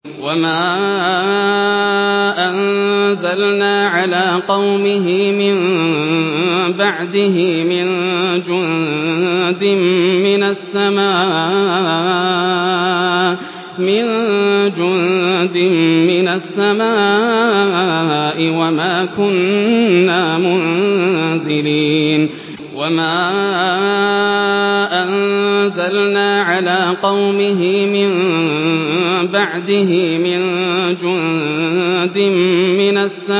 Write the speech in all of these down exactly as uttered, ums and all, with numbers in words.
وما أنزلنا على قومه من بعده من جند من السماء من جند من السماء وما كنا منزلين وما أنزلنا على قومه من بعده من جند من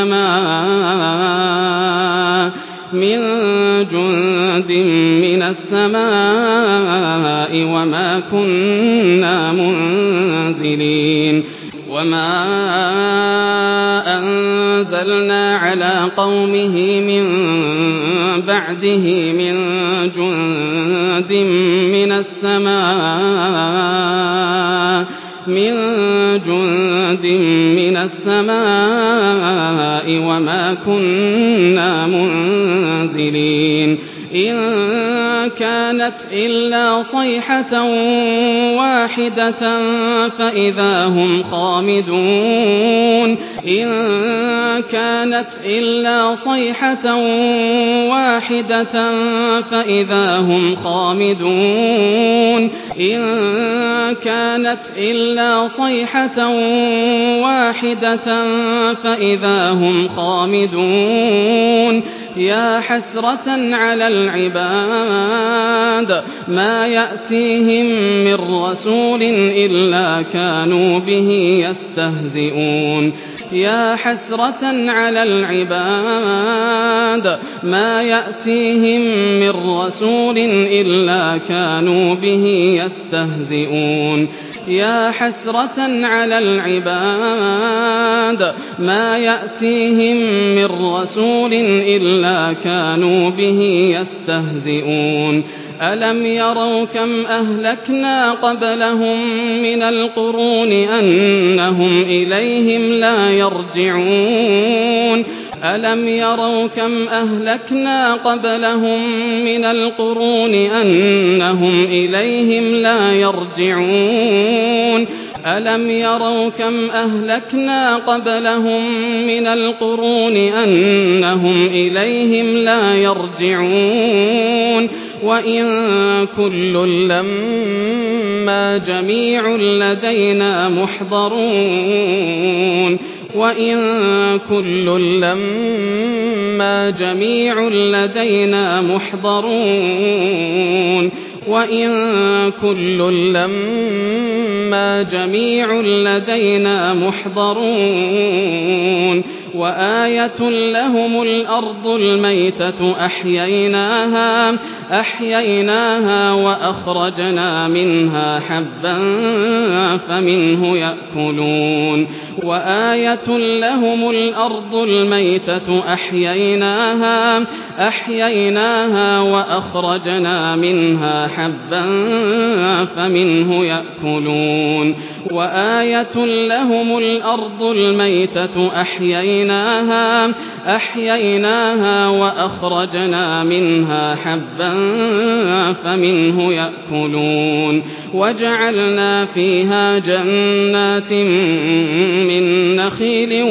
السماء من جند من السماء وما كنا منزلين وما أنزلنا على قومه من بعده من جند من السماء من جند من السماء وما كنا منزلين إن كانت إلا صيحة واحدة فإذا هم خامدون إن كانت إلا صيحة واحدة فإذا هم خامدون إن كانت إلا صيحة واحدة فإذا هم خامدون يا حسرة على العباد ما يأتيهم من رسول إلا كانوا به يستهزئون يا حسرة على العباد ما يأتيهم من رسول إلا كانوا به يستهزئون يا حسرة على العباد ما يأتيهم من رسول إلا كانوا به يستهزئون ألم يروا كم أهلكنا قبلهم من القرون أنهم إليهم لا يرجعون ألم يروا كم أهلكنا قبلهم من القرون أنهم إليهم لا يرجعون ألم يروا كم أهلكنا قبلهم من القرون أنهم إليهم لا يرجعون وإن كل لما جميع لدينا محضرون وإن كل لما جميع لدينا محضرون وإن كل لما جميع لدينا محضرون وآية لهم الأرض الميتة أحييناها أحييناها وأخرجنا منها حبا فمنه يأكلون وآية لهم الأرض الميتة أحييناها أحييناها وأخرجنا منها حبا فمنه يأكلون وآية لهم الأرض الميتة أحييناها أحييناها وأخرجنا منها حبا فمنه يأكلون وجعلنا فيها جنات من نخيل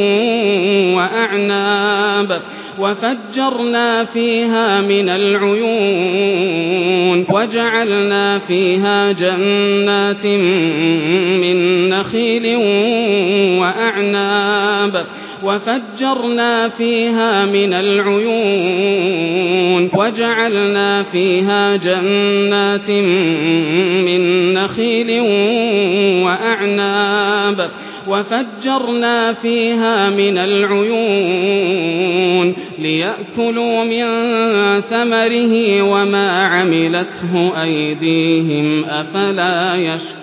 وأعناب وفجرنا فيها من العيون وجعلنا فيها جنات من نخيل وأعناب وفجرنا فيها من العيون وجعلنا فيها جنات من نخيل وأعناب وفجرنا فيها من العيون ليأكلوا من ثمره وما عملته أيديهم أفلا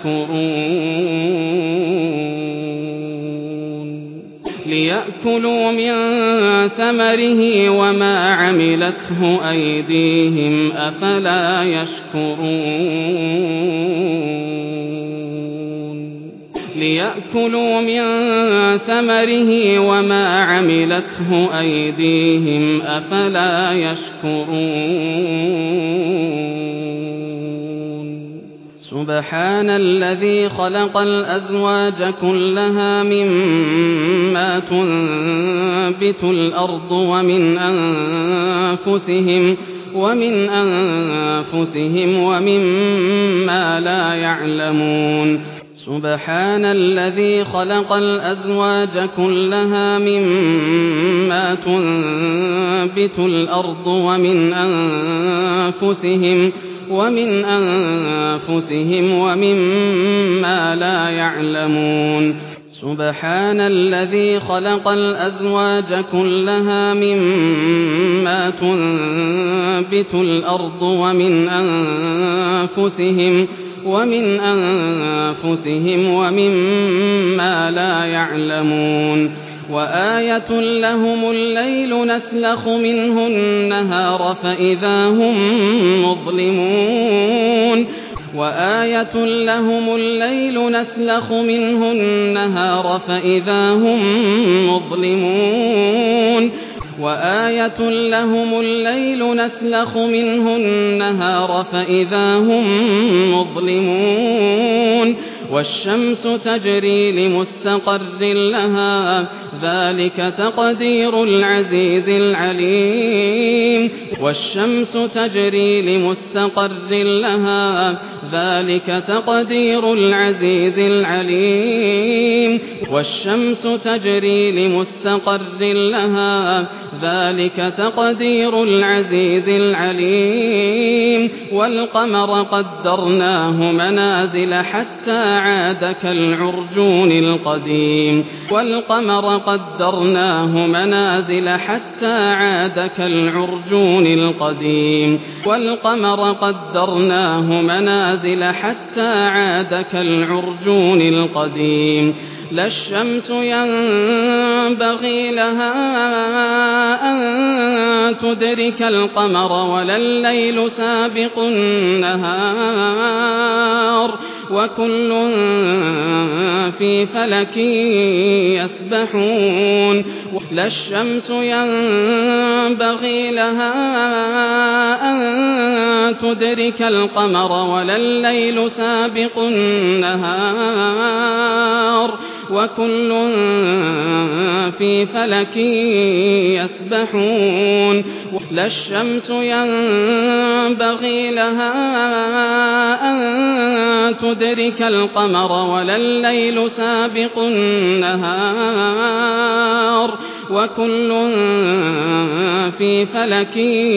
يشكرون ليأكلوا من ثمره وما عملته أيديهم أفلا يشكرون ليأكلوا من ثمره وما عملته أيديهم أفلا يشكرون سبحان الذي خلق الأزواج كلها مما تنبت الأرض ومن أنفسهم ومن أنفسهم ومما لا يعلمون سبحان الذي خلق الأزواج كلها مما تنبت الأرض ومن أنفسهم ومن أنفسهم ومما لا يعلمون سبحان الذي خلق الأزواج كلها مما تنبت الأرض ومن أنفسهم ومن أنفسهم ومما لا يعلمون وآية لهم الليل نسلخ منه النهار فإذا هم مظلمون وآية لهم الليل نسلخ منه النهار فإذا هم مظلمون وآية لهم الليل نسلخ منه النهار فإذا هم مظلمون والشمس تجري لمستقر لها ذلك تقدير العزيز العليم والشمس تجري لمستقر لها ذلك تقدير العزيز العليم والشمس تجري لمستقر لها ذلك تقدير العزيز العليم والقمر قدرناه منازل حتى عاد كالعرجون القديم والقمر قدرناه منازل حتى عاد كالعرجون القديم والقمر قدرناه منازل حتى عاد كالعرجون القديم لا الشمس ينبغي لها أن تدرك القمر ولا الليل سابق النهار وكل في فلك يسبحون لا الشمس ينبغي لها أن تدرك القمر ولا الليل سابق النهار وكل في فلك يسبحون لا الشمس ينبغي لها أن تدرك القمر ولا الليل سابق النهار وكل في فلك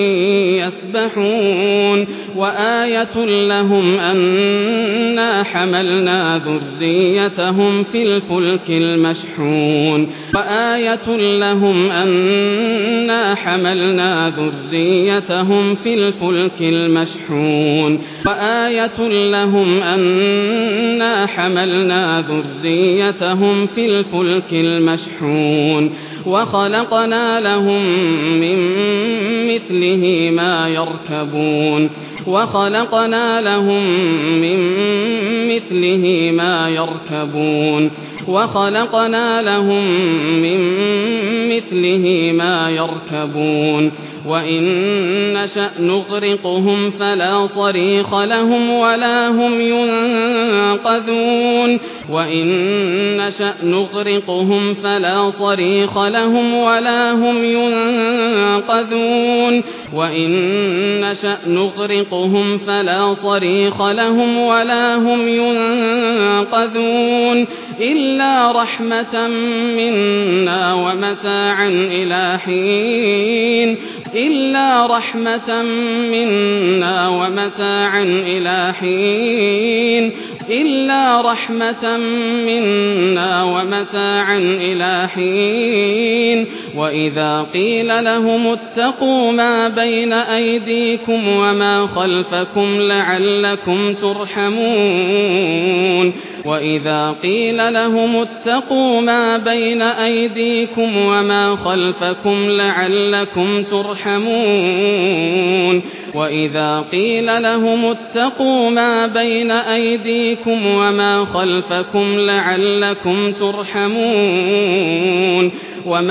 يسبحون وآية لهم أنا حملنا ذريتهم في الفلك المشحون وآية لهم أنا حملنا ذريتهم في الفلك المشحون وآية لهم أنا حملنا ذريتهم في الفلك المشحون وخلقنا لهم من مثله ما يركبون وخلقنا لهم من مثله ما يركبون وخلقنا لهم من مثله ما يركبون وإن نشأ نغرقهم فلا صريخ لهم ولا هم ينقذون وإن نشأ نغرقهم فلا صريخ لهم ولا هم ينقذون وإن نشأ نغرقهم فلا صريخ لهم ولا هم ينقذون إلا رحمة منا ومتاعا إلى حين إلا رحمة منا ومتاعا إلى حين إلا رحمة منا ومتاعا إلى حين وإذا قيل لهم اتقوا ما بين أيديكم وما خلفكم لعلكم ترحمون وإذا قيل لهم اتقوا ما بين أيديكم وما خلفكم لعلكم ترحمون وإذا قيل لهم اتقوا ما بين أيديكم وما خلفكم لعلكم ترحمون وما تأتون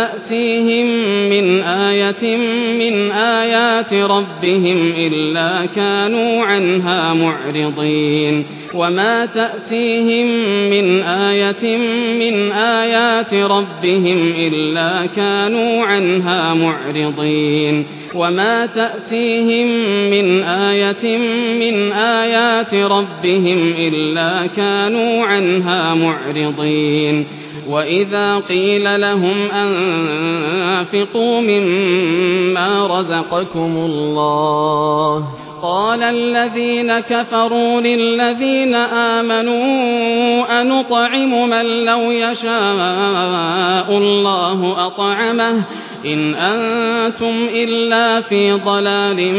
تأتيهم من آية من آيات ربهم إلا كانوا عنها معرضين وما تأتيهم من آية من آيات ربهم إلا كانوا عنها معرضين وما تأتيهم من آية من آيات ربهم إلا كانوا عنها معرضين وإذا قيل لهم أنفقوا مما رزقكم الله قال الذين كفروا للذين آمنوا أنطعم من لو يشاء الله أطعمه إن أنتم إلا في ضلال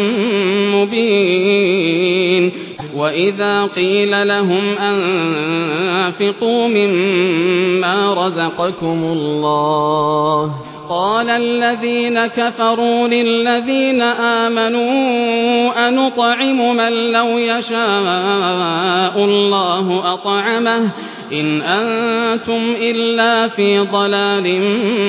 مبين وإذا قيل لهم أنفقوا مما رزقكم الله قال الذين كفروا للذين آمنوا أنطعم من لو يشاء الله أطعمه إن أنتم إلا في ضلال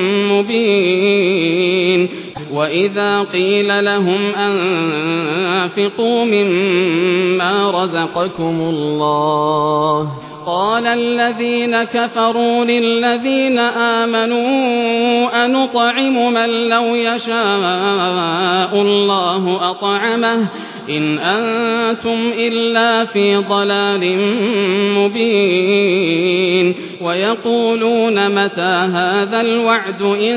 مبين وإذا قيل لهم أنفقوا مما رزقكم الله قال الذين كفروا للذين آمنوا أنطعم من لو يشاء الله أطعمه إن أنتم إلا في ضلال مبين ويقولون متى هذا الوعد إن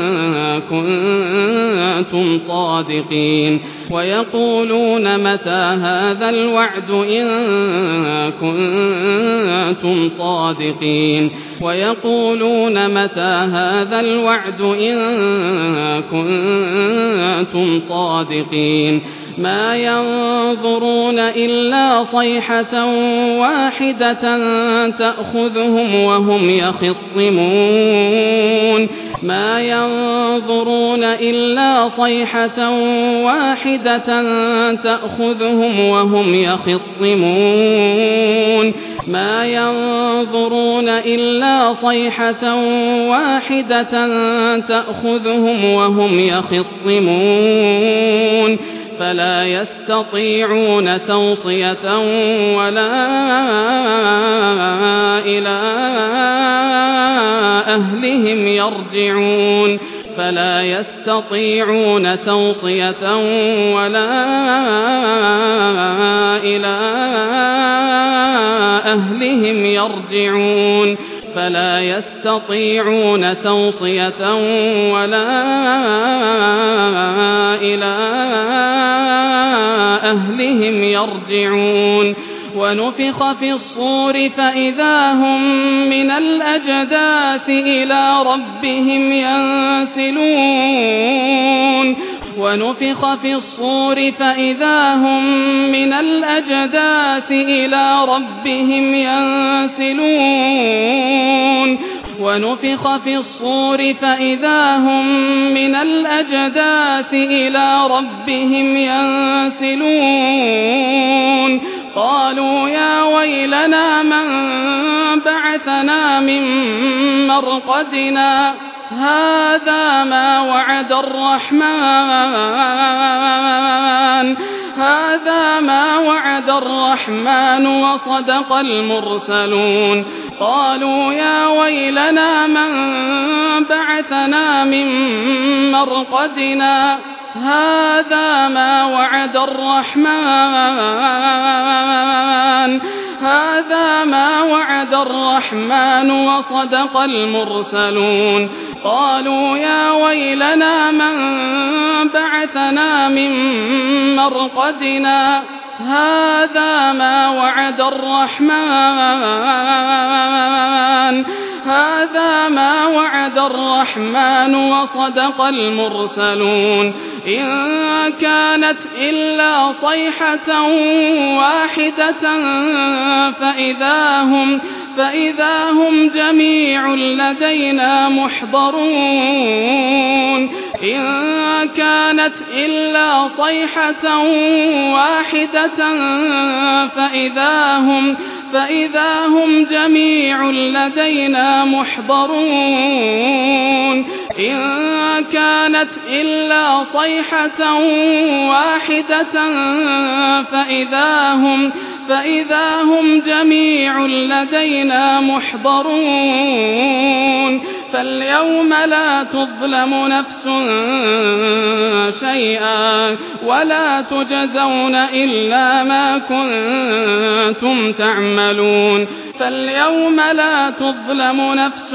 كنتم صادقين ويقولون متى هذا الوعد إن كنتم صادقين ويقولون متى هذا الوعد إن كنتم صادقين ما ينظرون إلا صيحة واحدة تأخذهم وهم يخصمون ما ينظرون إلا صيحة واحدة تأخذهم وهم يخصمون ما ينظرون إلا صيحة واحدة تأخذهم وهم يخصمون فلا يستطيعون توصية ولا إلى أهلهم يرجعون فلا يستطيعون توصية ولا إلى أهلهم يرجعون فلا يستطيعون توصية ولا إلى أهلهم يرجعون ونفخ في الصور فإذا هم من الأجداث إلى ربهم ينسلون ونفخ في الصور فإذا هم من الأجداث إلى ربهم ينسلون ونفخ في الصور فإذا هم من الأجداث إلى ربهم ينسلون قالوا يا ويلنا من بعثنا من مرقدنا هذا ما وعد الرحمن هذا ما وعد الرحمن وصدق المرسلون قالوا يا ويلنا من بعثنا من مرقدنا هذا ما وعد الرحمن هذا ما وعد الرحمن وصدق المرسلون قالوا يا ويلنا من بعثنا من مرقدنا هذا ما وعد الرحمن هذا ما وعد الرحمن وصدق المرسلون إن كانت إلا صيحة واحدة فإذا هم فإذا هم جميع لدينا محضرون إن كانت إلا صيحة واحدة فإذا هم فإذا هم جميع لدينا محضرون إن كانت إلا صيحة واحدة فإذا هم فإذا هم جميع لدينا محضرون فاليوم لا تظلم نفس شيئا ولا تجزون إلا ما كنتم تعملون فاليوم لا تظلم نفس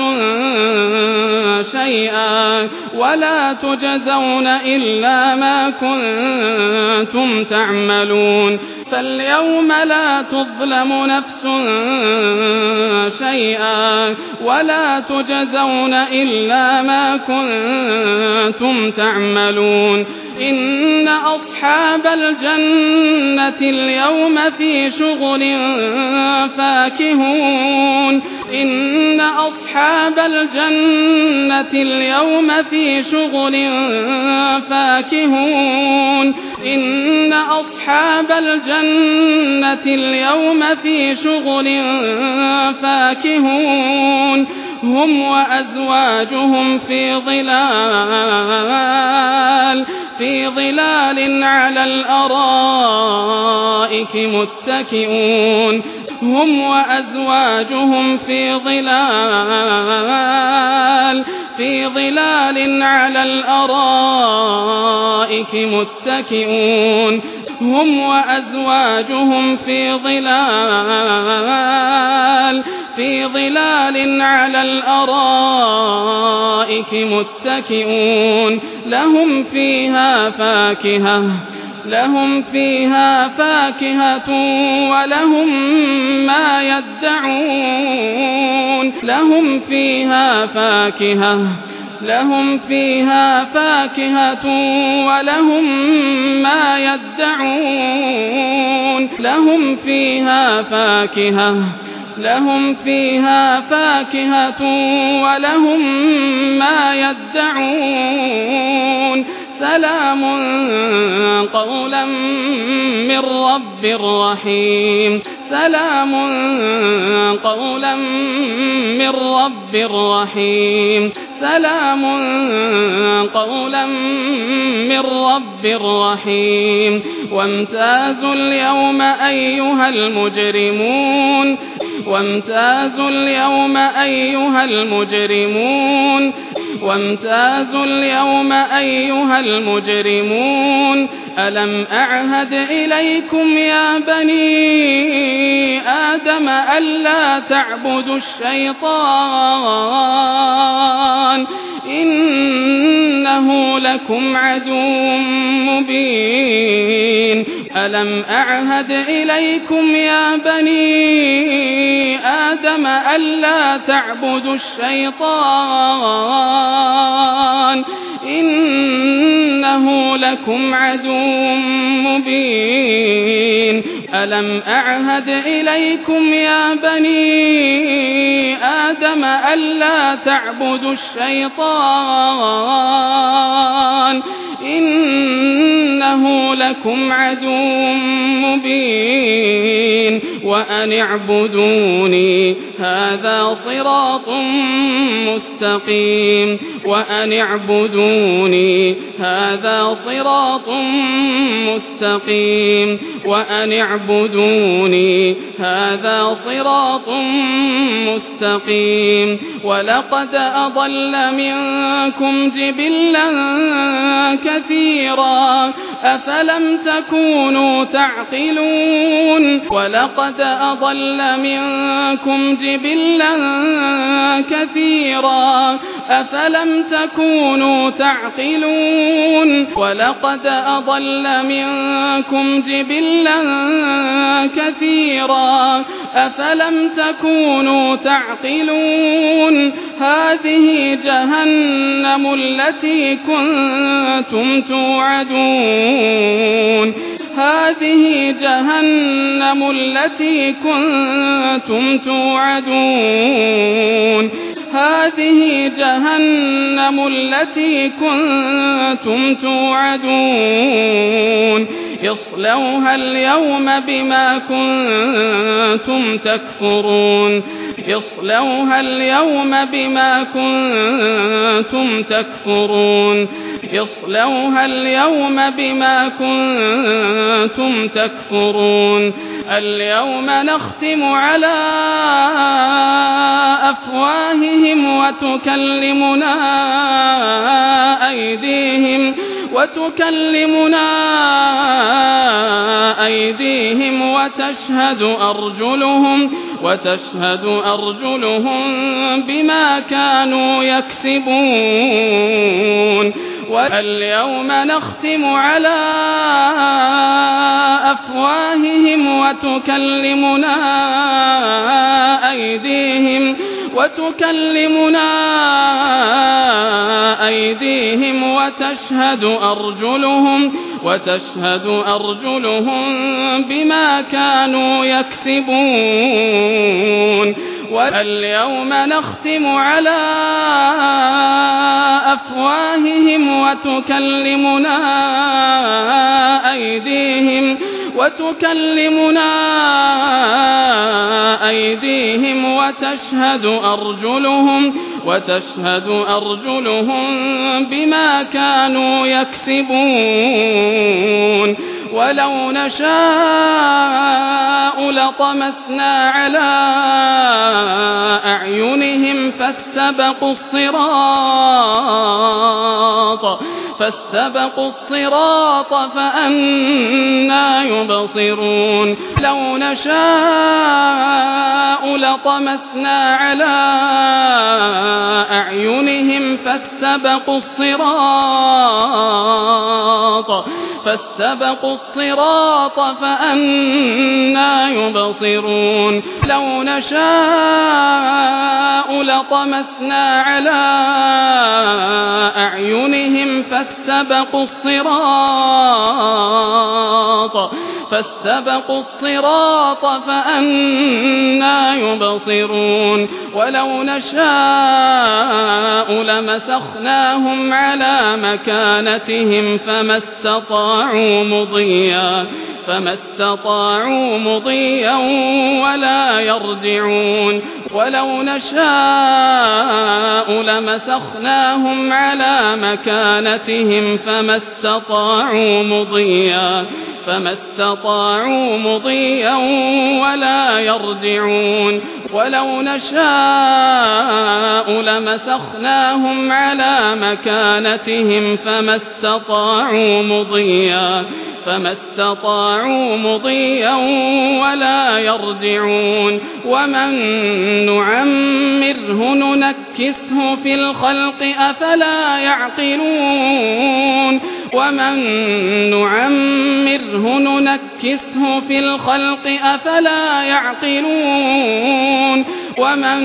شيئا ولا تجزون إلا ما كنتم تعملون فاليوم لا تظلم نفس شيئا ولا تجزون إلا ما كنتم تعملون إن أصحاب الجنة اليوم في شغل فاكهون إن أصحاب الجنة اليوم في شغل فاكهون إن أصحاب الجنة اليوم في شغل فاكهون هم وأزواجهم في ظلال في ظلال على الأرائك متكئون هم وأزواجهم في ظلال في ظلال على الأرائك متكئون هم وأزواجهم في ظلال في ظلال على الأرائك متكئون لهم فيها فاكهة لهم فيها فاكهة ولهم ما يدعون لهم فيها فاكهة لهم فيها فاكهة ولهم ما يدعون لهم فيها فاكهة لهم فيها فاكهة ولهم ما يدعون سلام قولا من رب رحيم سلام قولا من رب رحيم سلام قولا من رب رحيم وامتازوا اليوم أيها المجرمون وامتازوا اليوم أيها المجرمون وامتازوا اليوم أيها المجرمون ألم أعهد إليكم يا بني آدم ألا تعبدوا الشيطان إنه لكم عدو مبين ألم أعهد إليكم يا بني آدم ألا تعبدوا الشيطان إنه لكم عدو مبين ألم أعهد إليكم يا بني آدم ألا تعبدوا الشيطان إنه لكم عدو مبين وأن اعبدوني هذا صراط مستقيم وأن اعبدوني هذا صراط مستقيم وأن اعبدوني هذا صراط مستقيم ولقد أضل منكم جبلا كثيرا أفلم تكونوا تعقلون ولقد أضل منكم جبلا كثيرا أفلم تكونوا تعقلون ولقد أضل منكم جبلا كثيرا أفلم تكونوا تعقلون هذه جهنم التي كنتم توعدون هذه جهنم التي كنتم توعدون هذه جهنم التي كنتم توعدون اصلوها اليوم بما كنتم تكفرون اصلوها اليوم بما كنتم تكفرون اصلوها اليوم بما كنتم تكفرون اليوم نختم على أفواههم وتكلمنا أيديهم وتكلمنا أيديهم وتشهد أرجلهم وتشهد أرجلهم بما كانوا يكسبون واليوم نختم على أفواههم وتكلمنا أيديهم وتكلمنا أيديهم وتشهد أرجلهم وتشهد أرجلهم بما كانوا يكسبون واليوم نختم على أفواههم وتكلمنا أيديهم وتكلمنا أيديهم وتشهد أرجلهم وتشهد أرجلهم بما كانوا يكسبون ولو نشاء لطمسنا على أعينهم فاستبقوا الصراط فاستبقوا الصراط فأنى يبصرون لو نشاء لطمسنا على أعينهم فاستبقوا الصراط فاستبقوا الصراط فأنى يبصرون لو نشاء لطمسنا على أعينهم فاستبقوا الصراط فاستبقوا الصراط فأنى يبصرون ولو نشاء لمسخناهم على مكانتهم فما استطاعوا مضيا فما استطاعوا مضيا ولا يرجعون ولو نشاء لمسخناهم على مكانتهم فما استطاعوا مضيا فما استطاعوا مضيا ولا يرجعون ولو نشاء لمسخناهم على مكانتهم فما استطاعوا مضيا فما استطاعوا مضيا ولا يرجعون ومن نعمره ننكسه في الخلق أفلا يعقلون ومن نعمره ننكسه في الخلق أفلا يعقلون ومن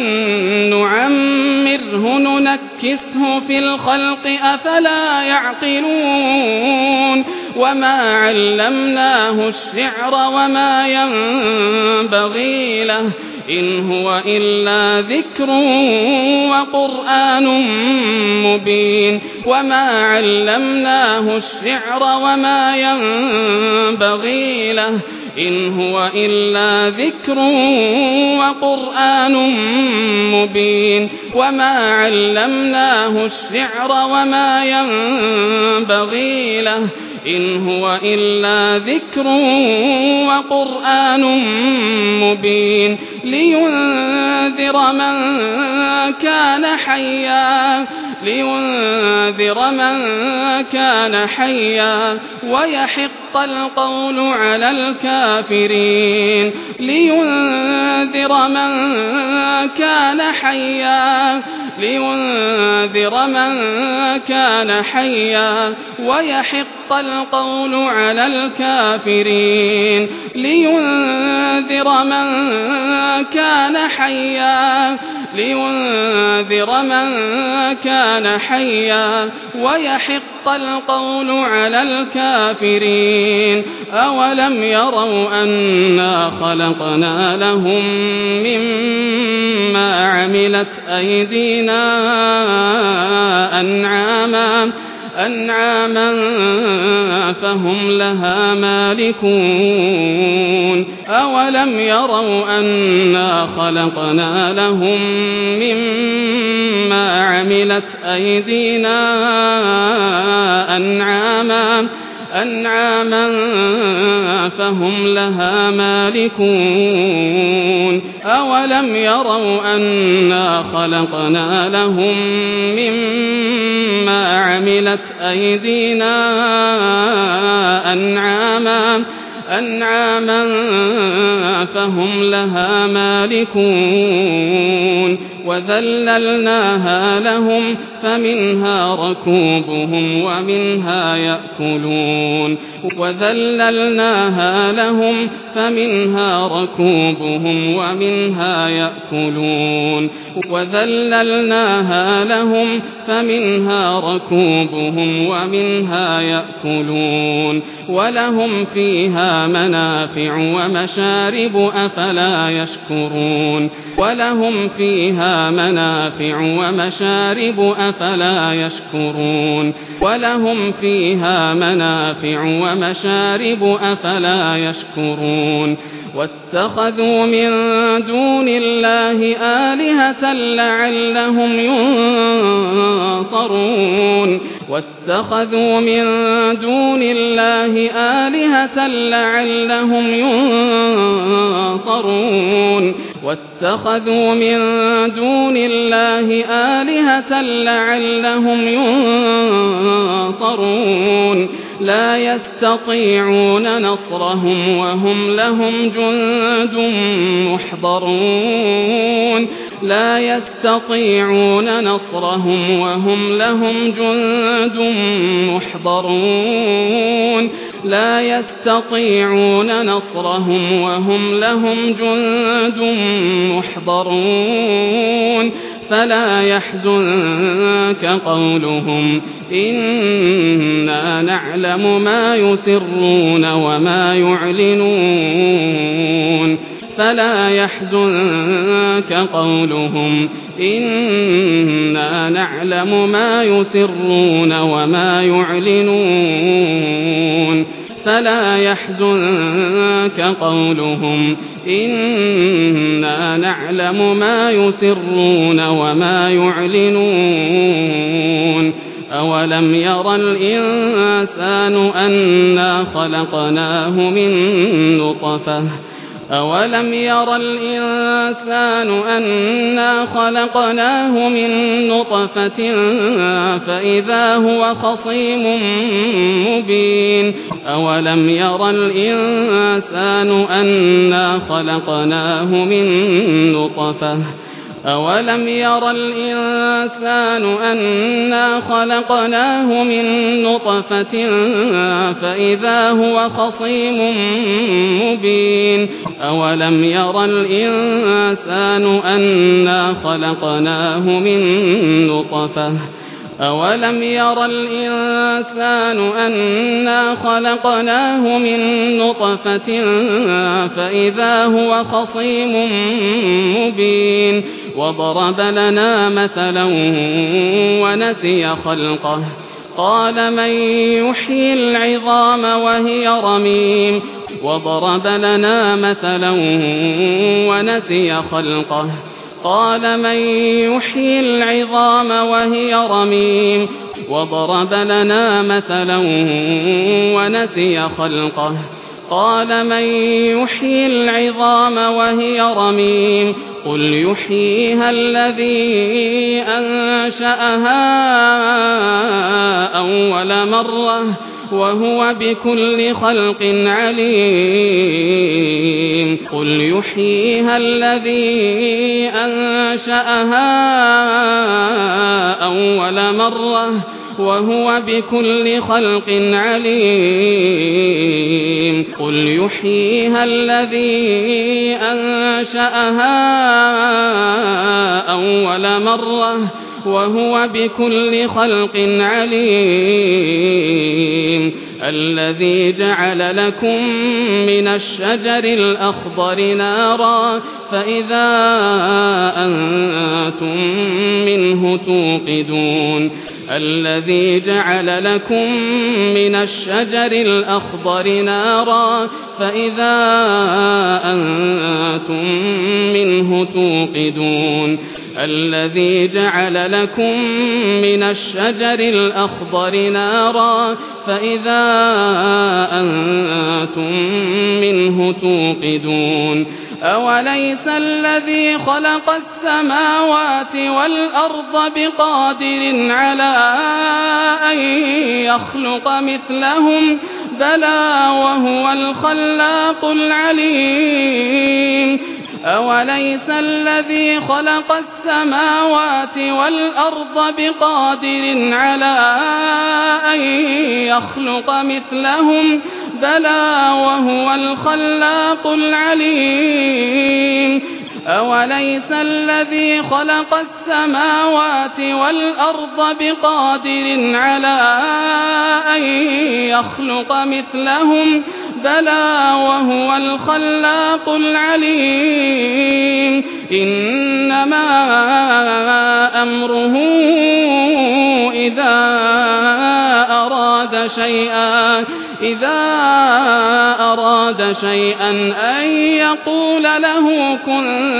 نعمره ننكسه في الخلق أفلا يعقلون وما علمناه الشعر وما ينبغي له إن هو إلا ذكر وقرآن مبين وما علمناه الشعر وما ينبغي له إن هو إلا ذكر وقرآن مبين وما علمناه الشعر وما ينبغي له إن هو إلا ذكر وقرآن مبين لينذر من كان حيا لينذر من كان حيا ويحق القول على الكافرين لينذر من كان حيا لينذر من كان حيا ويحق القول على الكافرين لينذر من كان حيا لينذر من كان حيا ويحق القول على الكافرين أولم يروا أنا خلقنا لهم مما عملت أيدينا أنعاما أنعاما فهم لها مالكون أولم يروا أنا خلقنا لهم مما عملت أيدينا أنعاما أنعاما فهم لها مالكون أولم يروا أنا خلقنا لهم مما عملت أيدينا أنعاما أنعاما فهم لها مالكون وذللناها لهم فمنها ركوبهم ومنها يأكلون وذللناها لهم فمنها ركوبهم ومنها يأكلون وذللناها لهم فمنها ركوبهم ومنها يأكلون ولهم فيها منافع ومشارب أفلا يشكرون ولهم فيها منافع ومشارب أفلا يشكرون ولهم فيها منافع ومشارب أفلا يشكرون واتخذوا من دون الله آلهة لعلهم ينصرون واتخذوا من دون الله آلهة لعلهم ينصرون واتخذوا من دون الله آلهة لعلهم ينصرون لا يستطيعون نصرهم وهم لهم جند محضرون لا يستطيعون نصرهم وهم لهم جند محضرون لا يستطيعون نصرهم وهم لهم جند محضرون فلا يحزنك قولهم إنا نعلم ما يسرون وما يعلنون فلا يحزنك قولهم إنا نعلم ما يسرون وما يعلنون فلا يحزنك قولهم إنا نعلم ما يسرون وما يعلنون أولم ير الإنسان أنا خلقناه من نطفة أولم ير الإنسان أنا خلقناه من نطفة فإذا هو خصيم مبين أولم ير الإنسان أنا خلقناه من نطفة أولم ير الإنسان أنا خلقناه من نطفة فإذا هو خصيم مبين أولم ير الإنسان أنا خلقناه من نطفة أولم ير الإنسان أنا خلقناه من نطفة فإذا هو خصيم مبين وضرب لنا مثلا ونسي خلقه قال من يحيي العظام وهي رميم وضرب لنا مثلا ونسي خلقه قال من يحيي العظام وهي رميم وضرب لنا مثلا ونسي خلقه قال من يحيي العظام وهي رميم قل يحييها الذي أنشأها أول مرة وهو بكل خلق عليم قل يحييها الذي أنشأها أول مرة وهو بكل خلق عليم قل يحييها الذي أنشأها أول مرة وهو بكل خلق عليم الذي جعل لكم من الشجر الأخضر نارا فإذا أنتم منه توقدون الذي جعل لكم من الشجر الأخضر نارا فإذا أنتم منه توقدون الذي جعل لكم من الشجر الأخضر نارا فإذا أنتم منه توقدون أوليس الذي خلق السماوات والأرض بقادر على أن يخلق مثلهم بلى وهو الخلاق العليم أوليس الذي خلق السماوات والأرض بقادر على أن يخلق مثلهم بلى وهو الخلاق العليم أوليس الذي خلق السماوات والأرض بقادر على أن يخلق مثلهم بلى وهو الخلاق العليم إنما أمره إذا أراد شيئا إذا أراد شيئا أن يقول له كن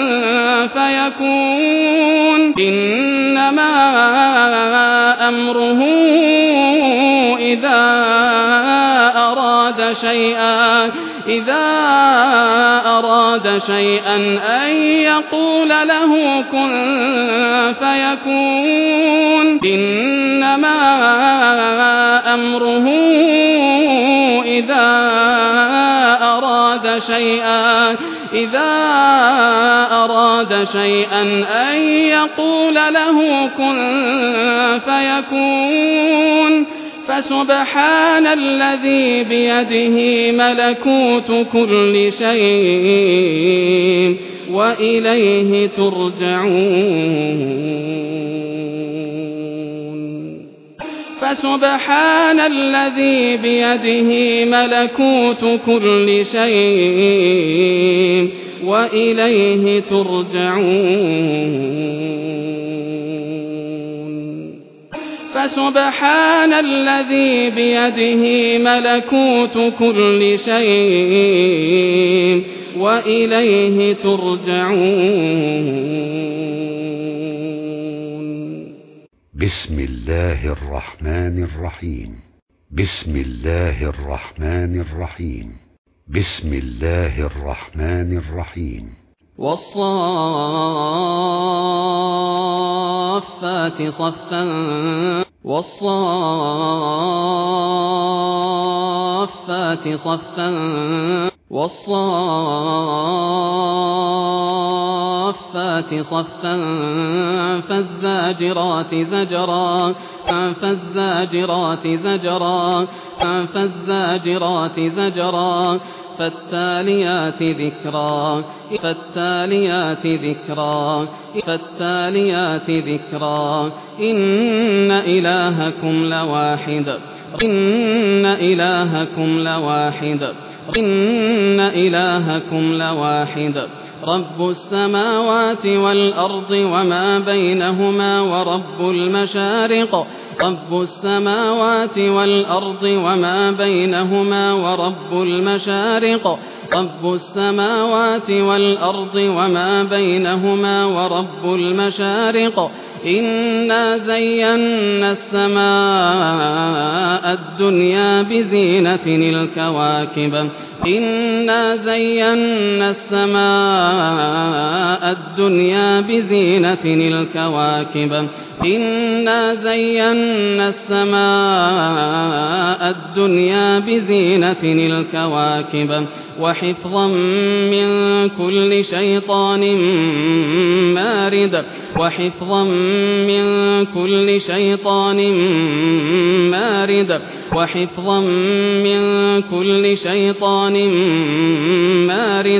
فيكون إنما أمره إذا أراد شيئا إذا أراد شيئا أن يقول له كن فيكون إنما أمره إذا أراد شيئا إذا أراد شيئا أن يقول له كن فيكون فسبحان الذي بيده ملكوت كل شيء وإليه ترجعون فسبحان الذي بيده ملكوت كل شيء وإليه ترجعون فسبحان الذي بيده ملكوت كل شيء وإليه ترجعون بسم الله الرحمن الرحيم بسم الله الرحمن الرحيم بسم الله الرحمن الرحيم والصافات صفا والصافات صفا والصافات صفا فالزاجرات زجرا فالزاجرات زجرا فالزاجرات زجرا فالتاليات ذكرا فالتاليات ذكرا فالتاليات ذكرا إن إلهكم لواحد إن إلهكم لواحد إن إلهكم لواحد رب السماوات والأرض وما بينهما ورب المشارق رب السماوات والأرض وما بينهما ورب المشارق رب السماوات والأرض وما بينهما ورب المشارق إنا زينا السماء الدنيا بزينة الكواكب إنا زينا السماء الدنيا بزينة الكواكب إنا زينا السماء الدنيا بزينة الكواكب وحفظا من كل شيطان مارد وحفظا من كل شيطان مارد وحفظا من كل شيطان مارد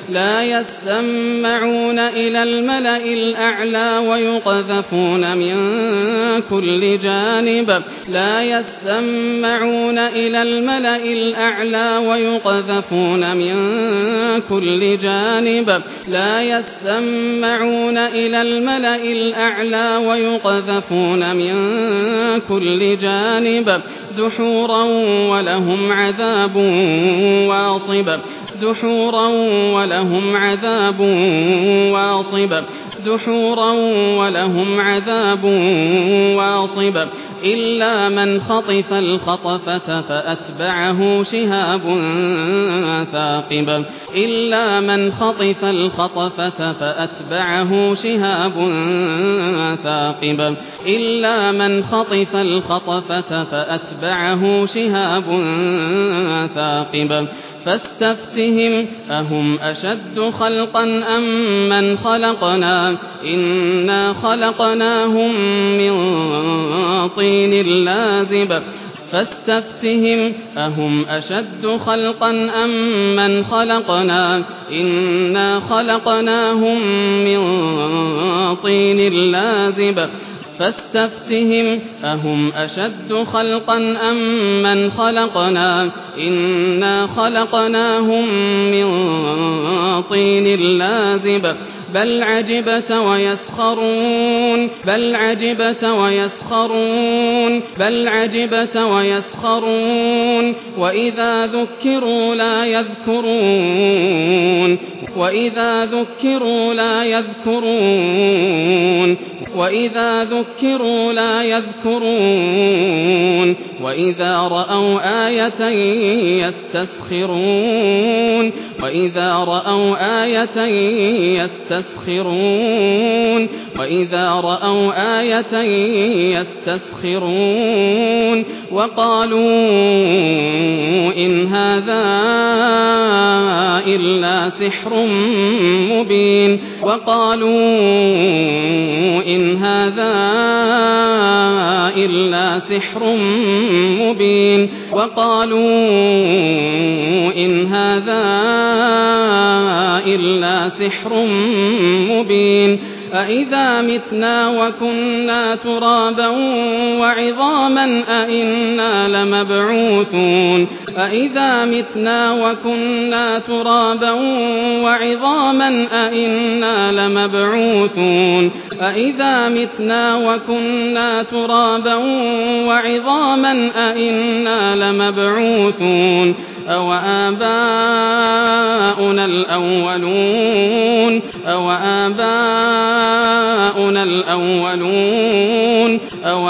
لا يسمعون إلى الملأ الأعلى ويقذفون من كل جانب لا يسمعون إلى الملأ الأعلى ويقذفون من كل جانب لا يسمعون إلى الملأ الأعلى ويقذفون من كل جانب دحورا ولهم عذاب واصب دحورا ولهم عذاب واصب دحورا ولهم عذاب واصب إلا من خطف الخطفة فأتبعه شهاب ثاقب إلا من خطف الخطفة فأتبعه شهاب ثاقب إلا من خطف الخطفة فأتبعه شهاب ثاقب فاستفتهم أهم أشد خلقا أم من خلقنا إنا خلقناهم من طين لازب فاستفتهم أهم أشد خلقا أم من خلقنا إنا خلقناهم من طين لازب فاستفتهم أهم أشد خلقا أم من خلقنا إنا خلقناهم من طين لازب بل عجبت ويسخرون بل عجبت ويسخرون بل عجبت ويسخرون وإذا ذكروا لا يذكرون وإذا ذكروا لا يذكرون وإذا ذكروا لا يذكرون وإذا رأوا آية يستسخرون وإذا رأوا آية يستسخرون وإذا رأوا آية يستسخرون وقالوا إن هذا إلا سحر مبين وقالوا إن هذا إلا سحر مبين وقالوا إن هذا إلا سحر مبين أإذا متنا وكنا ترابا وعظاما أإنا لمبعوثون أإذا متنا وكنا ترابا وعظاما أإنا لمبعوثون أإذا متنا وكنا ترابا وعظاما أإنا لمبعوثون أو آباؤنا الأولون أو آباؤنا الأولون أو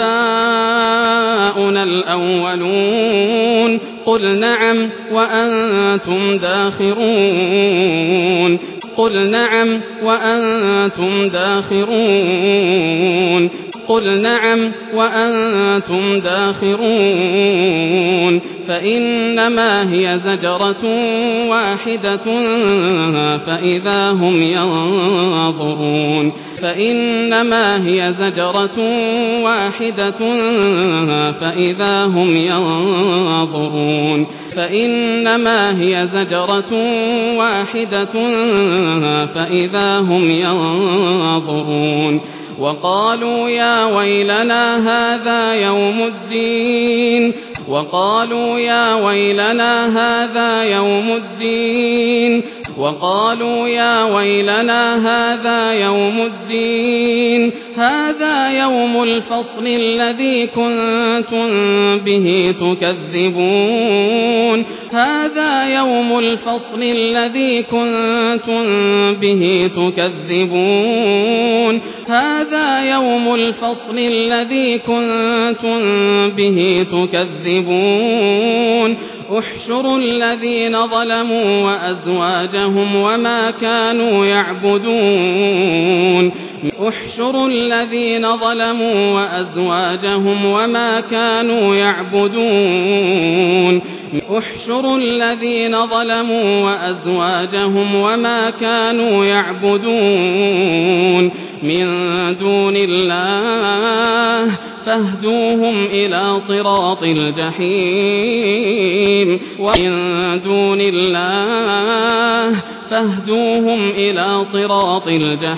آباؤنا الأولون قل نعم وأنتم داخرون قل نعم وأنتم داخرون قل نعم وأنتم داخرون فإنما هي زجرة واحدة فإذا هم ينظرون فإنما هي زجرة واحدة فإذا هم ينظرون فإنما هي زجرة واحدة فإذا هم ينظرون وقالوا يا ويلنا هذا يوم الدين وقالوا يا ويلنا هذا يوم الدين وقالوا يا ويلنا هذا يوم الدين هذا يوم الفصل الذي كنتم به تكذبون هذا يوم الفصل الذي كنتم به تكذبون هذا يوم الفصل الذي كنتم به تكذبون احشروا الذين ظلموا وأزواجهم وما كانوا يعبدون احشروا الذين ظلموا وأزواجهم وما كانوا يعبدون احشروا الذين ظلموا وأزواجهم وما كانوا يعبدون من دون الله فاهدوهم إلى صراط الجحيم ومن دون الله فاهدوهم إلى صراط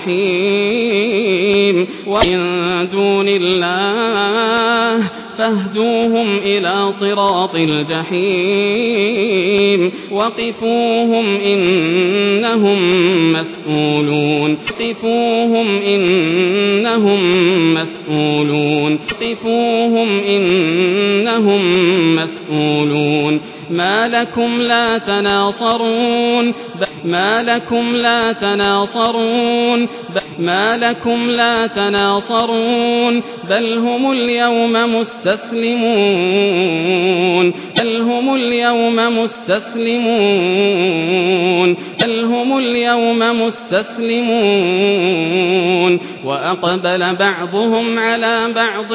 الجحيم ومن دون الله فاهدوهم إلى صراط الجحيم وقفوهم إنهم مسؤولون قفوهم إنهم مسؤولون قفوهم إنهم مسؤولون ما لكم لا تناصرون ما لكم لا تناصرون ما لكم لا تناصرون بل هم اليوم مستسلمون بل هم اليوم مستسلمون بل هم اليوم مستسلمون وأقبل بعضهم على بعض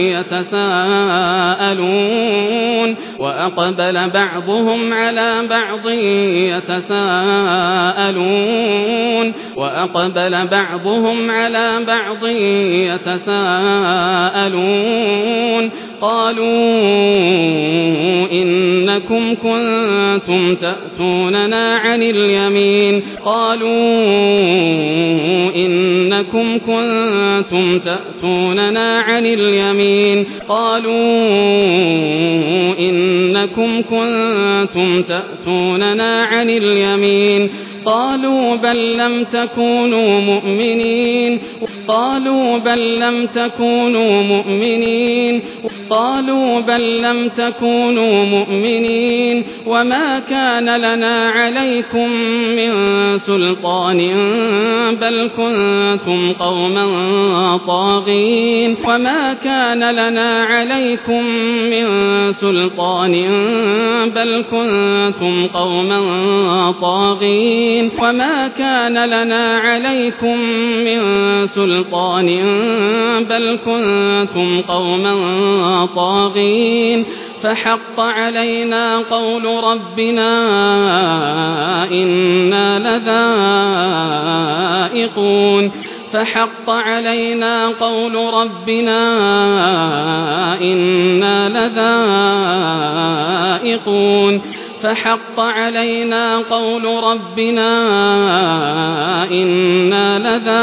يتساءلون وأقبل بعضهم على بعض يتساءلون وأقبل بعضهم على بعض يتساءلون قالوا إنكم كنتم تأتوننا عن اليمين قالوا إنكم كنتم تأتوننا عن اليمين قالوا إنكم كنتم تأتوننا عن اليمين قالوا بل لم تكونوا مؤمنين قالوا بل لم تكونوا مؤمنين قالوا بل لم تكونوا مؤمنين وما كان لنا عليكم من سلطان بل كنتم قوما طاغين وما كان لنا عليكم من سلطان بل كنتم قوما طاغين وما كان لنا عليكم من سلطان بل كنتم قوما طاغين فحق علينا قول ربنا إنا لذائقون فحق علينا قول ربنا إنا لذائقون فحق علينا قول ربنا إنا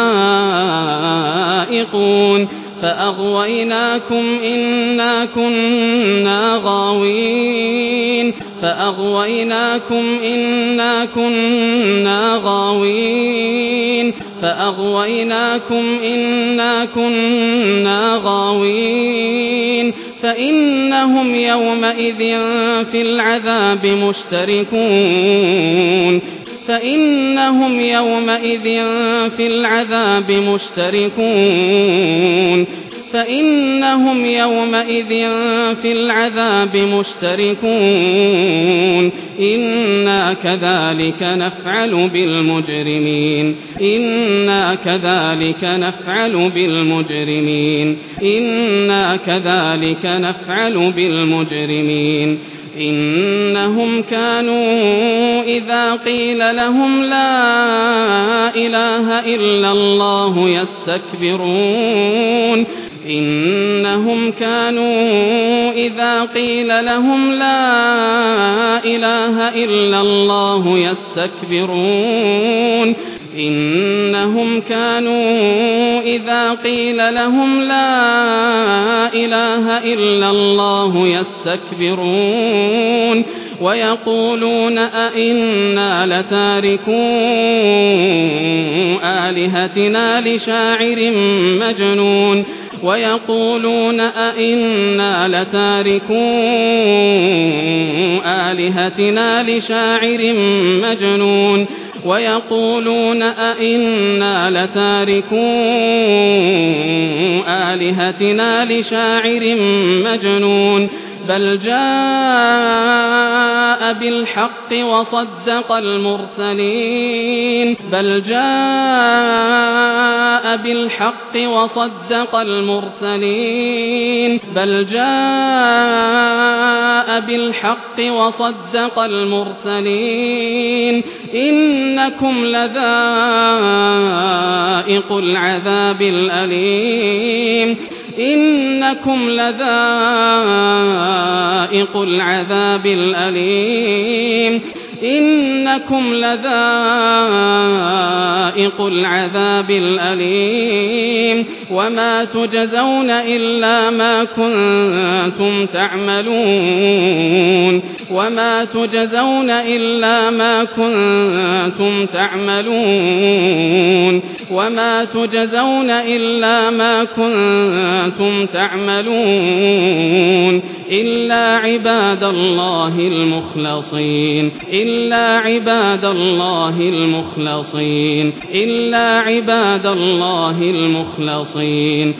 لذائقون فأغويناكم إنا كنا غاوين فأغويناكم إنا كنا غاوين فأغويناكم إنا كنا غاوين فإنهم يومئذ في العذاب مشتركون فإنهم يومئذ في العذاب مشتركون فإنهم يومئذ في العذاب مشتركون إنا كذلك نفعل بالمجرمين إنا كذلك نفعل بالمجرمين إنا كذلك نفعل بالمجرمين إنهم كانوا إذا قيل لهم لا إله إلا الله يستكبرون إنهم كانوا إذا قيل لهم لا إله إلا الله يستكبرون إنهم كانوا إذا قيل لهم لا إله إلا الله يستكبرون ويقولون أئنا لتاركو آلهتنا لشاعر مجنون ويقولون أئنا لتاركو آلهتنا لشاعر مجنون ويقولون أئنا لتاركو آلهتنا لشاعر مجنون بل جاء بالحق وصدق المرسلين بل جاء بالحق وصدق المرسلين بل جاء بالحق وصدق المرسلين إنكم لذائق العذاب الأليم إنكم لذائق العذاب الأليم إنكم لذائق العذاب الأليم وما تجزون إلا ما كنتم تعملون وما تجزون إلا ما كنتم تعملون وما تجزون إلا ما كنتم تعملون إلا عباد الله المخلصين إلا عباد الله المخلصين إلا عباد الله المخلصين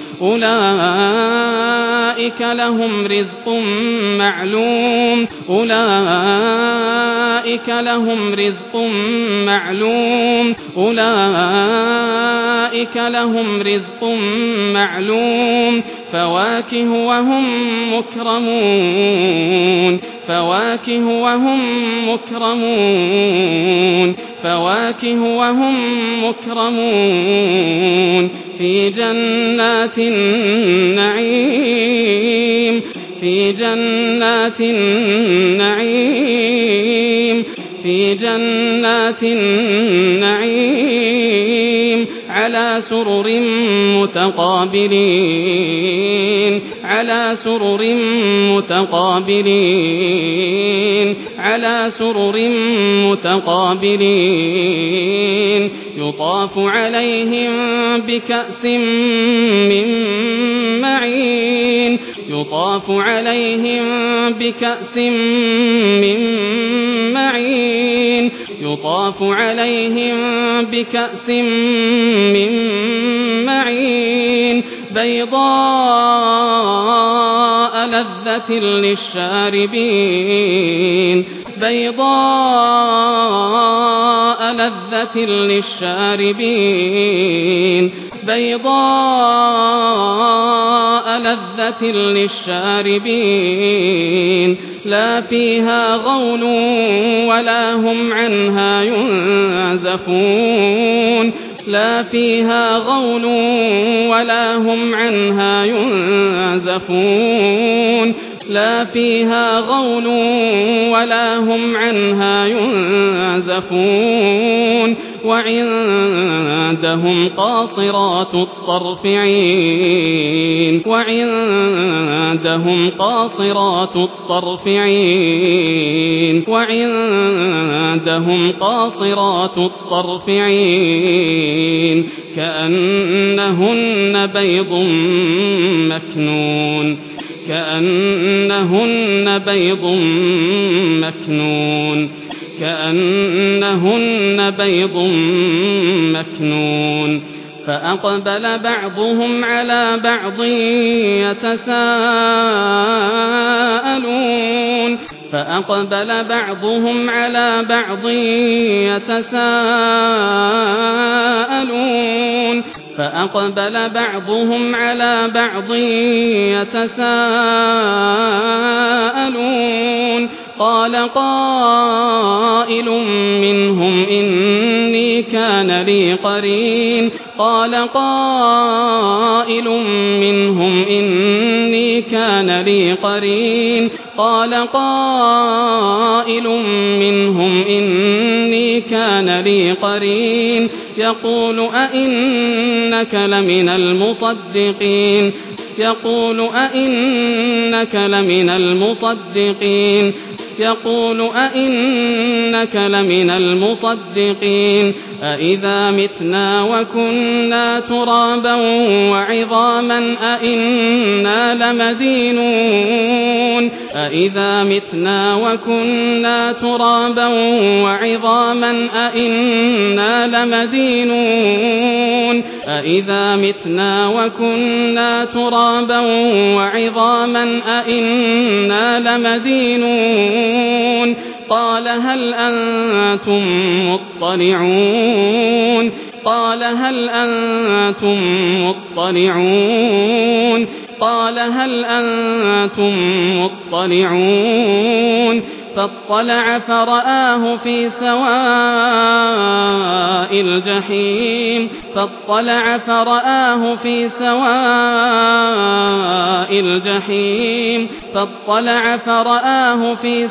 أولئك لهم رزق معلوم أولئك لهم رزق معلوم أولئك لهم رزق معلوم فواكه وهم مكرمون فواكه وهم مكرمون فواكه وهم مكرمون في جنات النعيم في جنات النعيم في جنات النعيم على سرر متقابلين على سرر متقابلين على سرر متقابلين يطاف عليهم بكأس من معين يطاف عليهم بكأس من معين يطاف عليهم بكأس من معين بيضاء لذة للشاربين بيضاء لذة للشاربين بيضاء لذة للشاربين لا فيها غول ولا هم عنها ينزفون لا فيها غول ولا هم عنها ينزفون لا فيها غول ولا هم عنها ينزفون وعندهم قاصرات الطرف عين وعندهم قاصرات الطرف عين وعندهم قاصرات الطرف عين كأنهن بيض مكنون كأنهن بيض مكنون كأنهن بيض مكنون فأقبل بعضهم على بعض يتساءلون فأقبل بعضهم على بعض يتساءلون فأقبل بعضهم على بعض يتساءلون قال قائل منهم إني كان لي قرين قال قائل منهم إني كان لي قرين قال قائل منهم إني كان لي قرين يقول أئنك لمن المصدقين يقول أئنك لمن المصدقين يقول أئنك لمن المصدقين أئذا متنا وكنا ترابا وعظاما أئنا لمدينون أئذا متنا وكنا ترابا وعظاما أئنا لمدينون أئذا متنا وكنا ترابا وعظاما أئنا لمدينون قال هل أنتم مطلعون قال هل أنتم مطلعون قال هل أنتم مطلعون فاطلع فرآه في سواء الجحيم فاطلع فرآه في سواء الجحيم فاطلع فرآه في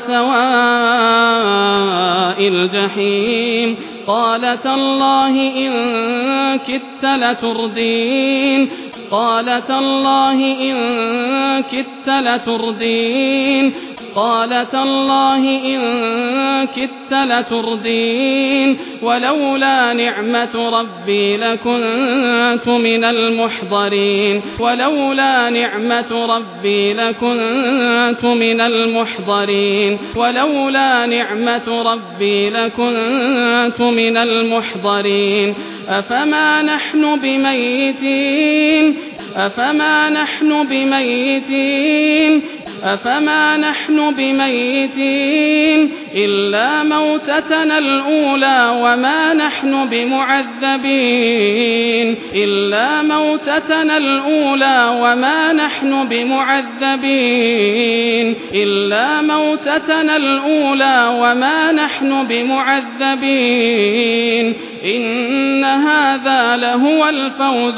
سواء الجحيم قال تالله إن كدت لتردين قال تالله إن كدت لتردين قال تالله إن كدت لتردين ولولا نعمة ربي لكنت من المحضرين ولولا نعمة ربي لكنت من المحضرين ولولا نعمة ربي لكنت من المحضرين أفما نحن بميتين أفما نحن بميتين أفما نحن بميتين إلا موتتنا الأولى وما نحن بمعذبين إلا موتتنا الأولى وما نحن بمعذبين إلا موتتنا الأولى وما نحن بمعذبين إن هذا لهو الفوز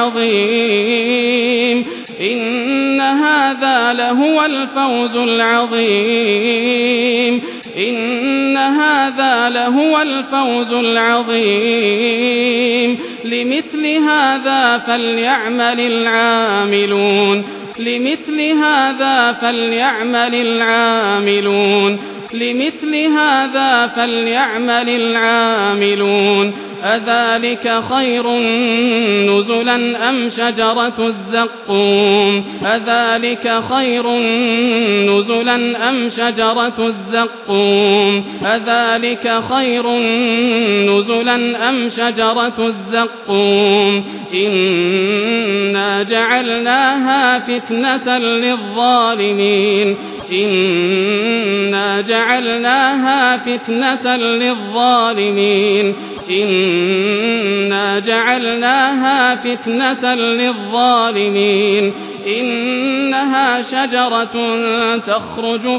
العظيم إن هذا لهو الفوز العظيم إن هذا لهو الفوز العظيم لمثل هذا فليعمل العاملون لمثل هذا فليعمل العاملون لمثل هذا فليعمل العاملون أذلك خير نزلا أم شجرة الزقوم أذلك خير نزلا أم شجرة الزقوم أذلك خير نزلا أم شجرة الزقوم إنا جعلناها فتنة للظالمين إنا جعلناها فتنة للظالمين إنا جعلناها فتنة للظالمين إنها شجرة تخرج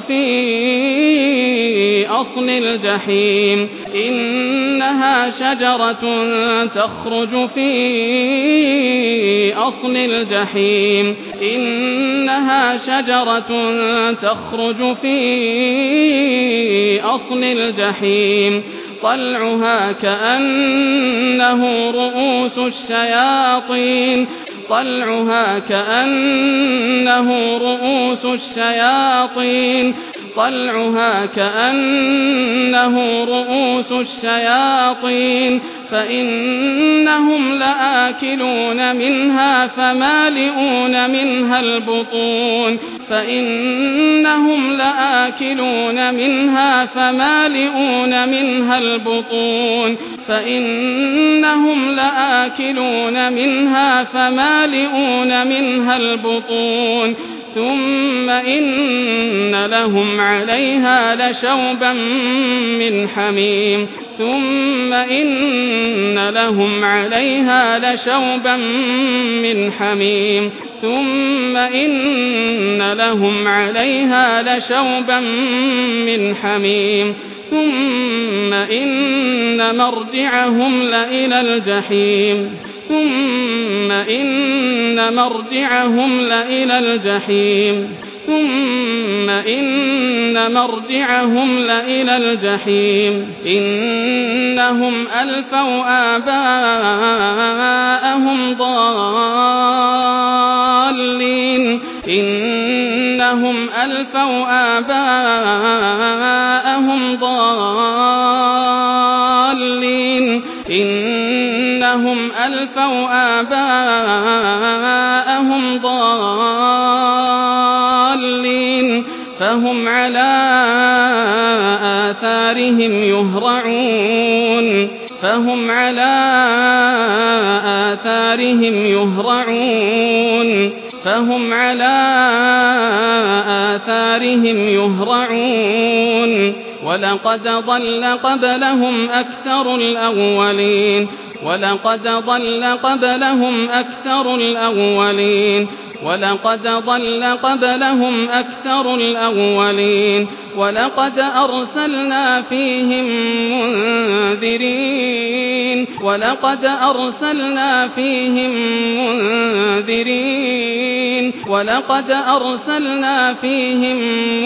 في أصل الجحيم إنها شجرة تخرج في أصل الجحيم إنها شجرة تخرج في أصل الجحيم طلعها كأنه رؤوس الشياطين طلعها كأنه رؤوس الشياطين طلعها كأنه رؤوس الشياطين فإنهم لآكلون منها فمالئون منها البطون فإنهم لآكلون منها فمالئون منها البطون فإنهم لآكلون منها فمالئون منها البطون ثم إن لهم عليها لشوبا من حميم ثم إن لهم عليها لشوبا من حميم ثم إن لهم عليها لشوبا من حميم ثم إن مرجعهم لإلى الجحيم ثم إن مرجعهم لإلى الجحيم ثم إن مرجعهم لإلى الجحيم إنهم ألفوا آباءهم ضالين إنهم ألفوا آباءهم ضالين إنهم ألفوا آباءهم ضالين فهم على آثارهم يهرعون فهم على آثارهم يهرعون فهم على آثارهم يهرعون ولقد ضل قبلهم أكثر الأولين ولقد ضل قبلهم أكثر الأولين ولقد ضل قبلهم أكثر الأولين ولقد أرسلنا فيهم منذرين ولقد أرسلنا فيهم منذرين ولقد أرسلنا فيهم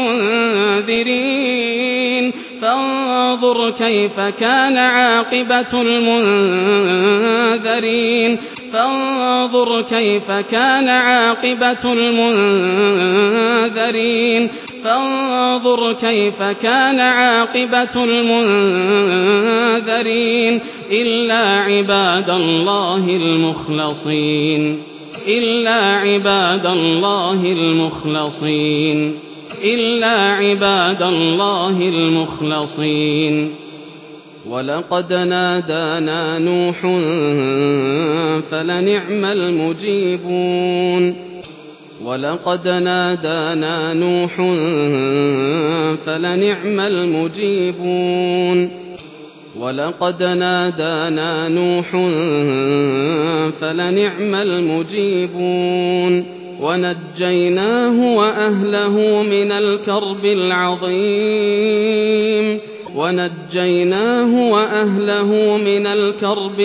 منذرين فانظر كيف كان عاقبة المنذرين فانظر كيف كان عاقبة المنذرين فانظر كيف كان عاقبة المنذرين إلا عباد الله المخلصين إلا عباد الله المخلصين إلا عباد الله المخلصين ولقد نادانا نوح فلنعم المجيبون ولقد نادانا نوح فلنعم المجيبون ولقد نادانا نوح فلنعم المجيبون ونجيناه وأهله من الكرب العظيم ونجيناه وأهله من الكرب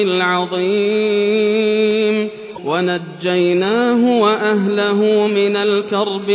العظيم ونجيناه وأهله من الكرب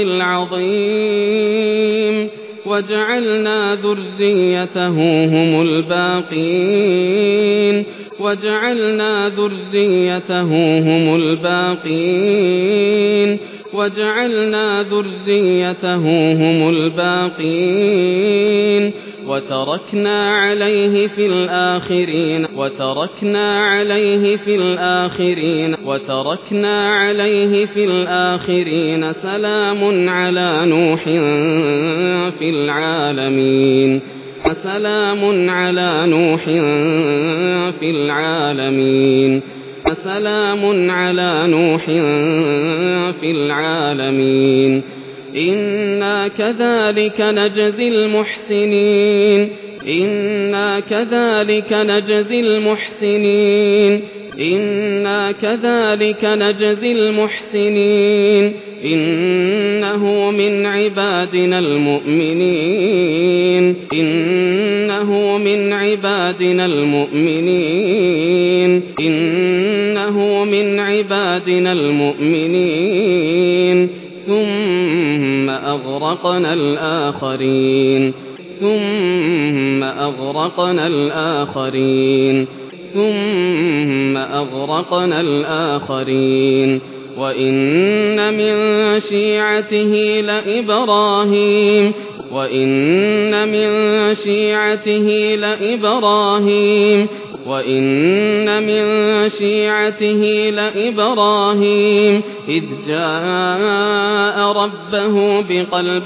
العظيم وجعلنا ذريته هم الباقين وجعلنا ذريته هم الباقين وجعلنا ذريته هم الباقين وتركنا عليه في الآخرين وتركنا عليه في الآخرين وتركنا عليه في الآخرين سلام على نوح في العالمين سلام على نوح في العالمين سلام على نوح في العالمين إنا كذلك نجزي المحسنين إنا كذلك نجزي المحسنين إنا كذلك نجزي المحسنين إنه من عبادنا المؤمنين إنه من عبادنا المؤمنين إنه من عبادنا المؤمنين ثم أغرقنا الآخرين ثم أغرقنا الآخرين ثم أغرقنا الآخرين وإن من شيعته لإبراهيم وإن من شيعته لإبراهيم وإن من شيعته لإبراهيم إذ جاء ربه بقلب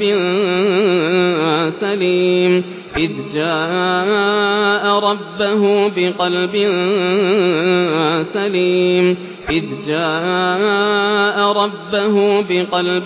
سليم إذ جاء ربه بقلب سليم إذ جاء ربه بقلب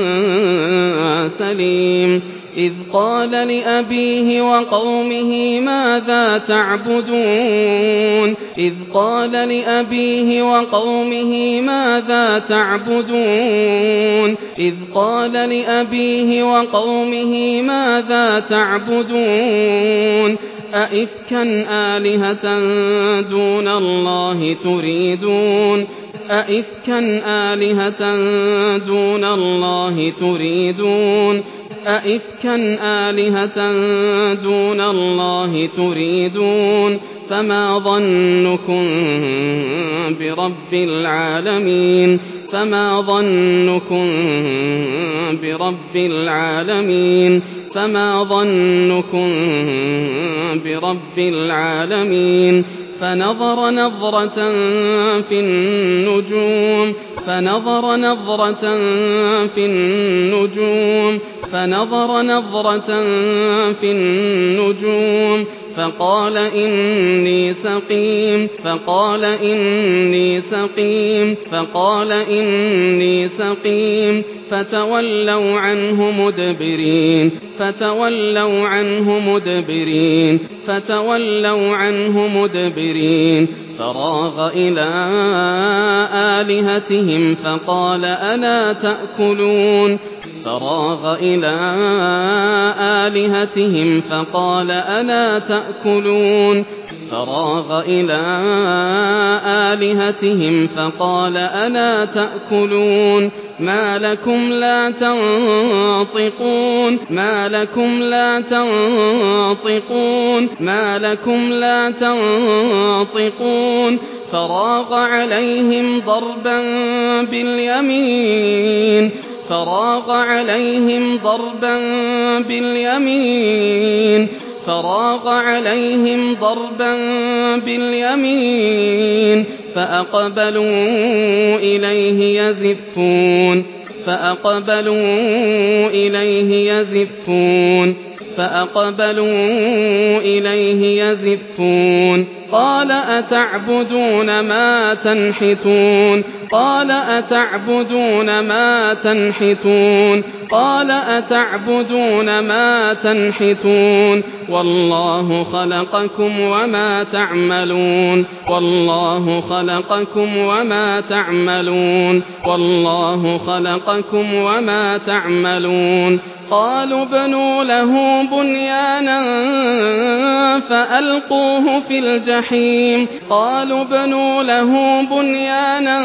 سليم إذ قال لأبيه وقومه ماذا تعبدون إذ قال لأبيه وقومه ماذا تعبدون إذ قال لأبيه وقومه ماذا تعبدون أئفكا آلهة دون الله تريدون أئفكا آلهة دون الله تريدون أئفكا آلهة دون الله تريدون فما ظنكم برب العالمين فما ظنكم برب العالمين فما ظنكم برب العالمين فنظر نظرة في النجوم فنظر نظرة في النجوم فنظر نظرة في النجوم فقال إني سقيم فقال إني سقيم فقال إني سقيم فتولوا عنه مدبرين فتولوا عنه مدبرين فتولوا عنه مدبرين فراغ إلى آلهتهم فقال ألا تأكلون فراغ إلى آلهتهم فقال ألا تأكلون فراغ إلى آلهتهم فقال ألا تأكلون ما لكم لا تنطقون ما لكم لا تنطقون ما لكم لا تنطقون فراغ عليهم ضربا باليمين فراغ عليهم ضربا باليمين فراغ عليهم ضربا باليمين فأقبلوا إليه يزفون فأقبلوا إليه يزفون فأقبلوا إليه يزفون قال أتعبدون ما تنحتون قال أتعبدون ما تنحتون قال أتعبدون ما تنحتون والله خلقكم وما تعملون والله خلقكم وما تعملون والله خلقكم وما تعملون قالوا ابنوا له بنيانا فألقوه في الجحيم قالوا ابنوا له بنيانا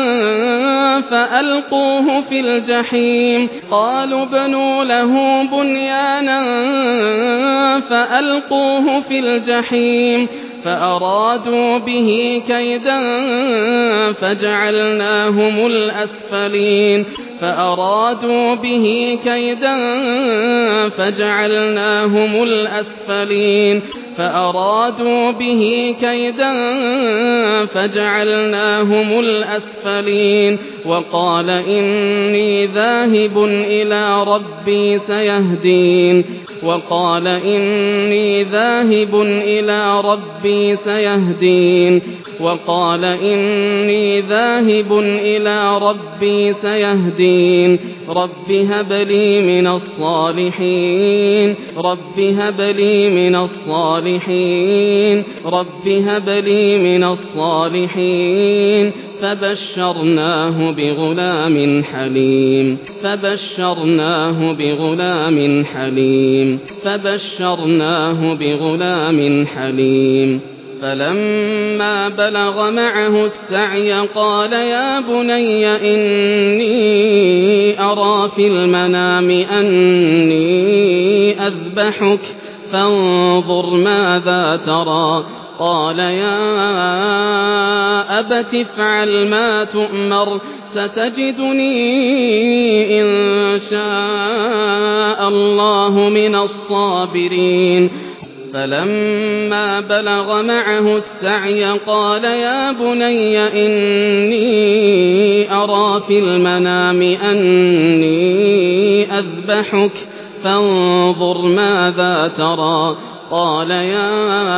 فألقوه في الجحيم قالوا ابنوا له بنيانا فألقوه في الجحيم فأرادوا به كيدا فجعلناهم الأسفلين فأرادوا به كيدا فجعلناهم الأسفلين فأرادوا به كيدا فجعلناهم الأسفلين وقال إني ذاهب إلى ربي سيهدين وقال إني ذاهب إلى ربي سيهدين وقال إني ذاهب إلى ربي سيهدين رب هب لي من الصالحين رب هب لي من الصالحين رب هب لي من الصالحين فبشرناه بغلام حليم فبشرناه بغلام حليم فبشرناه بغلام حليم فلما بلغ معه السعي قال يا بني إني أرى في المنام أني أذبحك فانظر ماذا ترى قال يا أبت افعل ما تؤمر ستجدني إن شاء الله من الصابرين فلما بلغ معه السعي قال يا بني إني أرى في المنام أني أذبحك فانظر ماذا ترى قال يا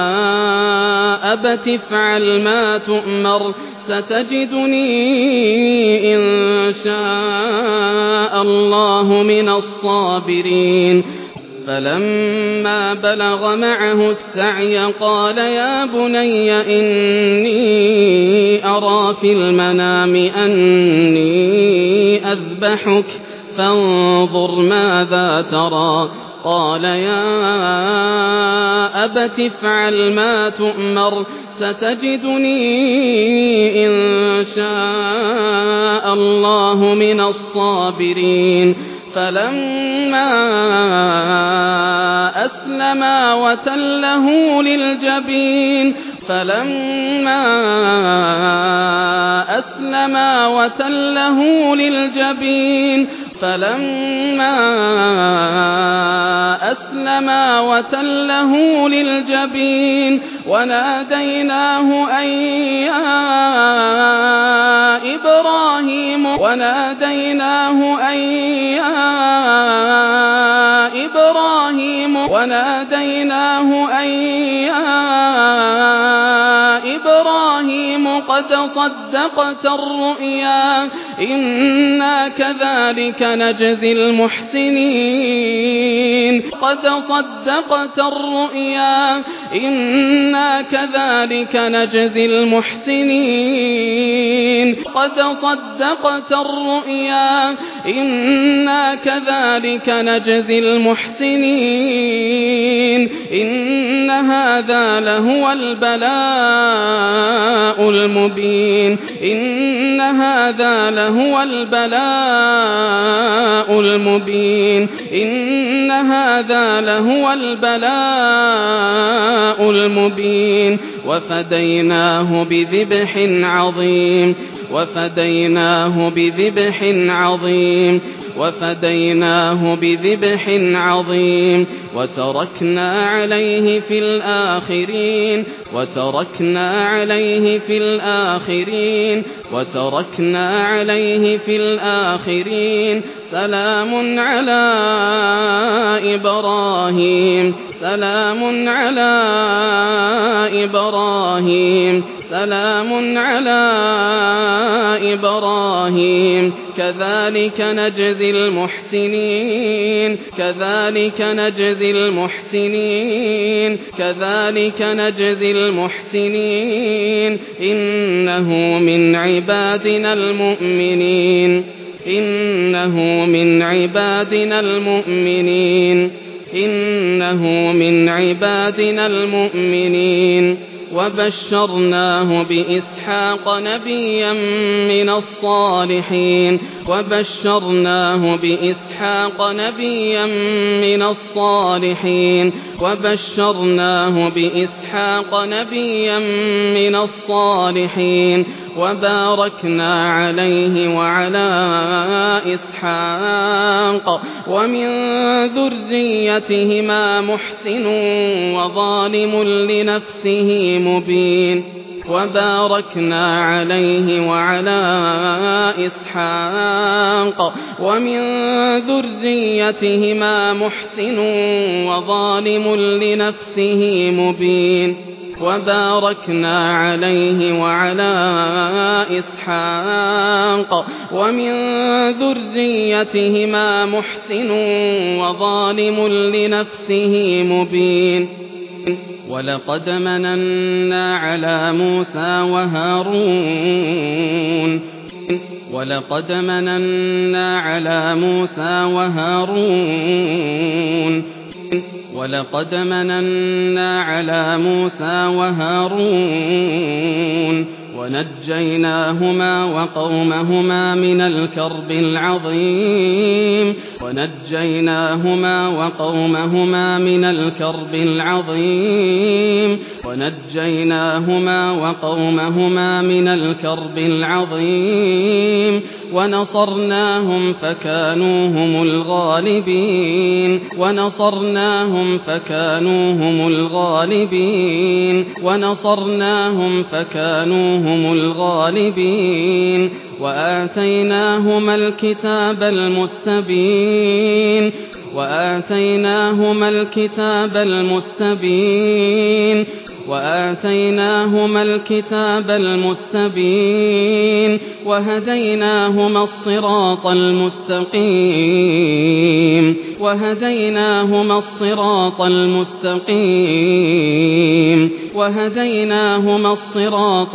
أبت افعل ما تؤمر ستجدني إن شاء الله من الصابرين فلما بلغ معه السعي قال يا بني إني أرى في المنام أني أذبحك فانظر ماذا ترى قال يا أبت افعل ما تؤمر ستجدني إن شاء الله من الصابرين فلما أسلما وتله للجبين فلما أسلما وتله للجبين فلما أسلما وتله للجبين وناديناه أن يا إبراهيم وناديناه أن يا إبراهيم وناديناه أن يا إبراهيم قد صدقت الرؤيا إنا كذلك نجزي المحسنين قد صدقت الرؤيا إنا كذلك نجزي المحسنين قد صدقت الرؤيا إنا كذلك نجزي المحسنين إن هذا لهو البلاء المبين إن هذا لهو البلاء المبين إن هذا لهو البلاء المبين وفديناه بذبح عظيم وفديناه بذبح عظيم وفديناه بذبح عظيم وتركنا عليه في الآخرين وتركنا عليه في الآخرين وتركنا عليه في الآخرين سلام على إبراهيم سلام على إبراهيم سلام على إبراهيم كذلك نجزي المحسنين كذلك نجزي المحسنين كذلك نجزي المحسنين إنه من عبادنا المؤمنين إنه من عبادنا المؤمنين إنه من عبادنا المؤمنين وبشرناه بإسحاق نبيا من الصالحين وبشرناه بإسحاق نبيا من الصالحين وبشرناه بإسحاق نبيا من الصالحين وباركنا عليه وعلى إسحاق ومن ذريتهما محسن وظالم لنفسه مبين وباركنا عليه وعلى إسحاق ومن ذريتهما محسن وظالم لنفسه مبين وباركنا عليه وعلى إسحاق ومن ذريتهما محسن وظالم لنفسه مبين ولقد مننا على موسى وهارون ولقد مننا على موسى وهارون ولقد مننا على موسى وهارون ونجيناهما وقومهما من الكرب العظيم ونجيناهما وقومهما من الكرب العظيم ونجيناهما وقومهما من الكرب العظيم ونصرناهم فكانوا هم الغالبين ونصرناهم فكانوا هم الغالبين ونصرناهم فكانوا هم الغالبين وآتيناهما الكتاب المستبين وآتيناهما الكتاب المستبين وآتيناهما الكتاب المستبين وهديناهما الصراط المستقيم وهديناهما الصراط المستقيم وهديناهما الصراط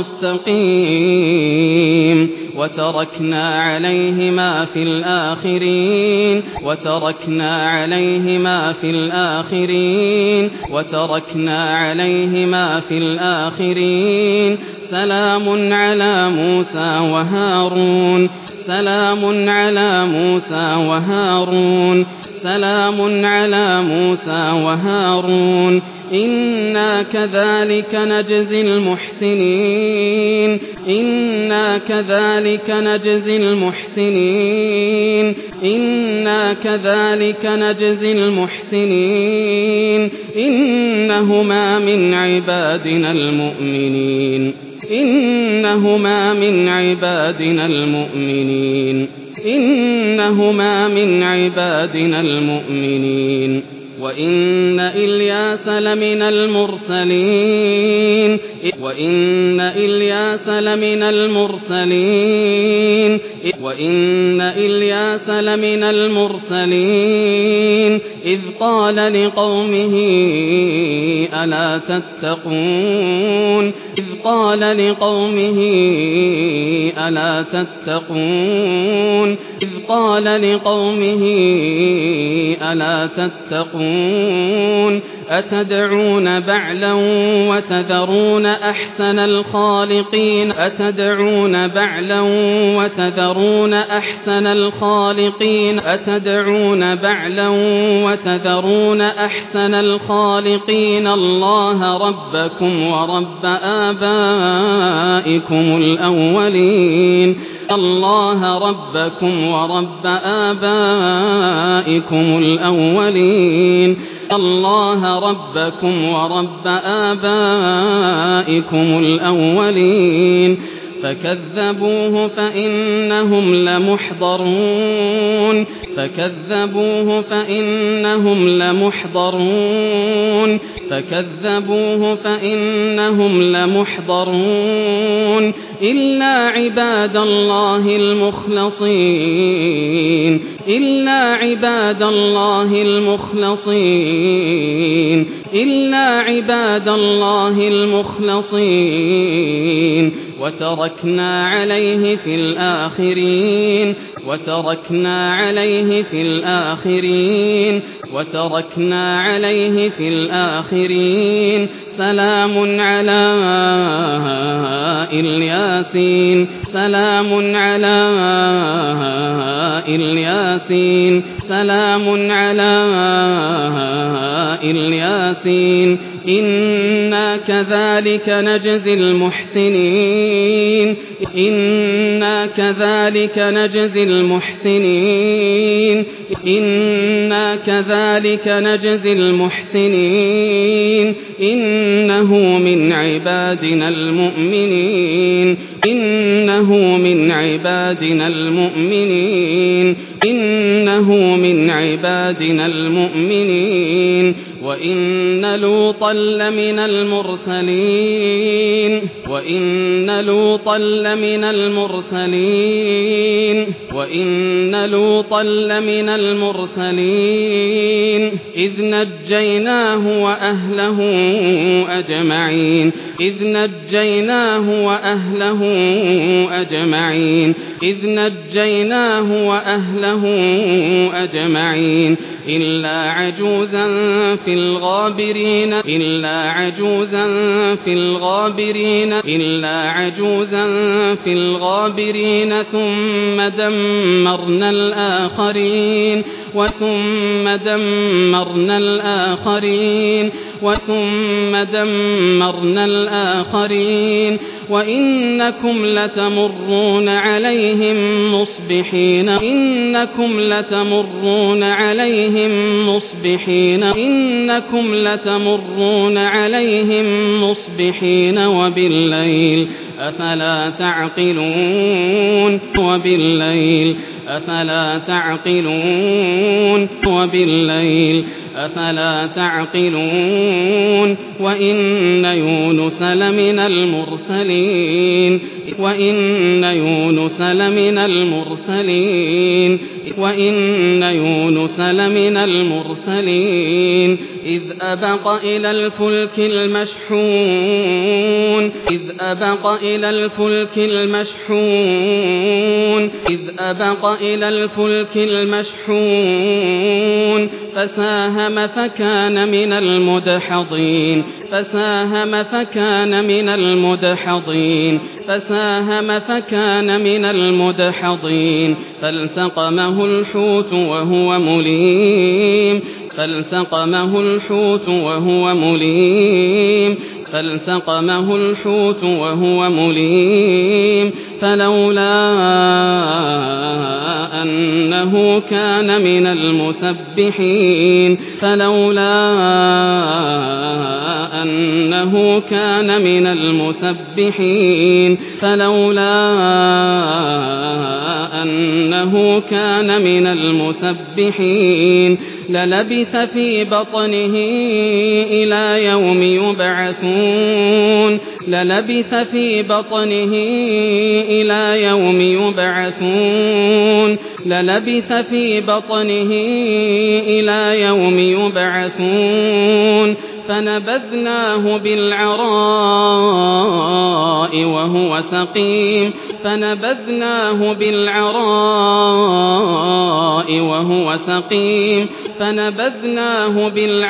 المستقيم وتركنا عليهما في الآخرين وتركنا عليهما في الآخرين وتركنا عليهما في الآخرين سلام على موسى وهارون سلام على موسى وهارون سلام على موسى وهارون إنا كذلك نجزي المحسنين إنا كذلك نجزي المحسنين إنا كذلك نجزي المحسنين إنهما من عبادنا المؤمنين إنهما من عبادنا المؤمنين إنهما من عبادنا المؤمنين وإن إلياس لمن المرسلين وإن إلياس لمن المرسلين وإن إلياس لمن المرسلين إذ قال لقومه ألا تتقون إذ قال لقومه ألا تتقون إذ قال لقومه ألا تتقون أتدعون بعلا وتذرون أحسن الخالقين أتدعون بعلا وتذرون أحسن الخالقين أتدعون بعلا وتذرون أحسن الخالقين الله ربكم ورب آبائكم الأولين الله ربكم ورب آبائكم الأولين الله ربكم ورب آبائكم الأولين فكذبوه فإنهم لمحضرون فكذبوه فإنهم لمحضرون فكذبوه فإنهم لمحضرون إلا عباد الله المخلصين إلا عباد الله المخلصين إلا عباد الله المخلصين وتركنا عليه في الآخرين وتركنا عليه في الآخرين وتركنا عليه في الآخرين سلام على الياسين سلام على الياسين سلام على الياسين إنا كذلك نجزي المحسنين إنا كذلك نجزي المحسنين إنا كذلك نجزي المحسنين إنه من عبادنا المؤمنين إنه من عبادنا المؤمنين إنه من عبادنا المؤمنين وإن لوطا لمن المرسلين وإن لوطا لمن المرسلين وإن لوطا لمن المرسلين إذ نجيناه وأهله أجمعين إذ نجيناه وأهله أجمعين إذ نجيناه وأهله أجمعين إلا عجوزا في الغابرين إلا عجوزا في الغابرين إلا عجوزا في الغابرين ثم دمرنا الآخرين وثم دمرنا الآخرين وثم دمرنا الآخرين وإنكم لتمرون عليهم مصبحين إنكم لتمرون عليهم مصبحين إنكم لتمرون عليهم مصبحين وبالليل أفلا تعقلون وبالليل أفلا تعقلون وبالليل أفلا تعقلون وإن يونس لمن المرسلين وإن يونس لمن المرسلين وإن يونس لمن المرسلين إذ أبق إلى الفلك المشحون إذ أبق إلى الفلك المشحون إذ أبق إلى الفلك المشحون فساهم فكان من المدحضين فساهم فكان من المدحضين فساهم فكان من المدحضين فالتقمه الحوت وهو مليم فالتقمه الحوت وهو مليم فالتقمه الحوت وهو مليم فلولا أنه كان من المسبحين فلولا أنه كان من المسبحين فلولا أنه كان من المسبحين للبث في بطنه إلى يوم يبعثون للبث في بطنه إلى يوم يبعثون للبث في بطنه إلى يوم يبعثون فنبذناه بالعراء وهو سقيم فنبذناه بالعراء وهو سقيم فنبذناه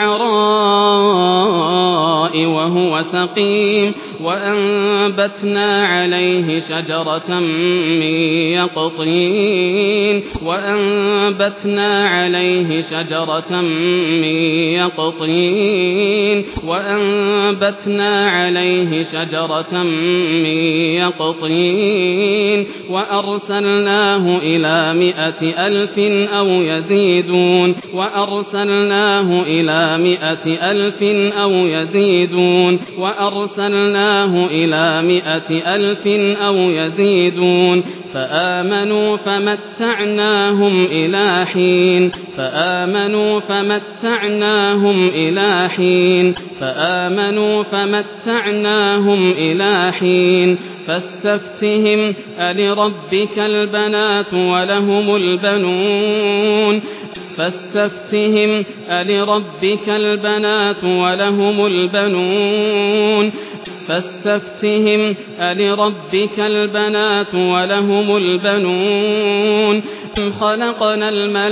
بالعراء وهو سقيم وأنبتنا عليه شجرة من يقطين وأنبتنا عليه شجرة من يقطين وأنبتنا عليه شجرة من يقطين وأرسلناه إلى مائة ألف أو يزيدون وأرسلناه إلى مائة ألف أو يزيدون وأرسلناه إلى مائة ألف أو يزيدون فآمنوا فمتعناهم إلى حين فآمنوا فمتعناهم إلى حين فآمنوا فمتعناهم إلى حين فاستفتهم ألربك البنات ولهم البنون فاستفتهم ألربك البنات ولهم البنون فاستفتهم ألربك البنات ولهم البنون أم خلقنا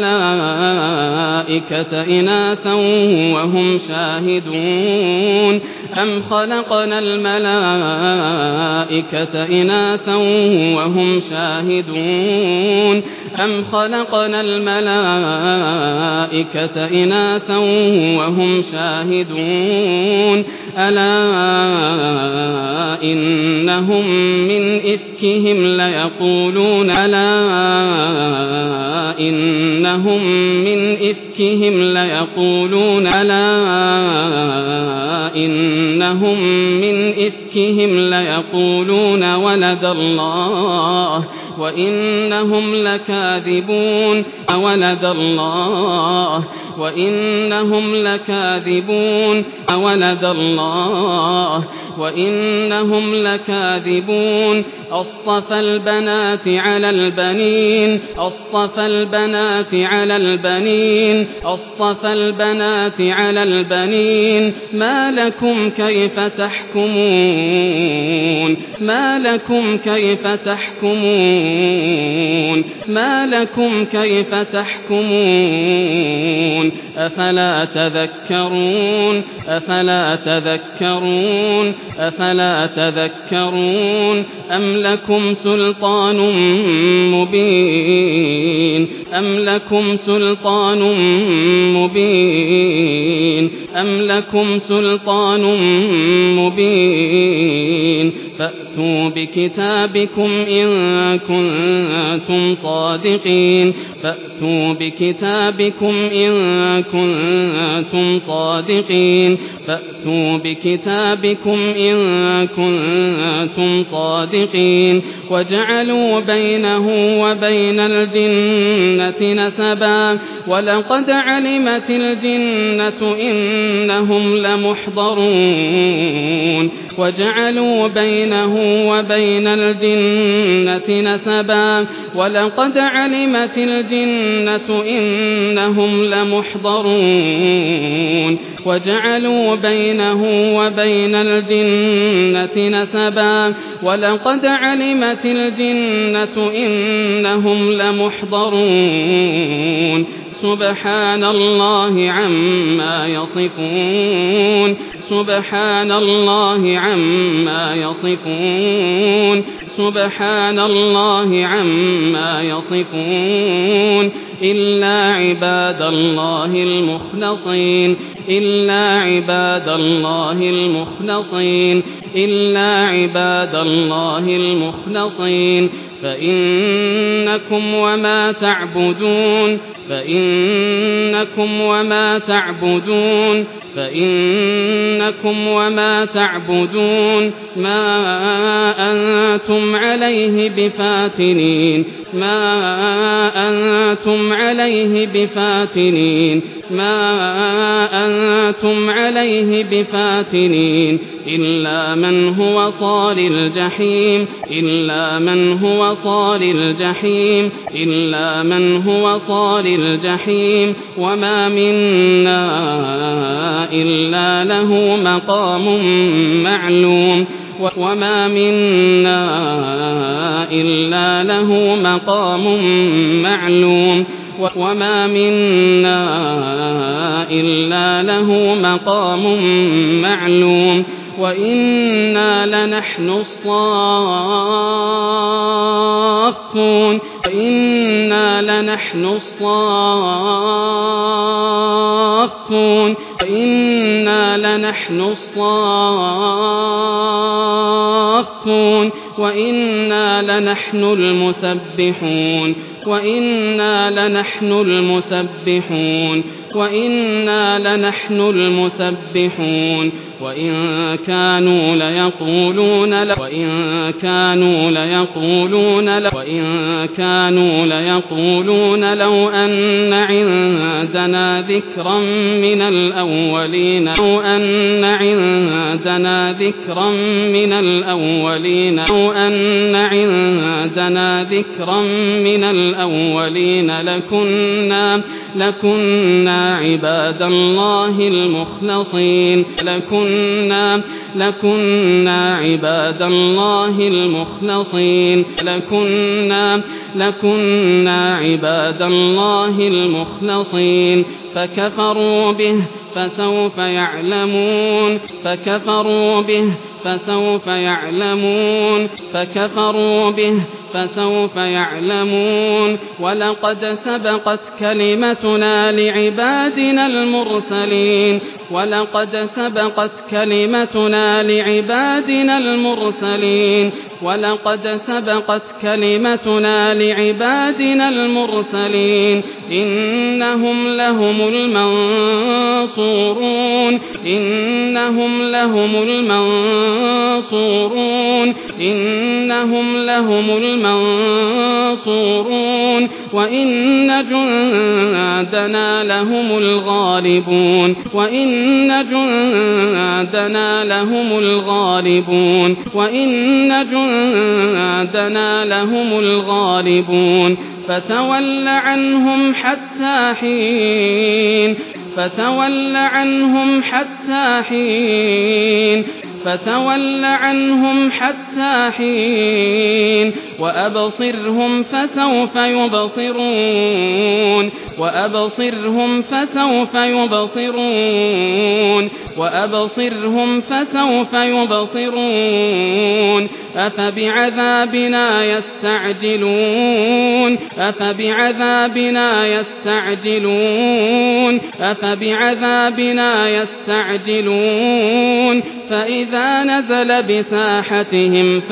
الملائكة إناثا وهم شاهدون أم خلقنا الملائكة إناثا وهم شاهدون أم خلقنا الملائكة إناثا وهم شاهدون ألا إنهم من إفكهم ليقولون ألا إنهم من إفكهم ليقولون ألا إنهم من إفكهم ليقولون ولد الله وإنهم لكاذبون ولد الله وإنهم لكاذبون ولد الله وإنهم لكاذبون أصطفى البنات على البنين أصطفى البنات على البنين أصطفى البنات على البنين ما لكم كيف تحكمون ما لكم كيف تحكمون ما لكم كيف تحكمون أفلا تذكرون أفلا تذكرون أفلا تذكرون أم لكم سلطان مبين أم لكم سلطان مبين أم لكم سلطان مبين فأتوا بكتابكم إن كنتم صادقين فأتوا بكتابكم إن كنتم صادقين فأتوا بكتابكم إن كنتم صادقين وجعلوا بينه وبين الجنة نسبا ولقد علمت الجنة إنهم لمحضرون وجعلوا بينه وبين الجنة نسبا ولقد علمت الجنة إنهم لمحضرون وجعلوا بينه وبين الجنة نسبا ولقد علمت الجنة إنهم لمحضرون سبحان الله عما يصفون سبحان الله عما يصفون سبحان الله عما يصفون إلا عباد الله المخلصين إلا عباد الله المخلصين إلا عباد الله المخلصين فإنكم وما تعبدون فإنكم وما تعبدون فإنكم وما تعبدون ما أنتم عليه بفاتنين ما أنتم عليه بفاتنين ما أنتم عليه بفاتنين إلا من هو صال الجحيم إلا من هو صال الجحيم إلا من هو صال الجحيم وما منا إلا له مقام معلوم وما منا إلا له مقام معلوم وما منا إلا له مقام معلوم وإنا لنحن الصافون وإنا لنحن الصافون وإنا لنحن الصافون وإنا لنحن المسبحون وإنا لنحن المسبحون وإنا لنحن المسبحون وإن كانوا ليقولون وإن كانوا ليقولون وإن كانوا ليقولون لو أن عندنا ذكرا من الأولين لو أن عندنا ذكرا من الأولين لو أن عندنا ذكرا من الأولين لكنا لكنا عباد الله المخلصين لكنا لكنا عباد الله المخلصين لكنا لكنا عباد الله المخلصين فكفروا به فسوف يعلمون فكفروا به فسوف يعلمون فكفروا به فسوف يعلمون ولقد سبقت كلمتنا لعبادنا المرسلين ولقد سبقت كلمتنا لعبادنا المرسلين ولقد سبقت كلمتنا لعبادنا المرسلين إنهم لهم المنصورون إنهم لهم المنصورون إنهم لهم المنصورون وإن جندنا لهم الغالبون وإن جندنا لهم الغالبون وإن جندنا لهم الغالبون فتول عنهم حتى حين فتول عنهم حتى حين فتول عنهم حتى حين وأبصرهم فسوف يبصرون وأبصرهم فسوف يبصرون وأبصرهم فسوف يبصرون أفبعذابنا يستعجلون أفبعذابنا يستعجلون أفبعذابنا يستعجلون فإذا نزل بساحتهم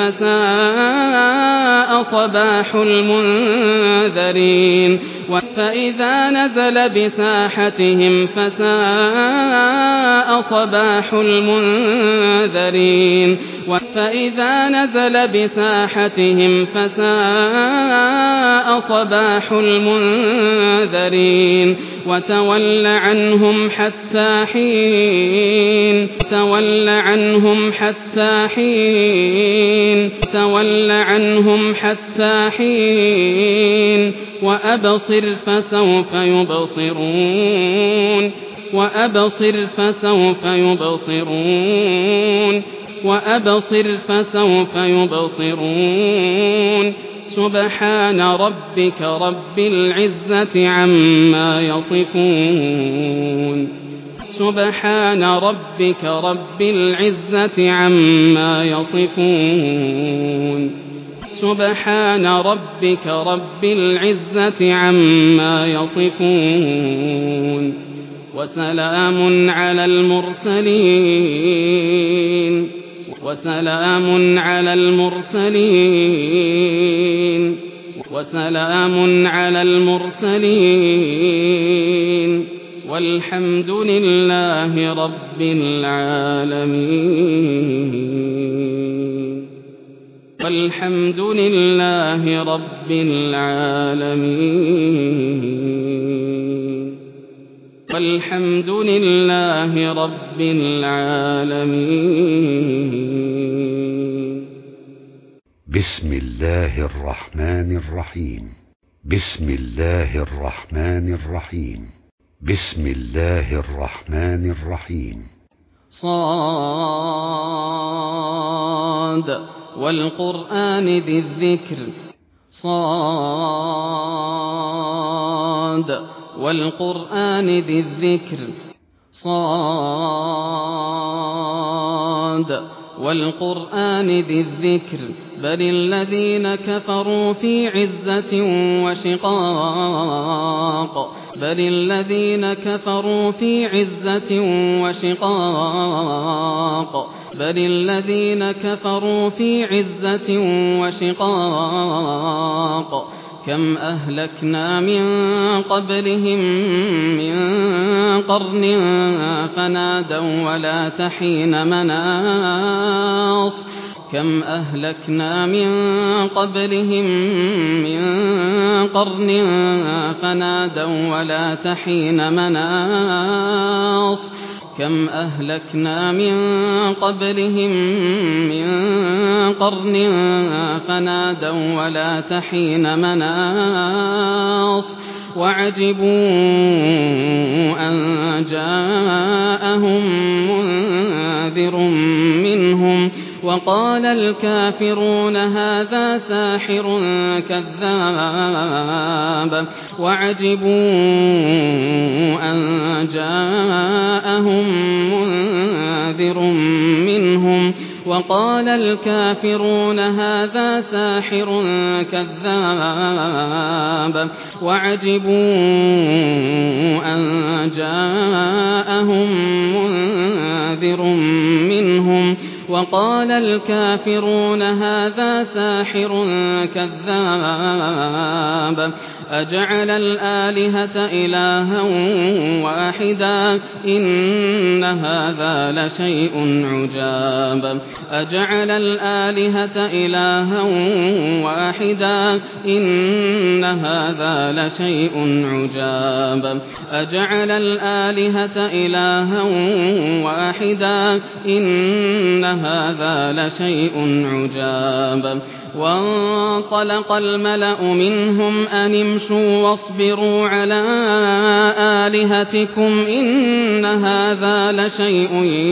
فساء صباح المنذرين فإذا نزل بساحتهم فساء صباح المنذرين فإذا نزل بساحتهم فساء صباح المنذرين وتول عنهم حتى حين تول عنهم حتى حين تول عنهم حتى حين وأبصر فسوف يبصرون وأبصر فسوف يبصرون وأبصر فسوف يبصرون سبحان ربك رب العزة عما يصفون سبحان ربك رب العزة عما يصفون سبحان ربك رب العزة عما يصفون وسلام على المرسلين وسلام على المرسلين وسلام على المرسلين والحمد لله رب العالمين والحمد لله رب العالمين والحمد لله رب العالمين. بسم الله الرحمن الرحيم. بسم الله الرحمن الرحيم. بسم الله الرحمن الرحيم. صاد والقرآن ذي الذكر. صاد والقرآن ذي الذكر. صاد والقرآن ذي الذكر. بل الذين كفروا في عزة وشقاق. بل الذين كفروا في عزة وشقاق. بل الذين كفروا في عزة وشقاق. كم أهلكنا من قبلهم من قرن فنادوا ولا تحين مناص. كم أهلكنا من قبلهم من قرن فنادوا ولا تحين مناص. كم أهلكنا من قبلهم من قرن فنادوا ولا تحين مناص. وعجبوا أن جاءهم منذر منهم وقال الكافرون هذا ساحر كذاب. وعجبوا أن جاءهم منذر منهم وقال الكافرون هذا ساحر كذاب. وعجبوا أن جاءهم منذر منهم وقال الكافرون هذا ساحر كذاب. أجعل الآلهة إلها واحدا إن هذا لشيء عجاب. أجعل الآلهة إلها واحدا إن هذا لشيء عجاب. أجعل الآلهة إلها واحدا إن هذا لشيء عجاب. وانطلق الملأ منهم أن امشوا واصبروا على آلهتكم إن هذا لشيء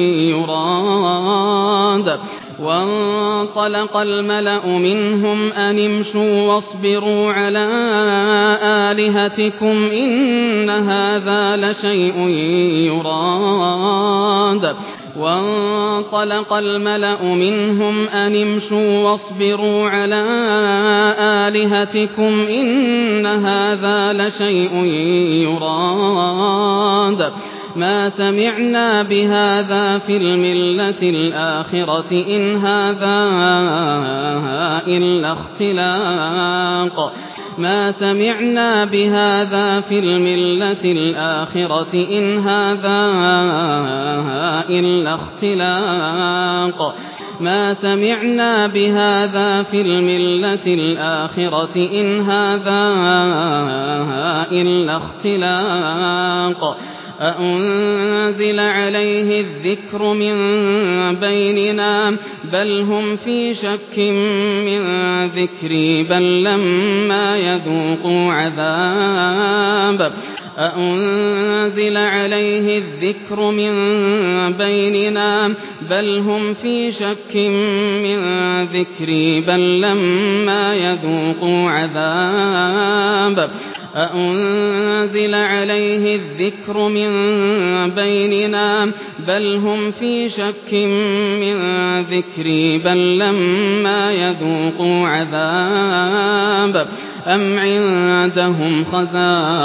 يراد. وانطلق الملأ منهم أن امشوا واصبروا على آلهتكم إن هذا لشيء يراد. وانطلق الملأ منهم أن امشوا واصبروا على آلهتكم إن هذا لشيء يراد. ما سمعنا بهذا في الملة الآخرة إن هذا إلا اختلاق. ما سمعنا بهذا في الملة الآخرة إن هذا إلا اختلاق. ما سمعنا بهذا في الملة الآخرة إن هذا إلا اختلاق. أأنزل عليه الذكر من بيننا بل هم في شك من ذكري بل لما يذوقوا عذاب. أأنزل عليه الذكر من بيننا بل هم في شك من ذكري بل لما يذوقوا عذاب. أأنزل عليه الذكر من بيننا بل هم في شك من ذكري بل لما يذوقوا عذاب. أم عندهم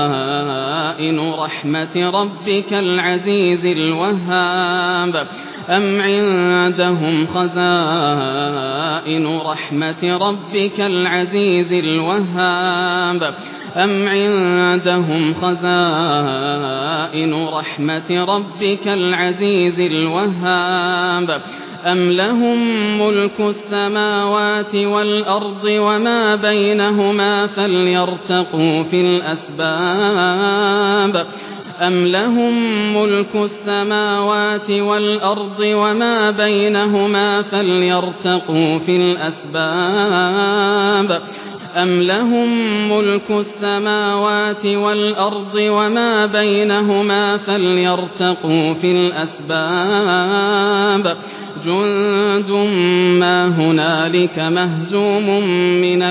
خزائن رحمة ربك العزيز الوهاب. أم عندهم خزائن رحمة ربك العزيز الوهاب أم عندهم خزائن رحمة ربك العزيز الوهاب أم لهم ملك السماوات والأرض وما بينهما فليرتقوا في الأسباب أم لهم ملك السماوات والأرض وما بينهما فليرتقوا في الأسباب أم لهم ملك السماوات والأرض وما بينهما فليرتقوا في الأسباب جند ما هنالك مهزوم من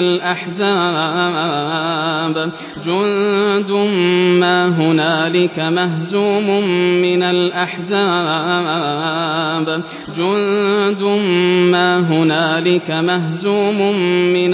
الأحزاب جند ما هنالك مهزوم من الأحزاب جند ما هنالك مهزوم من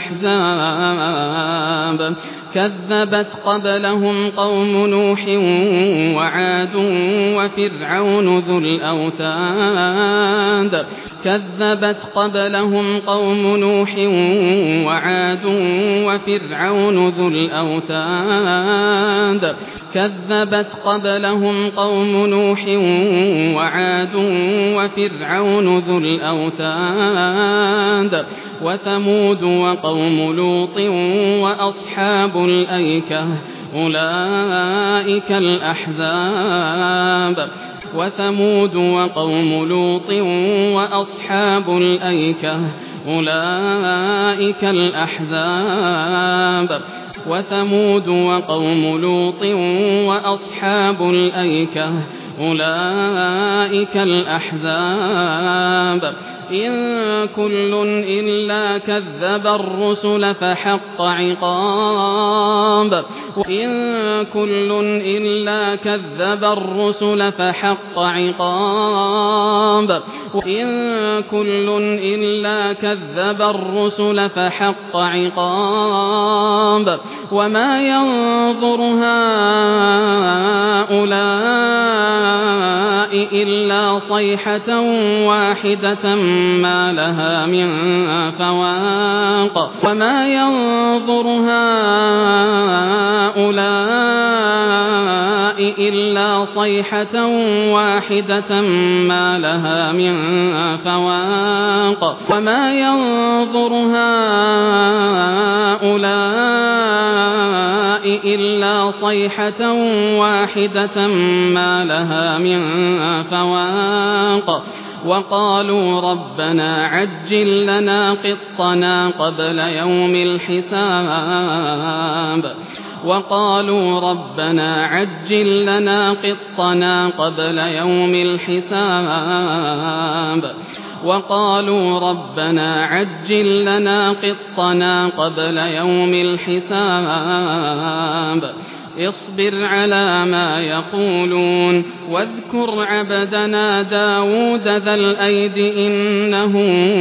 الأحزاب كذبت قبلهم قوم نوح وعاد وفرعون ذو الأوتاد كذبت قبلهم قوم نوح وعاد وفرعون ذو الأوتاد كذبت قبلهم قوم نوح وعاد وفرعون ذو الأوتاد وثمود وقوم لوط وأصحاب الأيكة أولئك الأحزاب وثمود وقوم لوط وأصحاب الأيكة أولئك الأحزاب وثمود وقوم لوط وأصحاب الأيكة أولئك الأحزاب إن كل إلا كذب الرسل فحق عقاب إن كل إلا كذب الرسل فحق عقاب إن كل إلا كذب الرسل فحق عقاب وما ينظر هؤلاء إلا صيحة واحدة ما لها من فواق وما ينظر هؤلاء إلا صيحة واحدة ما لها من فواق وما ينظر هؤلاء إلا صيحة واحدة ما لها من فواق وقالوا ربنا عجل لنا قطنا قبل يوم الحساب وقالوا ربنا عجل لنا قطنا قبل يوم الحساب وقالوا ربنا عجل لنا قطنا قبل يوم الحساب اصبر على ما يقولون واذكر عبدنا داود ذا الأيد إنه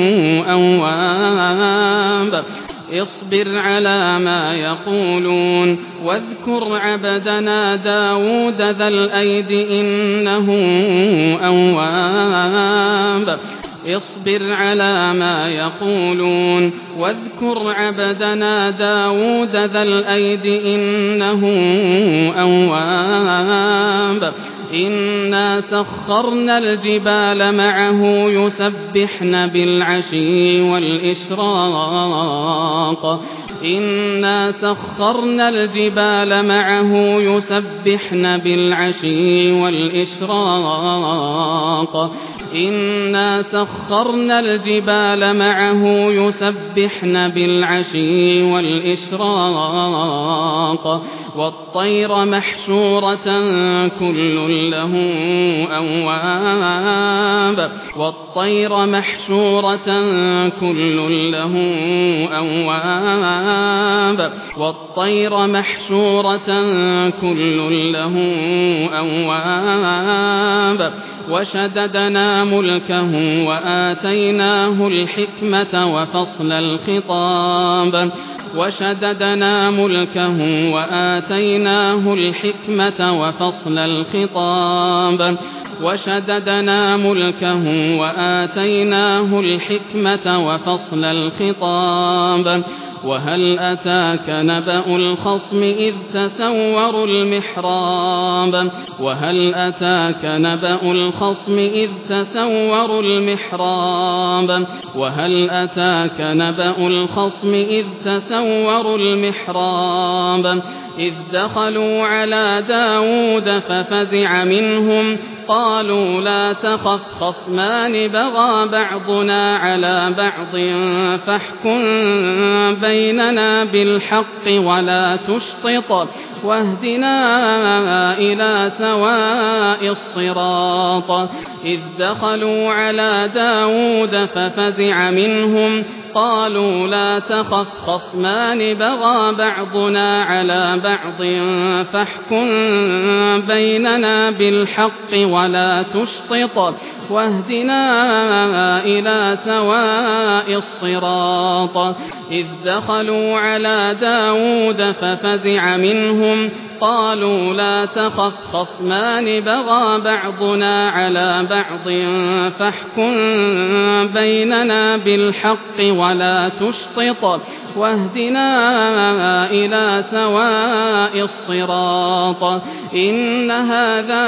أواب اصبر على ما يقولون واذكر عبدنا داود ذا الأيد إنه أواب اصبر على ما يقولون واذكر عبدنا داود ذا الأيد إنه أواب إنا سخرنا الجبال معه يسبحن بالعشي والإشراق إنا سخرنا الجبال معه يسبحن بالعشي والإشراق إنا سخرنا الجبال معه يسبحن بالعشي والإشراق والطير محشورة كل له أواب والطير محشورة كل له أواب والطير محشورة كل له أواب وشددنا ملكه وآتيناه الحكمة وفصل الخطاب وشددنا ملكه وآتيناه الحكمة وفصل الخطاب وشددنا ملكه وآتيناه الحكمة وفصل الخطاب وهل أتاك نبأ الخصم إذ تسوروا المحراب وهل أتاك نبأ الخصم إذ تسوروا المحراب وهل أتاك نبأ الخصم إذ تسوروا المحراب إذ دخلوا على داود ففزع منهم قالوا لا تخف خصمان بغى بعضنا على بعض فاحكم بيننا بالحق ولا تشطط واهدنا إلى سواء الصراط إذ دخلوا على داود ففزع منهم قالوا لا تخف خصمان بغى بعضنا على بعض فاحكم بيننا بالحق ولا تشطط واهدنا إلى سواء الصراط إذ دخلوا على داود ففزع منهم قالوا لا تخف خصمان بغى بعضنا على بعض فاحكم بيننا بالحق ولا تشطط واهدنا إلى سواء الصراط إن هذا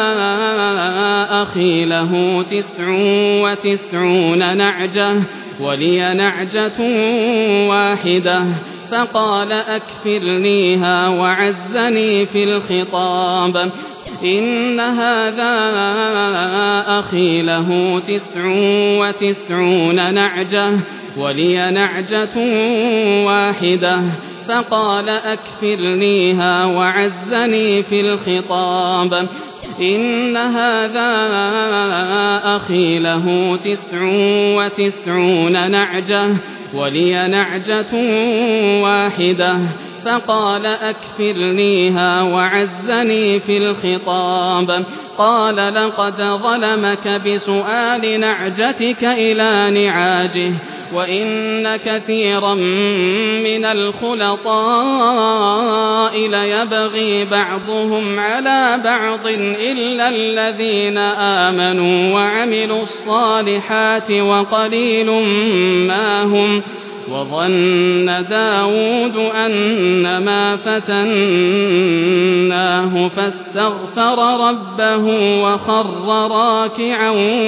أخي له تسع وتسعون نعجة ولي نعجة واحدة فقال أكفلنيها وعزني في الخطاب إن هذا أخي له تسع وتسعون نعجة ولي نعجة واحدة فقال أكفلنيها وعزني في الخطاب إن هذا أخي له تسع وتسعون نعجة ولي نعجة واحدة فقال أكفلنيها وعزني في الخطاب قال لقد ظلمك بسؤال نعجتك إلى نعاجه وإن كثيرا من الخلطاء ليبغي بعضهم على بعض إلا الذين آمنوا وعملوا الصالحات وقليل ما هم وظن داود أنما فتناه فاستغفر ربه وخر راكعا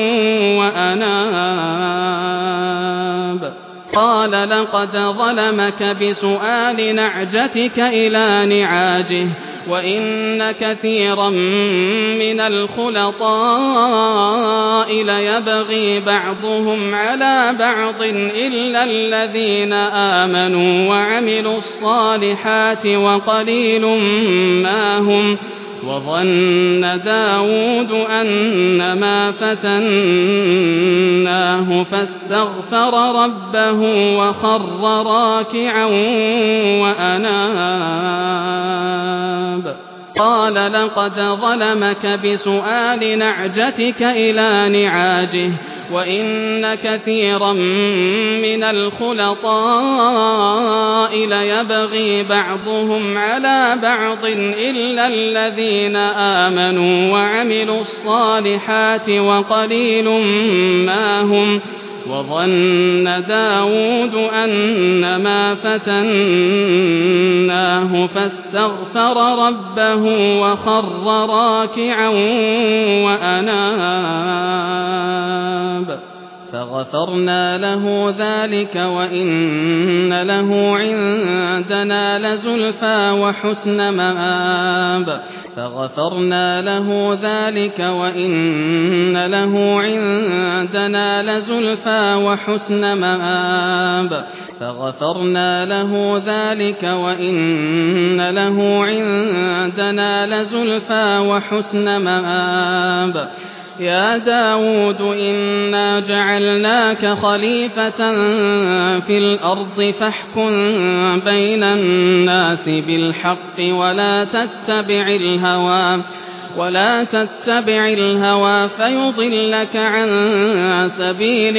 وأناب قال لقد ظلمك بسؤال نعجتك إلى نعاجه وإن كثيرا من الخلطاء ليبغي بعضهم على بعض إلا الذين آمنوا وعملوا الصالحات وقليل ما هم وظن داود أنما فتناه فاستغفر ربه وخر راكعا وأناب قال لقد ظلمك بسؤال نعجتك إلى نعاجه وإن كثيرا من الخلطاء ليبغي بعضهم على بعض إلا الذين آمنوا وعملوا الصالحات وقليل ما هم وظن داود أنما فتناه فاستغفر ربه وخر راكعا وأناب فغفرنا له ذلك وإن له عندنا لزلفى وحسن مآب فغفرنا له ذلك وإن له عندنا لزلفى وحسن مآب فغفرنا له ذلك وإن له عندنا لزلفى وحسن مآب يا داود إنا جعلناك خليفة في الأرض فاحكم بين الناس بالحق ولا تتبع الهوى ولا تتبع الهوى فيضلك عن سبيل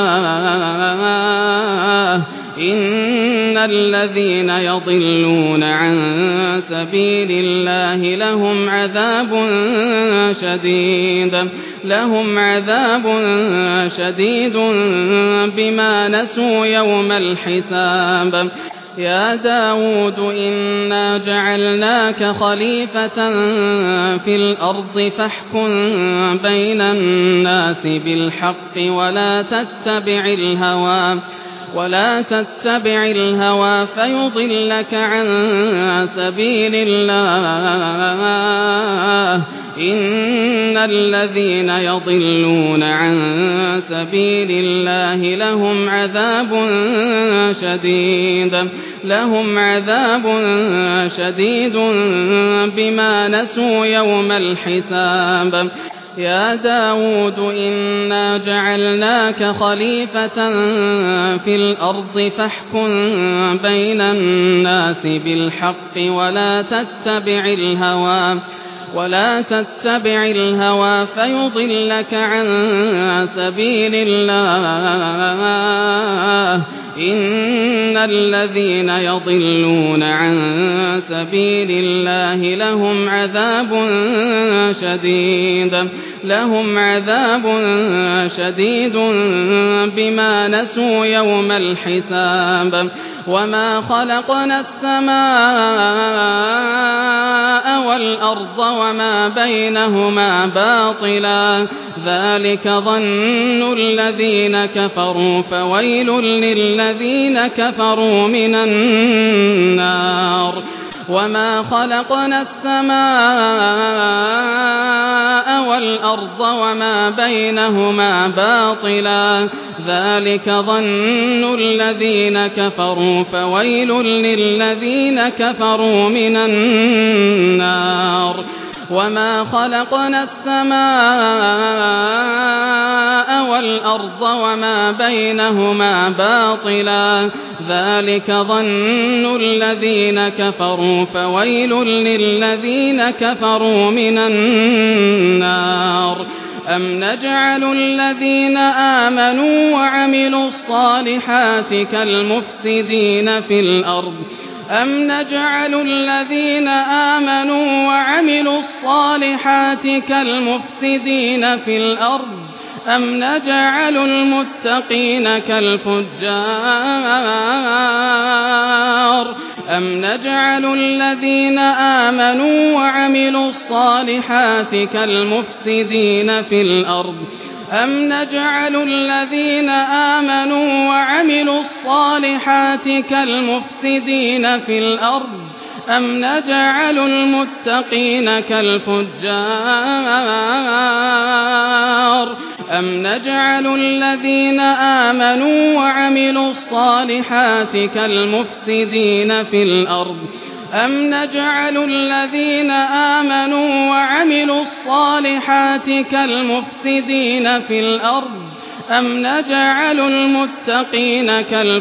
الله إن الذين يضلون عن سبيل الله لهم عذاب شديد لهم عذاب شديد بما نسوا يوم الحساب يا داود إنا جعلناك خليفة في الأرض فاحكم بين الناس بالحق ولا تتبع الهوى ولا تتبع الهوى فيضلك عن سبيل الله إن الذين يضلون عن سبيل الله لهم عذاب شديد لهم عذاب شديد بما نسوا يوم الحساب يا داود إنا جعلناك خليفة في الأرض فاحكم بين الناس بالحق ولا تتبع الهوى ولا تتبع الهوى فيضلك عن سبيل الله إن الذين يضلون عن سبيل الله لهم عذاب شديد لهم عذاب شديد بما نسوا يوم الحساب وما خلقنا السماء والأرض وما بينهما باطلا ذلك ظن الذين كفروا فويل للذين كفروا من النار وما خلقنا السماء والأرض وما بينهما باطلا ذلك ظن الذين كفروا فويل للذين كفروا من النار وما خلقنا السماء والأرض وما بينهما باطلا ذلك ظن الذين كفروا فويل للذين كفروا من النار أم نجعل الذين آمنوا وعملوا الصالحات كالمفسدين في الأرض أم نجعل الذين آمنوا وعملوا الصالحات كالمفسدين في الأرض أم نجعل المتقين كالفجار أم نجعل الذين آمنوا وعملوا الصالحات كالمفسدين في الأرض أم نجعل الذين آمنوا وعملوا الصالحات كالمفسدين في الأرض أم نجعل المتقين كالفجار أم نجعل الذين آمنوا وعملوا الصالحات كالمفسدين في الأرض أم نجعل الذين آمنوا وعملوا الصالحات كالمفسدين في الأرض أم نجعل المتقين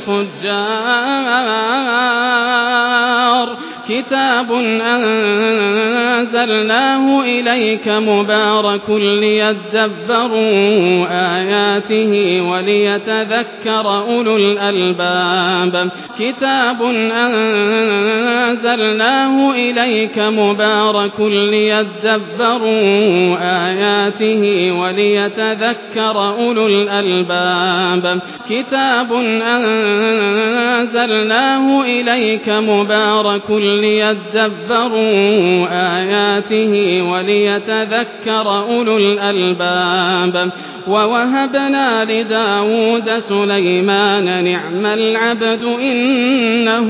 كالفجار كتاب أنزلناه إليك مبارك ليدبروا آياته وليتذكر أولو الألباب كتاب أنزلناه إليك مبارك ليدبروا آياته وليتذكر أولو الألباب كتاب أنزلناه إليك مبارك ليدبروا آياته وليتذكر أولو الألباب ووهبنا لداود سليمان نعم العبد إنه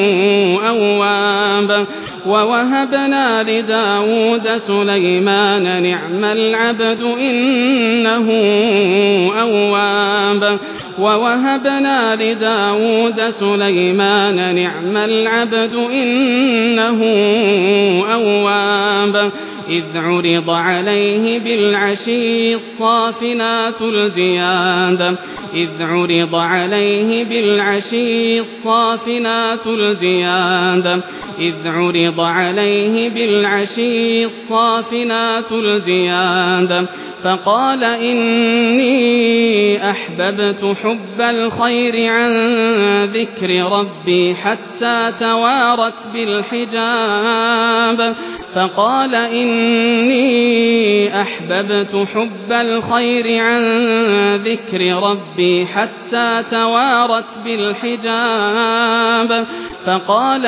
أواب ووهبنا لداود سليمان نعم العبد إنه أواب ووهبنا لداود سليمان نعم العبد إنه أواب إذ عرض عليه بالعشي الصافنات الجياد إذ عرض عليه بالعشي الصافنات الجياد إذ عرض عليه بالعشي الصافنات الجياد فقال إني أحببت حب الخير عن ذكر ربي حتى توارت بالحجاب فقال إني أحببت حب الخير عن ذكر ربي حتى توارت بالحجاب فقال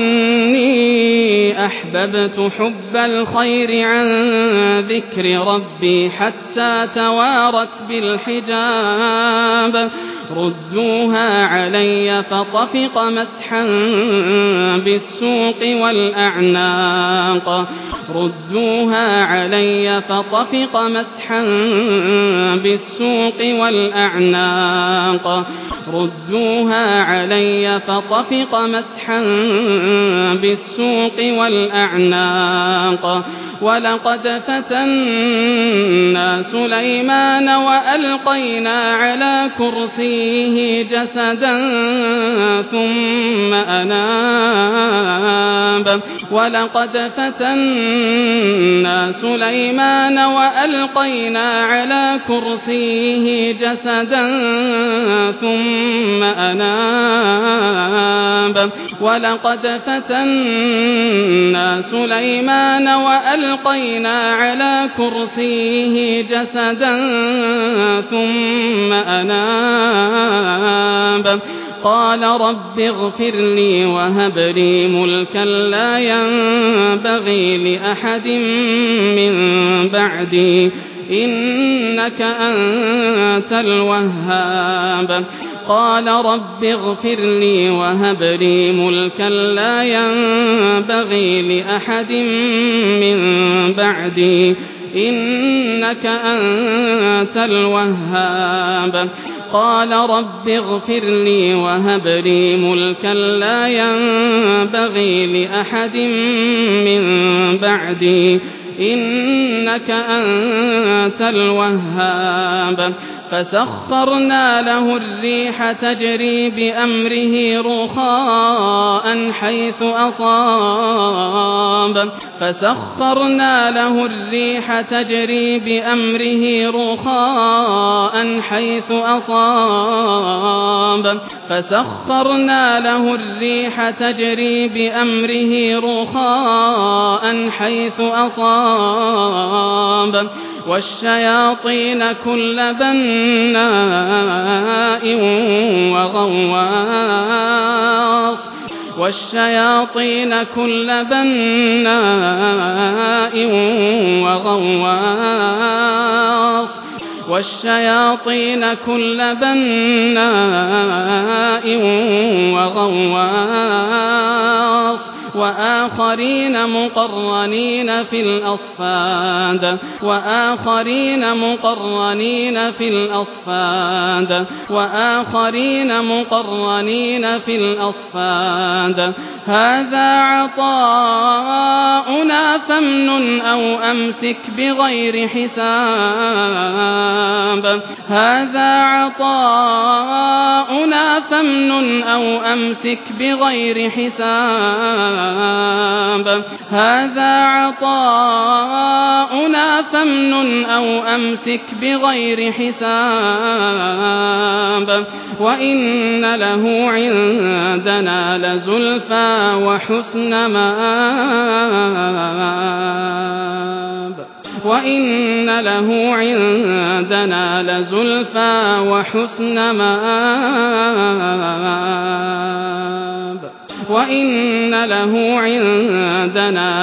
إني أحببت حب الخير عن ذكر ربي حتى توارت بالحجاب ردوها علي فطفق مسحا بالسوق والأعناق ردوها علي فطفق مسحا بالسوق والأعناق ردوها علي فطفق مسحا بالسوق والأعناق ولقد فتنا سليمان وألقينا على كرسيه جسدا ثم أناب ولقد فتنا سليمان وألقينا على كرسيه جسدا ثم أناب ولقد فتنا سليمان وألقينا على كرسيه جسدا ثم أناب قال رب اغفر لي وهب لي ملكا لا ينبغي لأحد من بعدي إنك أنت الوهاب قال رب اغفر لي وهب لي ملكا لا ينبغي لأحد من بعدي إنك أنت الوهاب قال رب اغفر لي وهب لي ملكا لا ينبغي لأحد من بعدي إنك أنت الوهاب فسخرنا له الريح تجري بأمره رخاء حيث أصاب فسخرنا له الريح تجري بأمره رخاء حيث أصاب فسخرنا له الريح تجري بأمره رخاء حيث أصاب والشياطين كل بناء وغواص والشياطين كل بناء وغواص والشياطين كل بناء وغواص وآخرين مقرنين في الأصفاد وآخرين مقرنين في الأصفاد وآخرين مقرنين في الأصفاد هذا عطاؤنا فامنن أو أمسك بغير حساب هذا عطاؤنا فامنن أو أمسك بغير حساب هذا عطاؤنا فامنن أو أمسك بغير حساب وإن له عندنا لزلفى وحسن مآب وإن له عندنا لزلفى وحسن مآب وإن له عندنا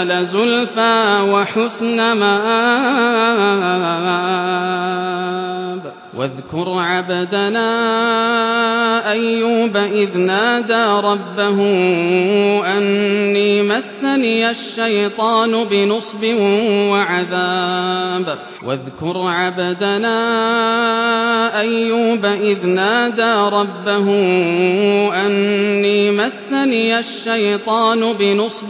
لزلفى وحسن مآب واذكر عبدنا أيوب إذ نادى ربه أني مسني الشيطان بنصب وعذاب واذكر عبدنا أيوب إذ نادى ربه أني مسني الشيطان بنصب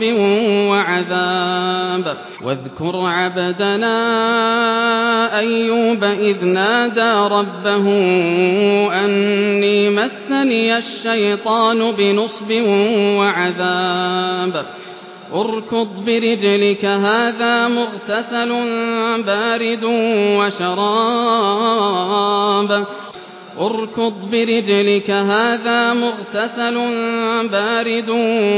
وعذاب واذكر عبدنا أيوب إذ نادى ربه أني مسني الشيطان بنصب وعذاب اركض برجلك هذا مغتسل بارد وشراب اركض برجلك هذا مغتسل بارد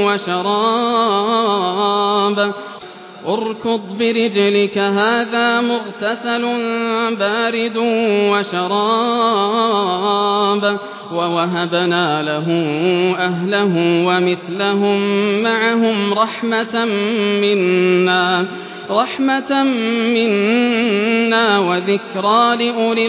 وشراب اركض برجلك هذا مغتسل بارد وشراب ووهبنا له أهله ومثلهم معهم رحمة منا رحمة منا وذكرى لأولي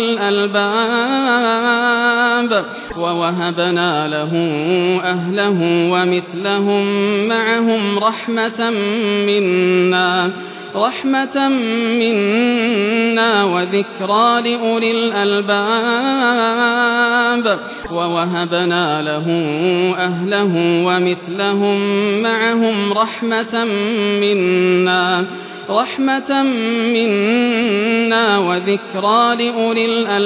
الألباب ووهبنا له أهله ومثلهم معهم رحمة منا رحمة منا وذكرى لأولي الألباب ووهبنا له أهله ومثلهم معهم رحمة منا رحمة منا وذكرى لأولي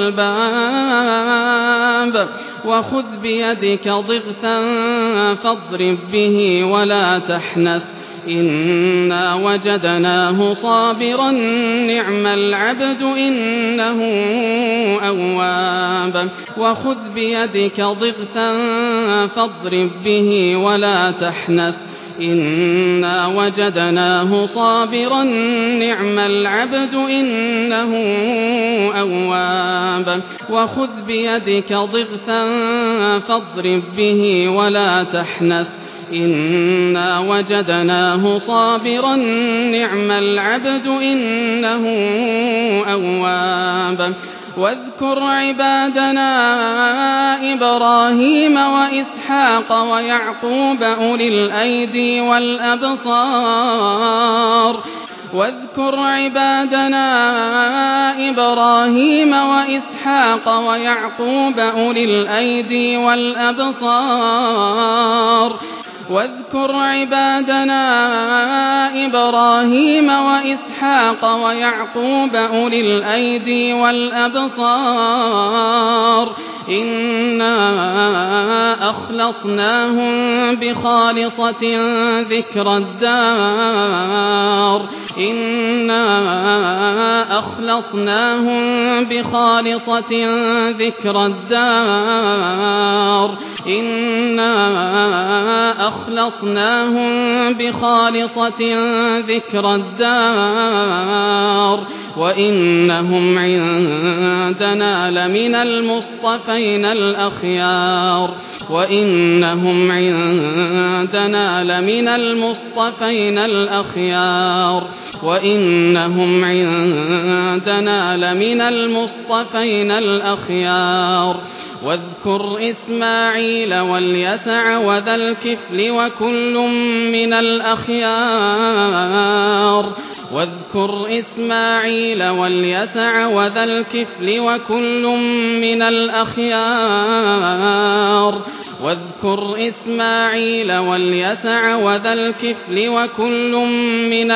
الألباب وخذ بيدك ضغثا فاضرب به ولا تحنث إنا وجدناه صابرا نعم العبد إنه أواب وخذ بيدك ضغثا فاضرب به ولا تحنث إنا وجدناه صابرا نعم العبد إنه أواب وخذ بيدك ضغثا فاضرب به ولا تحنث إنا وجدناه صابرا نعم العبد إنه أواب واذكر عبادنا إبراهيم وإسحاق ويعقوب أولي الأيدي والأبصار واذكر عبادنا إبراهيم وإسحاق ويعقوب أولي الأيدي والأبصار واذكر عبادنا إبراهيم وإسحاق ويعقوب أولي الأيدي والأبصار إنا أخلصناهم بخالصة ذكر الدار إنا أخلصناهم بخالصة ذكر الدار إنا أخلصناهم بخالصة ذكر الدار وإنهم عندنا لمن المصطفين الأخيار وإنهم عندنا لمن المصطفين الأخيار وإنهم عندنا لمن المصطفين الأخيار واذكر إسماعيل واليسع وذا الكفل وكل من الأخيار واذكر إسماعيل واليسع وذا الكفل وكل من الأخيار واذكر إسماعيل واليسع وذا الكفل وكل من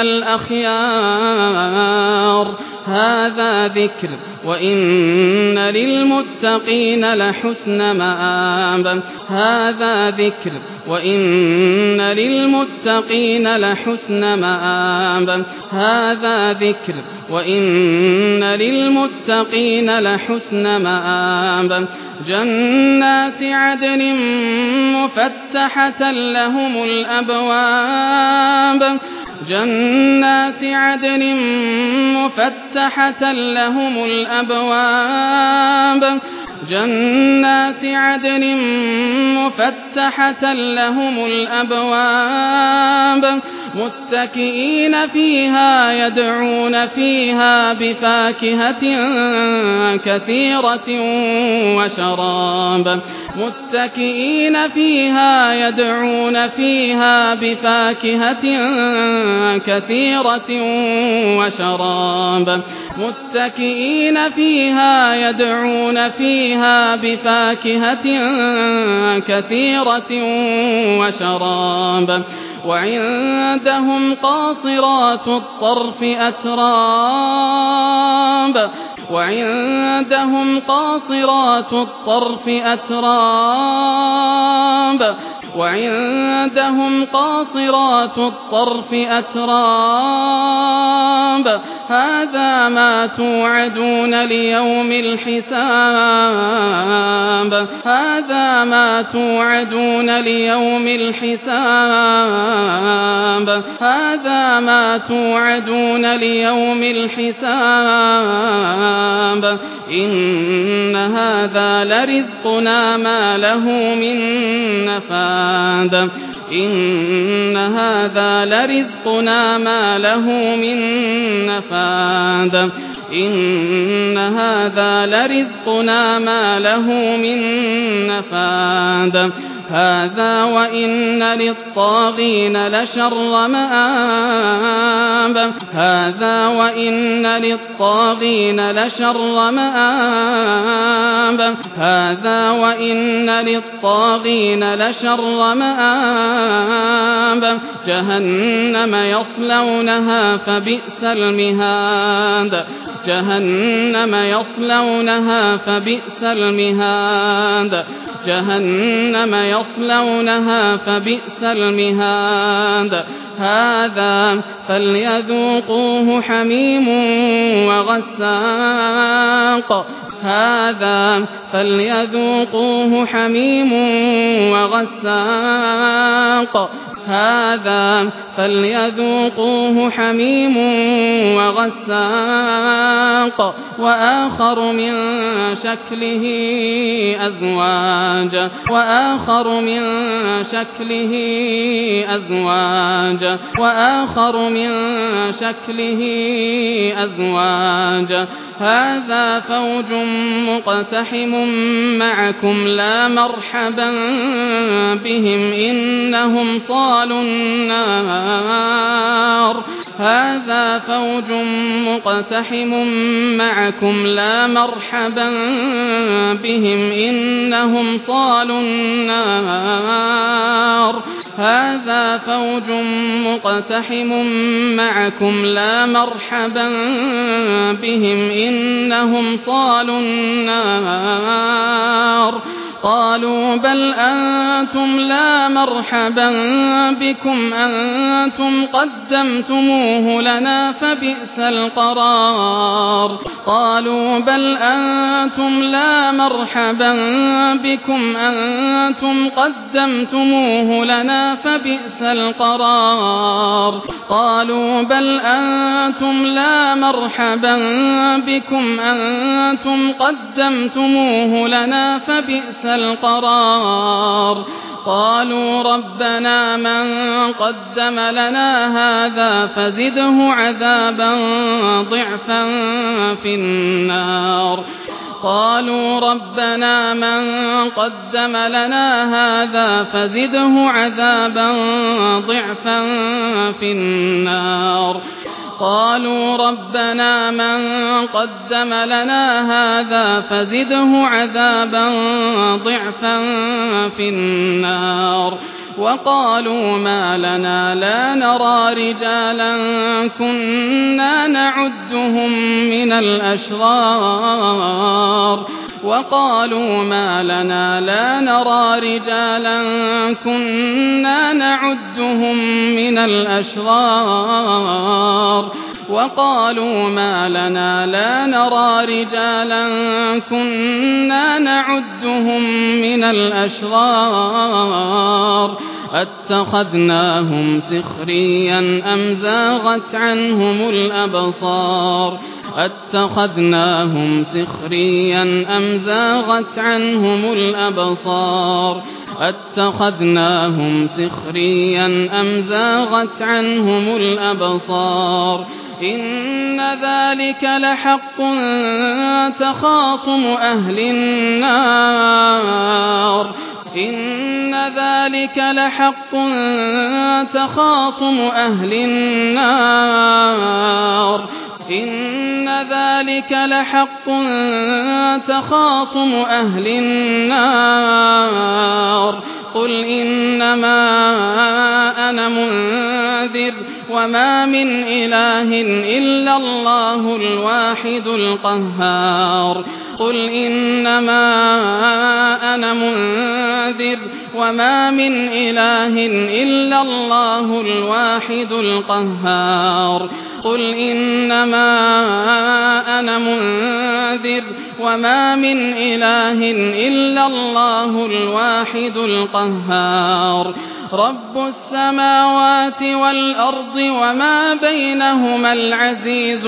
الأخيار هذا ذكر وإن للمتقين لحسن مآب هذا ذكر وإن للمتقين لحسن مآب هذا ذكر وإن للمتقين لحسن مآب جنات عدن مفتحة لهم الأبواب جنات عدن مفتحة لهم الأبواب جنات عدن مفتحة لهم الأبواب متكئين فيها يدعون فيها بفاكهة كثيرة وشراب متكئين فيها يدعون فيها بفاكهة كثيرة وشراب متكئين فيها يدعون فيها بفاكهة كثيرة وشراب وعندهم قاصرات الطرف أتراب وعندهم قاصرات الطرف أتراب وعندهم قاصرات الطرف أتراب هذا ما توعدون ليوم الحساب هذا ما توعدون ليوم الحساب هذا ما توعدون ليوم الحساب إن هذا لرزقنا ما له من نفاد إن هذا لرزقنا ما له من نفاد إن هذا لرزقنا ما له من نفاد هذا وإن للطاغين لشر مآب هذا وإن للطاغين لشر مآب هذا وإن للطاغين لشر مآب جهنم يصلونها فبئس المهاد جهنم يصلونها فبئس المهاد جهنم يصلونها فبئس المهاد هذا فليذوقوه حميم وغساق هذا فليذوقوه حميم وغساق هذا فليذوقوه حميم وغساق وآخر من شكله أزواج وآخر من شكله أزواج وآخر من شكله أزواج هذا فوج مقتحم معكم لا مرحبا بهم إنهم صالوا النار هذا فوج مقتحم معكم لا مرحبا بهم إنهم صالوا النار هذا فوج مقتحم معكم لا مرحبا بهم إنهم صالوا النار قالوا بل أنتم لا مرحبا بكم أنتم قدمتموه لنا فبئس القرار قالوا بل أنتم لا مرحبا بكم أنتم قدمتموه لنا فبئس القرار قالوا بل أنتم لا مرحبا بكم أنتم قدمتموه لنا فبئس القرار قالوا ربنا من قدم لنا هذا فزده عذابا ضعفا في النار قالوا ربنا من قدم لنا هذا فزده عذابا ضعفا في النار قالوا ربنا من قدم لنا هذا فزده عذابا ضعفا في النار وقالوا ما لنا لا نرى رجالا كنا نعدهم من الأشرار وقالوا ما لنا لا نرى رجالا كنا نعدهم من الأشرار وقالوا ما لنا لا نرى رجالا كنا نعدهم من الأشرار أتخذناهم سخريا أم زاغت عنهم الأبصار أتخذناهم سخريا أم زاغت عنهم الأبصار أتخذناهم سخريا أم زاغت عنهم الأبصار إن ذلك لحق تخاصم أهل النار إن ذلك لحق تخاصم أهل النار إن ذلك لحق تخاصم أهل النار قل إنما أنا منذر وما من إله إلا الله الواحد القهار قل إنما أنا منذر وما من إله إلا الله الواحد القهار قل إنما أنا منذر وما من إله إلا الله الواحد القهار رب السماوات والأرض وما بينهما العزيز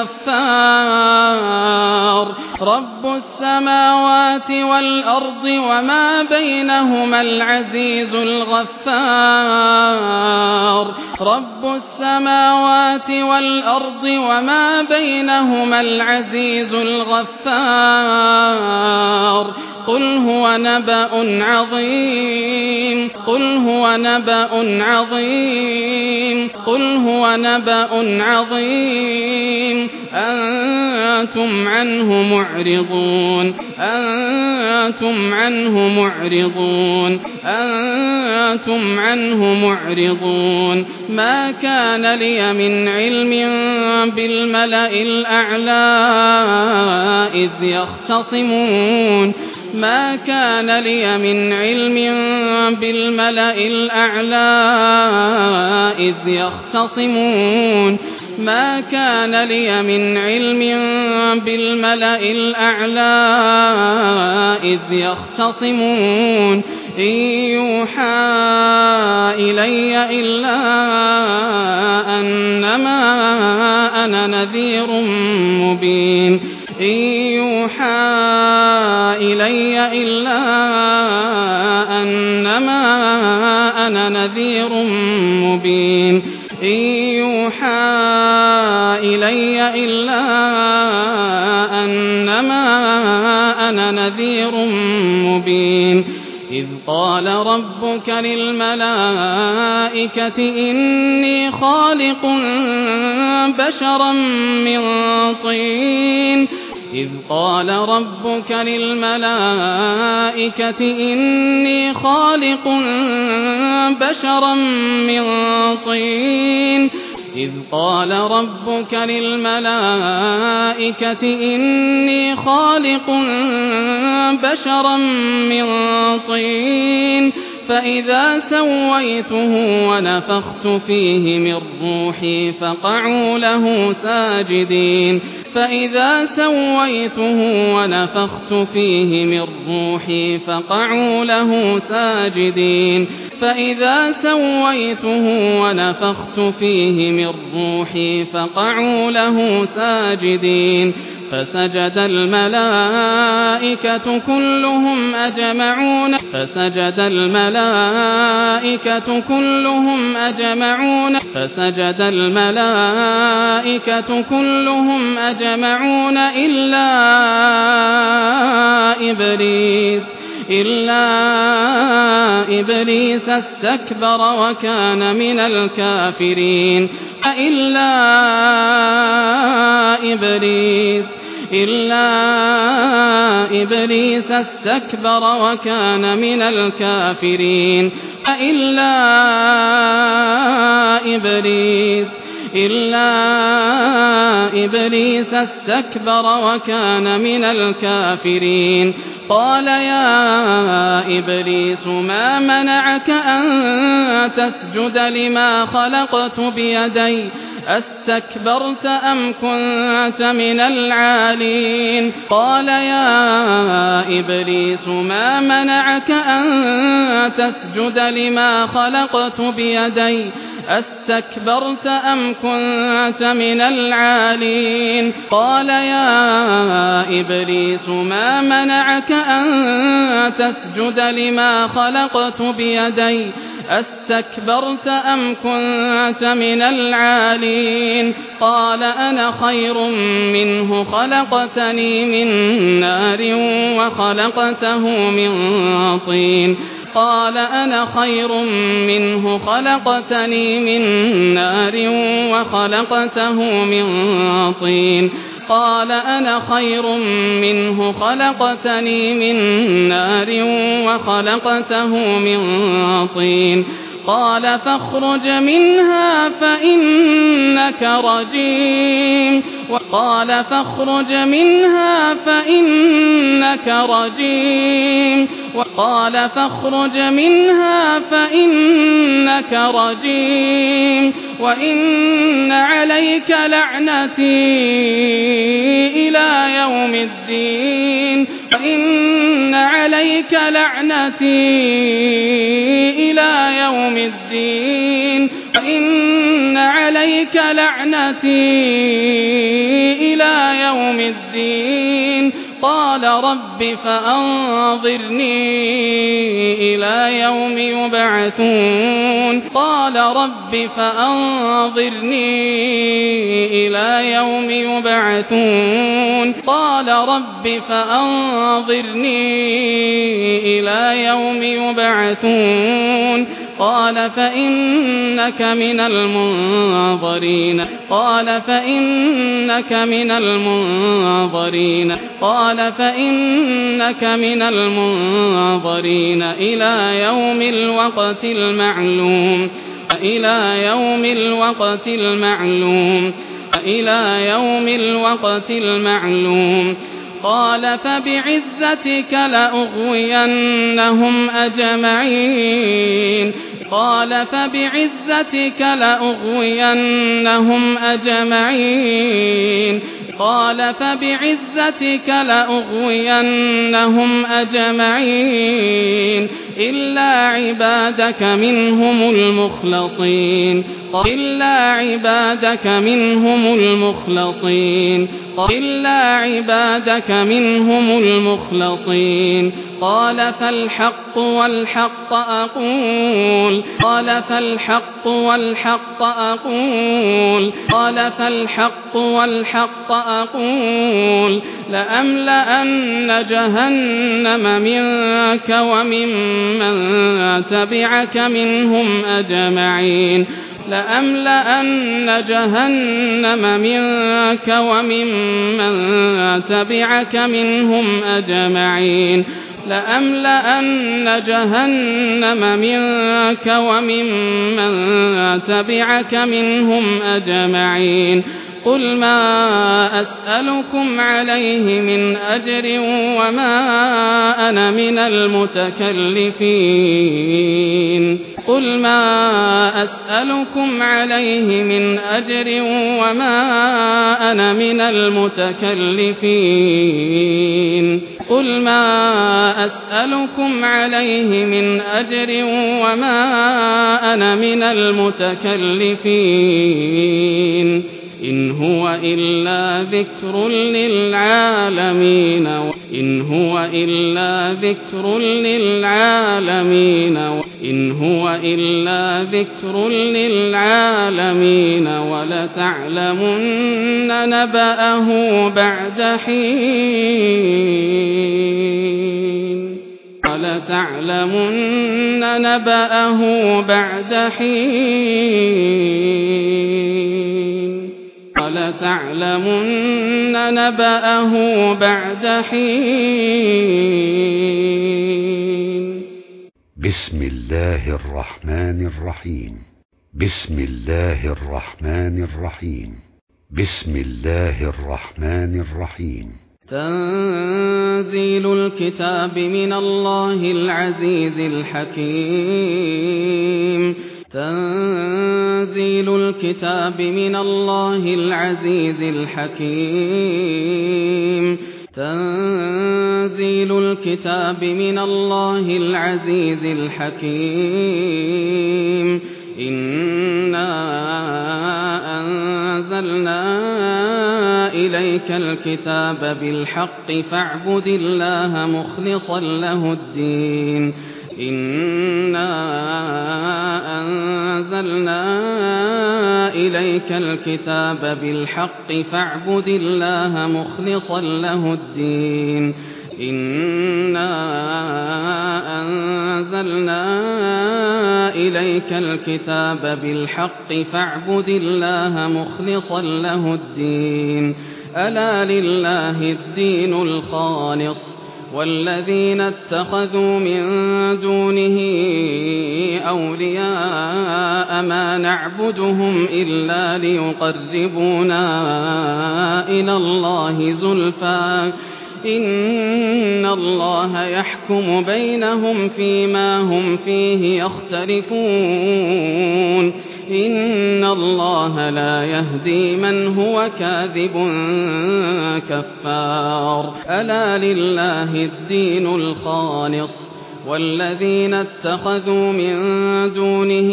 الغفار رب السماوات والأرض وما بينهما العزيز الغفار رب السماوات والأرض وما بينهما العزيز الغفار قل هو نبأ عظيم قل هو نبأ عظيم قل هو نبأ عظيم أنتم عنه معرضون أنتم عنه معرضون أنتم عنه معرضون ما كان لي من علم بالملأ الأعلى إذ يختصمون ما كان لي من علم بالملأ الأعلى إذ يختصمون ما كان لي من علم بالملأ الأعلى إذ يختصمون إن يوحى إلي إلا أنما أنا نذير مبين إن يوحى إلي إلا أنما أنا نذير مبين إن يوحى إلي إلا أنما أنا نذير مبين إذ قال ربك للملائكة إني خالق بشرا من طين إذ قال ربك للملائكة إني خالق بشرا من طين إذ قال ربك للملائكة إني خالق بشرا من طين فإذا سويته ونفخت فيه من روحي فقعوا له ساجدين فإذا سويته ونفخت فيه من روحي فقعوا له ساجدين فإذا سويته ونفخت فيه من روحي فقعوا له ساجدين فسجد الملائكة كلهم أجمعون فسجد الملائكة كلهم أجمعون فسجد الملائكة كلهم أجمعون إلا إبليس إلا إبليس استكبر وكان من الكافرين إلا إبليس إلا إبليس استكبر وكان من الكافرين إلا إبليس إلا إبليس استكبر وكان من الكافرين قال يا إبليس ما منعك أن تسجد لما خلقت بيدي أستكبرت أم كنت من العالين قال يا إبليس ما منعك أن تسجد لما خلقت بيدي أستكبرت أم كنت من العالين قال يا إبليس ما منعك أن تسجد لما خلقت بيدي أستكبرت أم كنت من العالين قال أنا خير منه خلقتني من نار وخلقته من طين قال أنا خير منه خلقتني من نار وخلقته من طين قال أنا خير منه خلقتني من نار وخلقته من طين قال فاخرج منها فإنك رجيم وقال فاخرج منها فإنك رجيم وقال فاخرج منها فإنك رجيم وإن عليك لعنتي إلى يوم الدين وإن عليك لعنتي إلى يوم الدين وإن عليك لعنتي إلى يوم الدين قال رب فأنظرني إلى يوم يبعثون قال رب فأنظرني إلى يوم يبعثون قال رب فأنظرني إلى يوم يبعثون قال فإنك من المنظرين قال فإنك من المنظرين قال فإنك من المنظرين إلى يوم الوقت المعلوم إلى يوم الوقت المعلوم إلى يوم الوقت المعلوم قال فبعزتك لأغوينهم أجمعين قال فبعزتك لأغوينهم أجمعين قال فبعزتك لأغوينهم أجمعين إلا عبادك منهم المخلصين إلا عبادك منهم المخلصين إلا عبادك منهم المخلصين قال فالحق والحق أقول قال فالحق والحق أقول قال فالحق والحق أقول لأملأن جهنم منك وممن تبعك منهم أجمعين لأملأن جهنم منك وممن تبعك منهم أجمعين لأملأن جهنم منك وممن تبعك منهم أجمعين قل ما أسألكم عليه من أجر وما أنا من المتكلفين قل ما أسألكم عليه من أجر وما أنا من المتكلفين قل ما أسألكم عليه من أجر وما أنا من المتكلفين إن هو إلا ذكر للعالمين إن هو إلا ذكر للعالمين إن هو إلا ذكر للعالمين ولتعلمن نبأه بعد حين ولتعلمن نبأه بعد حين ولتعلمن نبأه بعد حين. بسم الله الرحمن الرحيم. بسم الله الرحمن الرحيم. بسم الله الرحمن الرحيم. تنزيل الكتاب من الله العزيز الحكيم. تنزيل الكتاب من الله العزيز الحكيم تنزيل الكتاب من الله العزيز الحكيم إنا أنزلنا إليك الكتاب بالحق فاعبد الله مخلصا له الدين إنا أنزلنا إليك الكتاب بالحق فاعبد الله مخلصا له الدين إنا أنزلنا إليك الكتاب بالحق فاعبد الله مخلصا له الدين ألا لله الدين الخالص والذين اتخذوا من دونه أولياء ما نعبدهم إلا ليقربونا إلى الله زلفى إن الله يحكم بينهم فيما هم فيه يختلفون إن الله لا يهدي من هو كاذب كفار ألا لله الدين الخالص والذين اتخذوا من دونه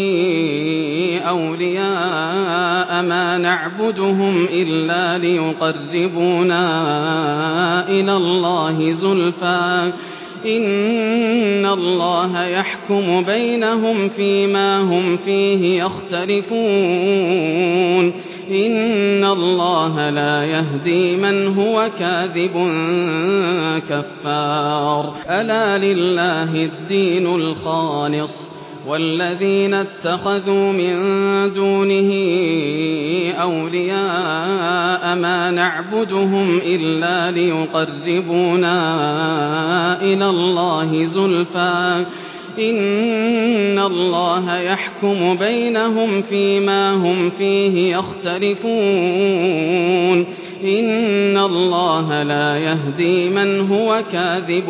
أولياء ما نعبدهم إلا ليقربونا إلى الله زلفى إن الله يحكم بينهم فيما هم فيه يختلفون إن الله لا يهدي من هو كاذب كفار ألا لله الدين الخالص والذين اتخذوا من دونه أولياء ما نعبدهم إلا ليقربونا إلى الله زلفى إن الله يحكم بينهم فيما هم فيه يختلفون إن الله لا يهدي من هو كاذب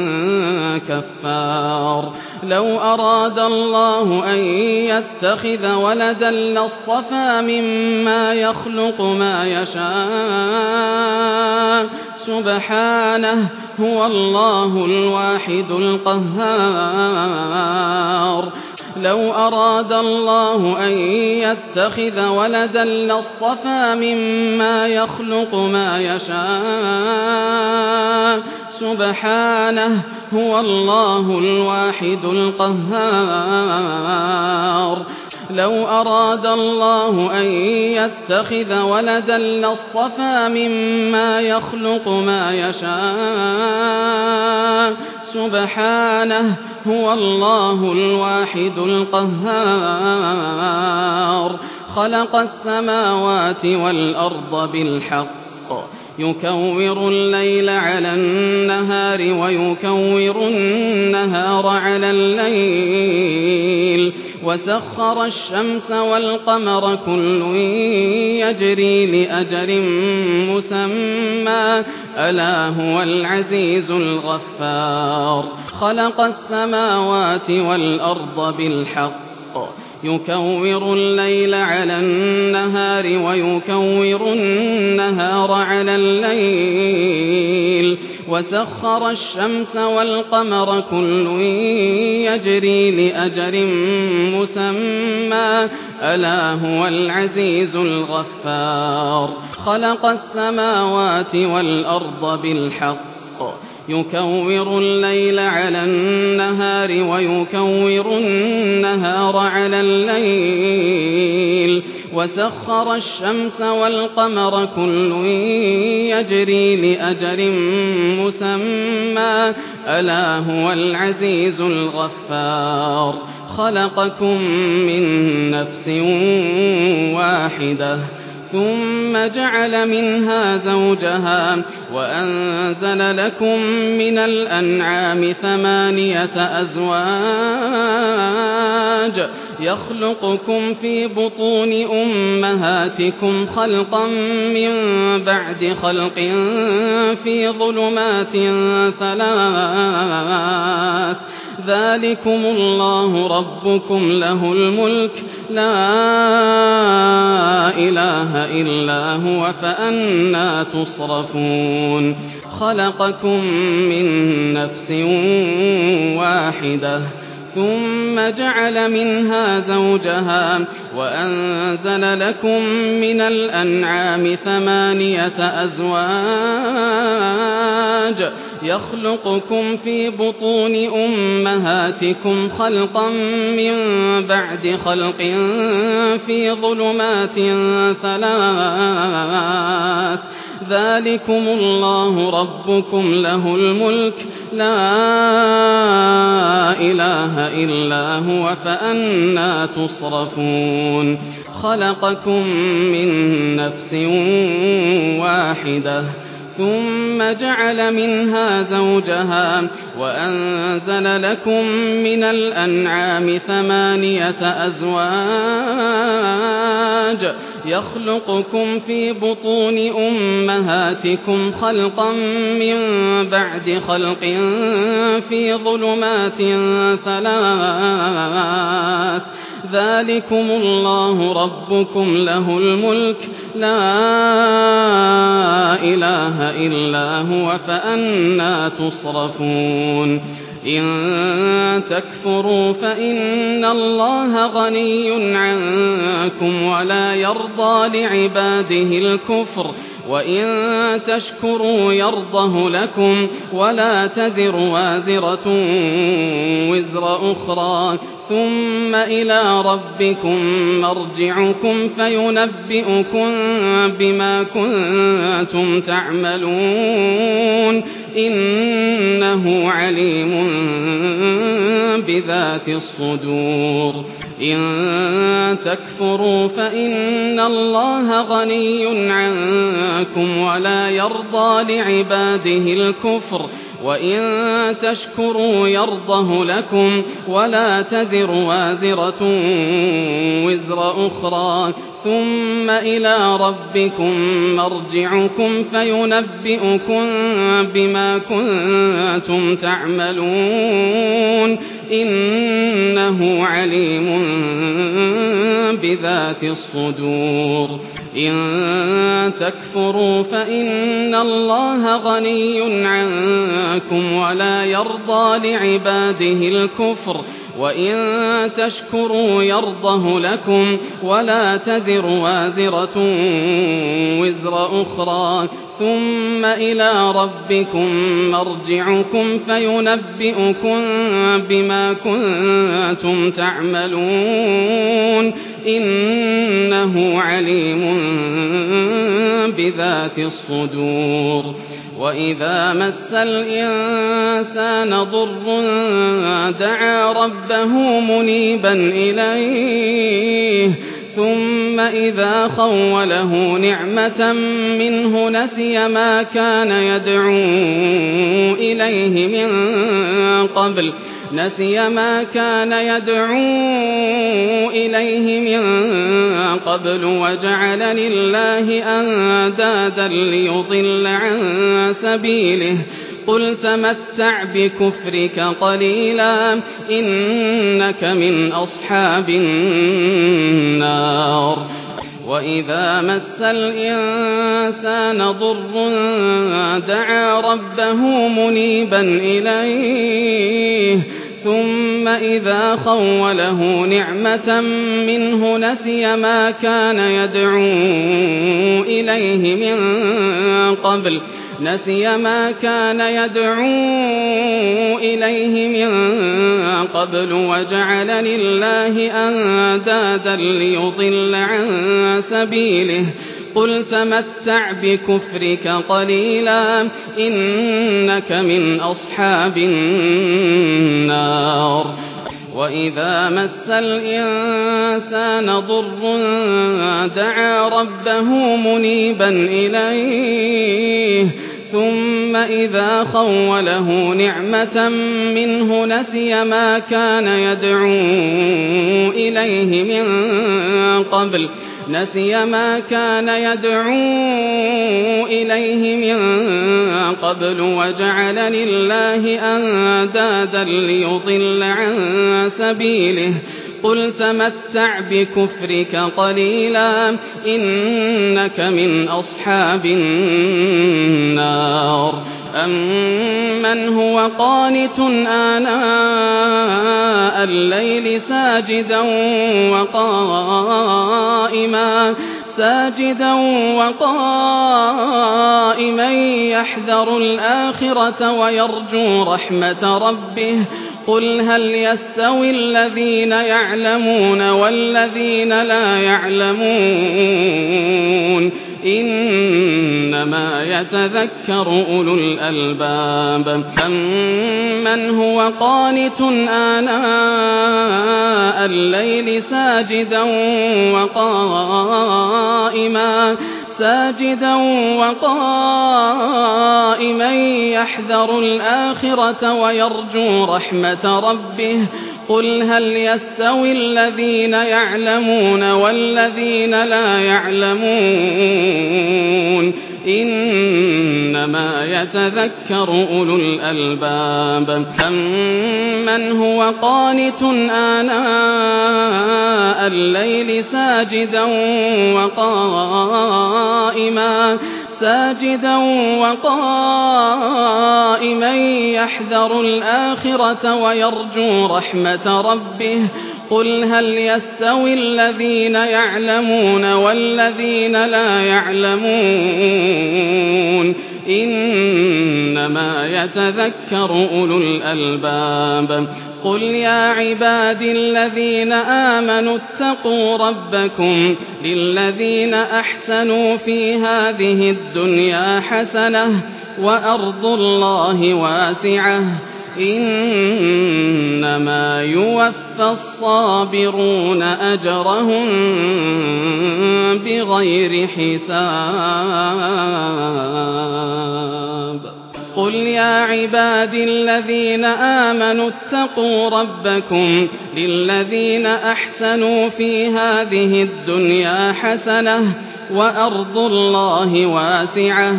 كفار لو أراد الله أن يتخذ ولدا لاصطفى مما يخلق ما يشاء سبحانه هو الله الواحد القهار لو أراد الله أن يتخذ ولدا لاصطفى مما يخلق ما يشاء سبحانه هو الله الواحد القهار لو أراد الله أن يتخذ ولدا لاصطفى مما يخلق ما يشاء سبحانه هو الله الواحد القهار خلق السماوات والأرض بالحق يكور الليل على النهار ويكور النهار على الليل وسخر الشمس والقمر كل يجري لأجل مسمى ألا هو العزيز الغفار خلق السماوات والأرض بالحق يكور الليل على النهار ويكور النهار على الليل وسخر الشمس والقمر كل يجري لأجل مسمى ألا هو العزيز الغفار خلق السماوات والأرض بالحق يكور الليل على النهار ويكور النهار على الليل وسخر الشمس والقمر كل يجري لأجل مسمى ألا هو العزيز الغفار خلقكم من نفس واحدة ثم جعل منها زوجها وأنزل لكم من الأنعام ثمانية أزواج يخلقكم في بطون أمهاتكم خلقا من بعد خلق في ظلمات ثلاث ذلكم الله ربكم له الملك لا إله إلا هو فأنى تصرفون خلقكم من نفس واحدة ثم جعل منها زوجها وأنزل لكم من الأنعام ثمانية أزواج يخلقكم في بطون أمهاتكم خلقا من بعد خلق في ظلمات ثلاث ذلكم الله ربكم له الملك لا إله إلا هو فأنى تصرفون خلقكم من نفس واحدة ثم جعل منها زوجها وأنزل لكم من الأنعام ثمانية أزواج يخلقكم في بطون أمهاتكم خلقا من بعد خلق في ظلمات ثلاث ذلكم الله ربكم له الملك لا إله إلا هو فأنى تصرفون إن تكفروا فإن الله غني عنكم ولا يرضى لعباده الكفر وإن تشكروا يرضه لكم ولا تزر وازرة وزر أخرى ثم إلى ربكم مرجعكم فينبئكم بما كنتم تعملون إنه عليم بذات الصدور إن تكفروا فإن الله غني عنكم ولا يرضى لعباده الكفر وإن تشكروا يرضه لكم ولا تزر وازرة وزر أخرى ثم إلى ربكم مرجعكم فينبئكم بما كنتم تعملون إنه عليم بذات الصدور إن تكفروا فإن الله غني عنكم ولا يرضى لعباده الكفر وإن تشكروا يرضه لكم ولا تزر وازرة وزر أخرى ثم إلى ربكم مرجعكم فينبئكم بما كنتم تعملون إنه عليم بذات الصدور وإذا مس الإنسان ضر دعا ربه منيبا إليه ثم إذا خوله نعمة منه نسي ما كان يدعو إليه من قبل نسي ما كان يدعو إليه من قبل وجعل لله أندادا ليضل عن سبيله قل تمتع بكفرك قليلا إنك من أصحاب النار وإذا مس الإنسان ضر دعا ربه منيبا إليه ثم إذا خوله نعمة منه نسي ما كان يدعو إليه من قبل نسي ما كان يدعو إليه من قبل وجعل لله أندادا ليضل عن سبيله قل تمتع بكفرك قليلا إنك من أصحاب النار وإذا مس الإنسان ضر دعا ربه منيبا إليه ثم إذا خوله نعمة منه نسي ما كان يدعو إليه من قبل نسي ما كان يدعو إليه من قبل وجعل لله أندادا ليضل عن سبيله قل تمتع بكفرك قليلا إنك من أصحاب النار أمن هو قانت آناء الليل ساجدا وقائما ساجدا وقائما يحذر الآخرة ويرجو رحمة ربه قل هل يستوي الذين يعلمون والذين لا يعلمون إنما يتذكر أولو الألباب أمن هو قانت آناء الليل ساجدا وقائما ساجدا وقائما يحذر الآخرة ويرجو رحمة ربه قل هل يستوي الذين يعلمون والذين لا يعلمون إنما يتذكر أولو الألباب أمن هو قانت آناء الليل ساجدا وقائما ساجدا وقائما يحذر الآخرة ويرجو رحمة ربه قل هل يستوي الذين يعلمون والذين لا يعلمون إنما يتذكر أولو الألباب قل يا عبادي الذين آمنوا اتقوا ربكم للذين أحسنوا في هذه الدنيا حسنة وأرض الله واسعة إنما يوفى الصابرون أجرهم بغير حساب قل يا عبادي الذين آمنوا اتقوا ربكم للذين أحسنوا في هذه الدنيا حسنة وأرض الله واسعة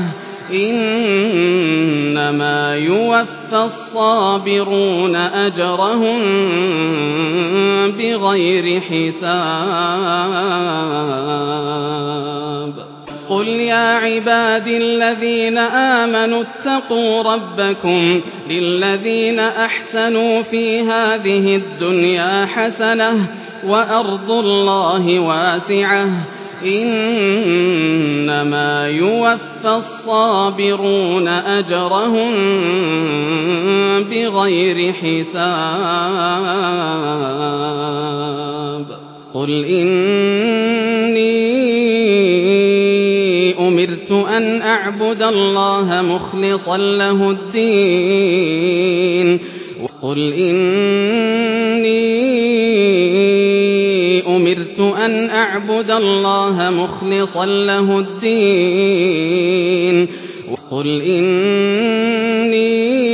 إنما يوفى الصابرون أجرهم بغير حساب قل يا عبادي الذين آمنوا اتقوا ربكم للذين أحسنوا في هذه الدنيا حسنة وأرض الله واسعة إنما يوفى الصابرون أجرهم بغير حساب قل إني أمرت أن أعبد الله مخلصا له الدين قل إني أمرت أن أعبد الله مخلصا له الدين قل إني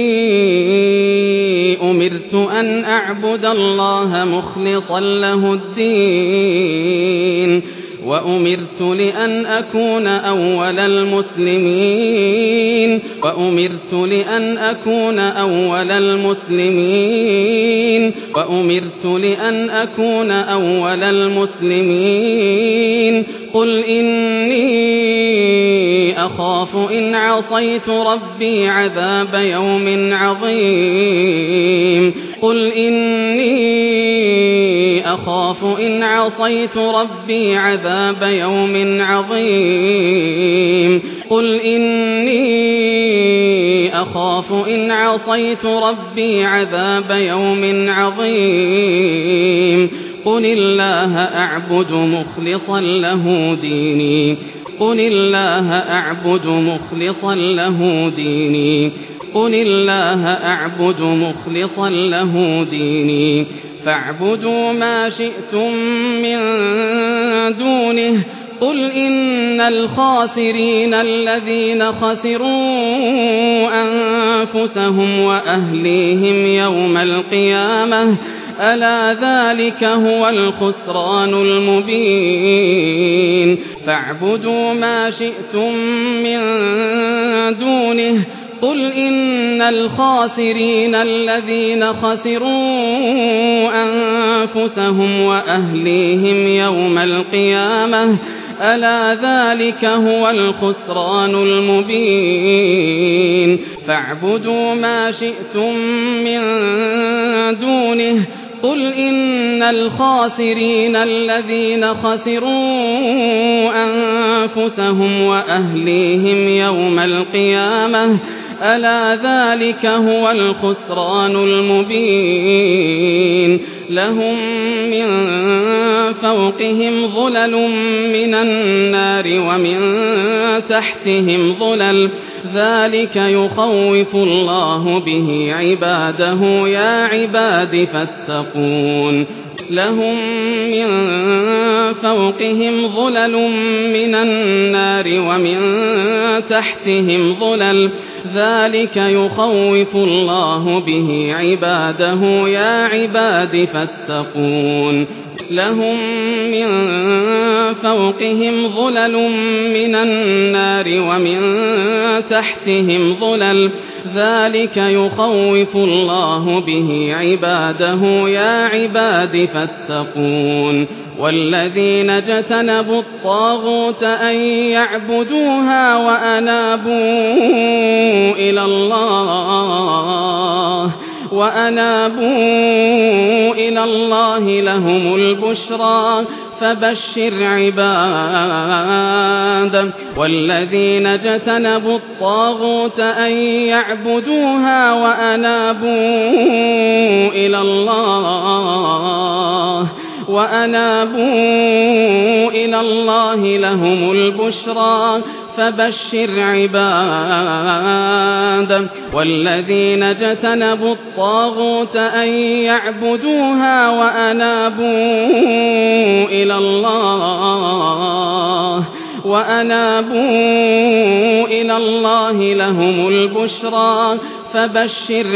أمرت أن أعبد الله مخلصا له الدين وأمرت لأن أكون أول المسلمين وأمرت لأن أكون أول المسلمين وأمرت لأن أكون أول المسلمين قل إني أخاف إن عصيت ربي عذاب يوم عظيم قل إني أخاف إن عصيت ربي عذاب يوم عظيم قل إني أخاف إن عصيت ربي عذاب يوم عظيم قل الله أعبد مخلصا له ديني قل الله أعبد مخلصا له ديني قل الله أعبد مخلصا له ديني فاعبدوا ما شئتم من دونه قل إن الخاسرين الذين خسروا أنفسهم وأهليهم يوم القيامة ألا ذلك هو الخسران المبين فاعبدوا ما شئتم من دونه قل إن الخاسرين الذين خسروا أنفسهم وأهليهم يوم القيامة ألا ذلك هو الخسران المبين فاعبدوا ما شئتم من دونه قل إن الخاسرين الذين خسروا أنفسهم وأهليهم يوم القيامة ألا ذلك هو الخسران المبين لهم من فوقهم ظلل من النار ومن تحتهم ظلل ذلك يخوف الله به عباده يا عباد فاتقون لهم من فوقهم ظلل من النار ومن تحتهم ظلل ذلك يخوف الله به عباده يا عباد فاتقون لهم من فوقهم ظلل من النار ومن تحتهم ظلل ذلك يخوف الله به عباده يا عباد فاتقون والذين اجتنبوا الطاغوت أن يعبدوها وأنابوا إلى الله وأنابوا إلى الله لهم البشرى فبشر عباد والذين اجتنبوا الطاغوت أن يعبدوها وأنابوا إلى الله وأنابوا إلى الله لهم البشرى فبشر عباد والذين اجتنبوا الطاغوت أن يعبدوها وأنابوا إلى الله وأنابوا إلى الله لهم البشرى فبشر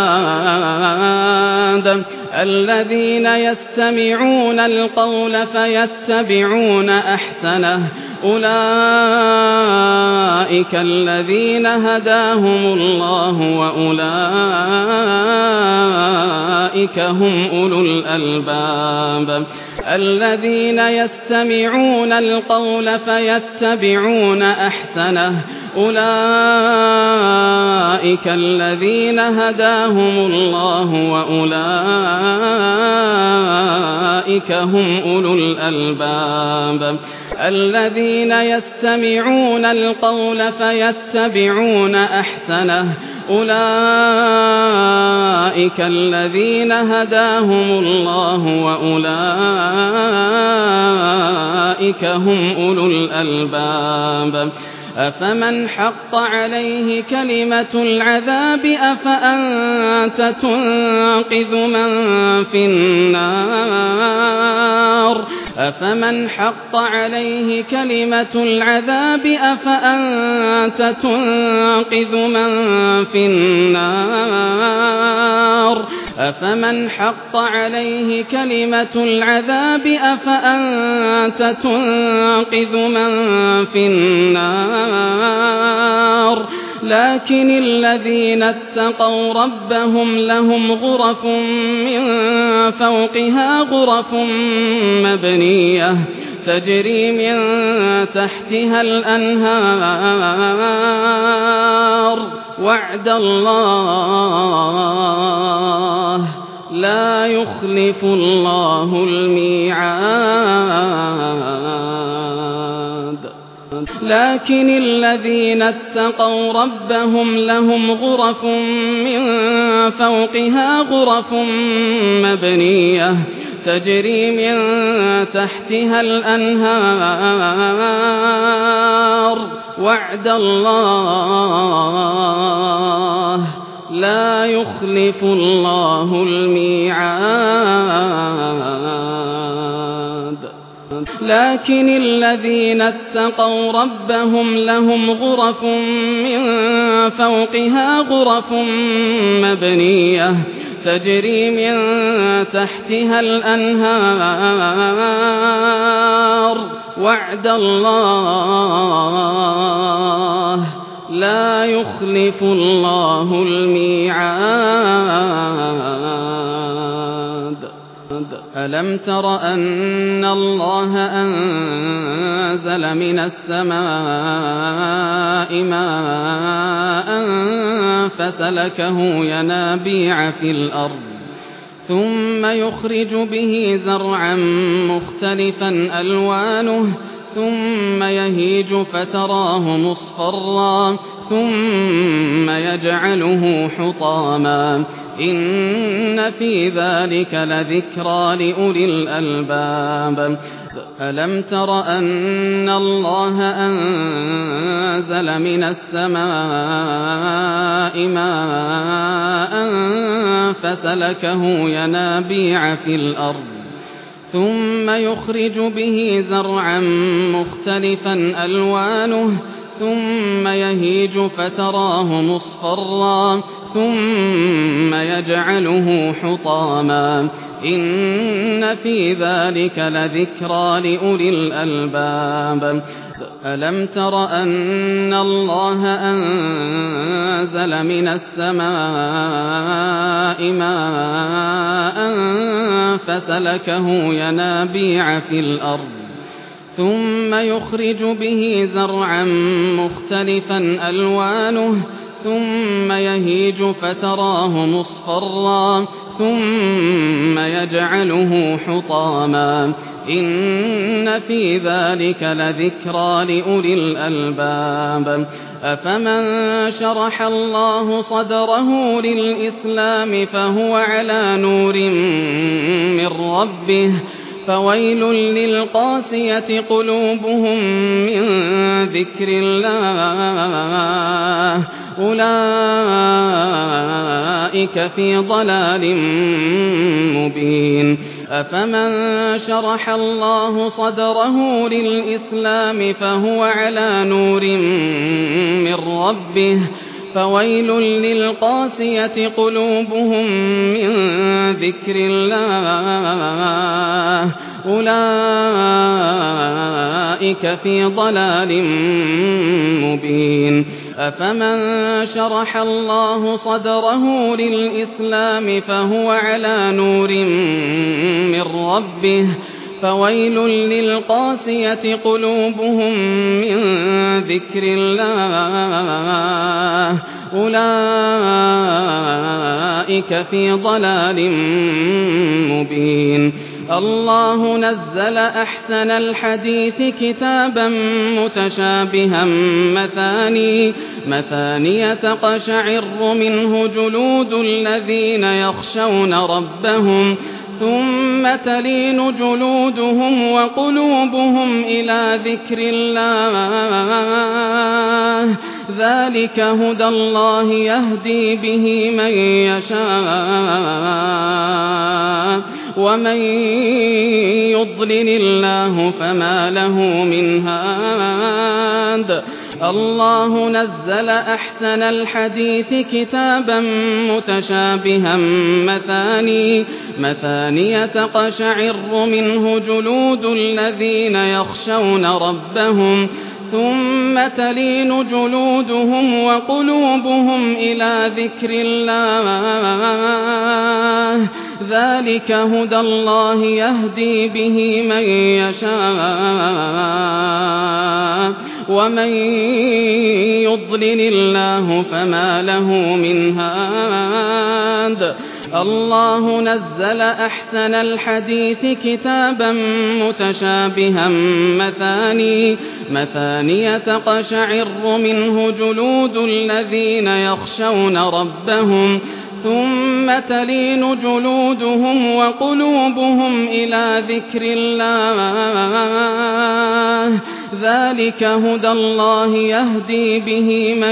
عباد الذين يستمعون القول فيتبعون أحسنه أولئك الذين هداهم الله وأولئك هم أولو الألباب الذين يستمعون القول فيتبعون أحسنه أولئك الذين هداهم الله وأولئك هم أولو الألباب الذين يستمعون القول فيتبعون أحسنه أولئك الذين هداهم الله وأولئك هم أولو الألباب أفمن حق عليه كلمة العذاب أفأنت تنقذ من في النار أفمن حق عليه كلمة العذاب أفأنت تنقذ من في النار أفمن حق عليه كلمة العذاب أفأنت تنقذ من في النار لكن الذين اتقوا ربهم لهم غرف من فوقها غرف مبنية تجري من تحتها الأنهار وعد الله لا يخلف الله الميعاد لكن الذين اتقوا ربهم لهم غرف من فوقها غرف مبنية تجري من تحتها الأنهار وعد الله لا يخلف الله الميعاد لكن الذين اتقوا ربهم لهم غرف من فوقها غرف مبنية تجري من تحتها الأنهار وعد الله لا يخلف الله الميعاد. ألم تر أن الله أنزل من السماء ماء فسلكه ينابيع في الأرض ثم يخرج به زرعا مختلفا ألوانه ثم يهيج فتراه مصفرا ثم يجعله حطاما إن في ذلك لذكرى لأولي الألباب. ألم تر أن الله أنزل من السماء ماء فسلكه ينابيع في الأرض ثم يخرج به زرعا مختلفا ألوانه ثم يهيج فتراه مصفرا ثم يجعله حطاما إن في ذلك لذكرى لأولي الألباب. ألم تر أن الله أنزل من السماء ماء فسلكه ينابيع في الأرض ثم يخرج به زرعا مختلفا ألوانه ثم يهيج فتراه مصفرا ثم يجعله حطاما إن في ذلك لذكرى لأولي الألباب. أفمن شرح الله صدره للإسلام فهو على نور من ربه فويل للقاسية قلوبهم من ذكر الله أولئك في ضلال مبين. أفمن شرح الله صدره للإسلام فهو على نور من ربه فويل للقاسية قلوبهم من ذكر الله أولئك في ضلال مبين. أفمن شرح الله صدره للإسلام فهو على نور من ربه فويل للقاسية قلوبهم من ذكر الله أولئك في ضلال مبين. الله نزل أحسن الحديث كتابا متشابها مثاني مثانية تقشعر منه جلود الذين يخشون ربهم ثم تلين جلودهم وقلوبهم إلى ذكر الله ذلك هدى الله يهدي به من يشاء ومن يضلل الله فما له من هاد. الله نزل أحسن الحديث كتابا متشابها مثاني مثانية تقشعر منه جلود الذين يخشون ربهم ثم تلين جلودهم وقلوبهم إلى ذكر الله ذلك هدى الله يهدي به من يشاء ومن يضلل الله فما له من هاد. الله نزل أحسن الحديث كتابا متشابها مثاني مثانية تقشعر منه جلود الذين يخشون ربهم ثم تلين جلودهم وقلوبهم إلى ذكر الله ذلك هدى الله يهدي به من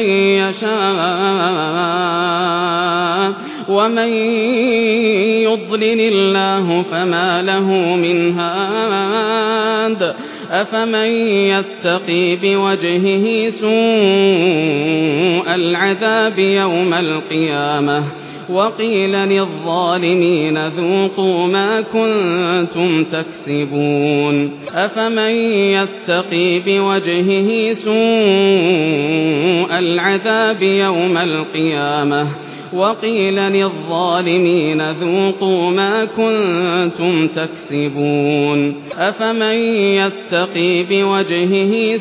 يشاء ومن يضلل الله فما له من هاد. أفمن يتقي بوجهه سوء العذاب يوم القيامة وقيل للظالمين ذوقوا ما كنتم تكسبون أفمن يتقي بوجهه سوء العذاب يوم القيامة وقيل للظالمين ذوقوا ما كنتم تكسبون أفمن يتقي بوجهه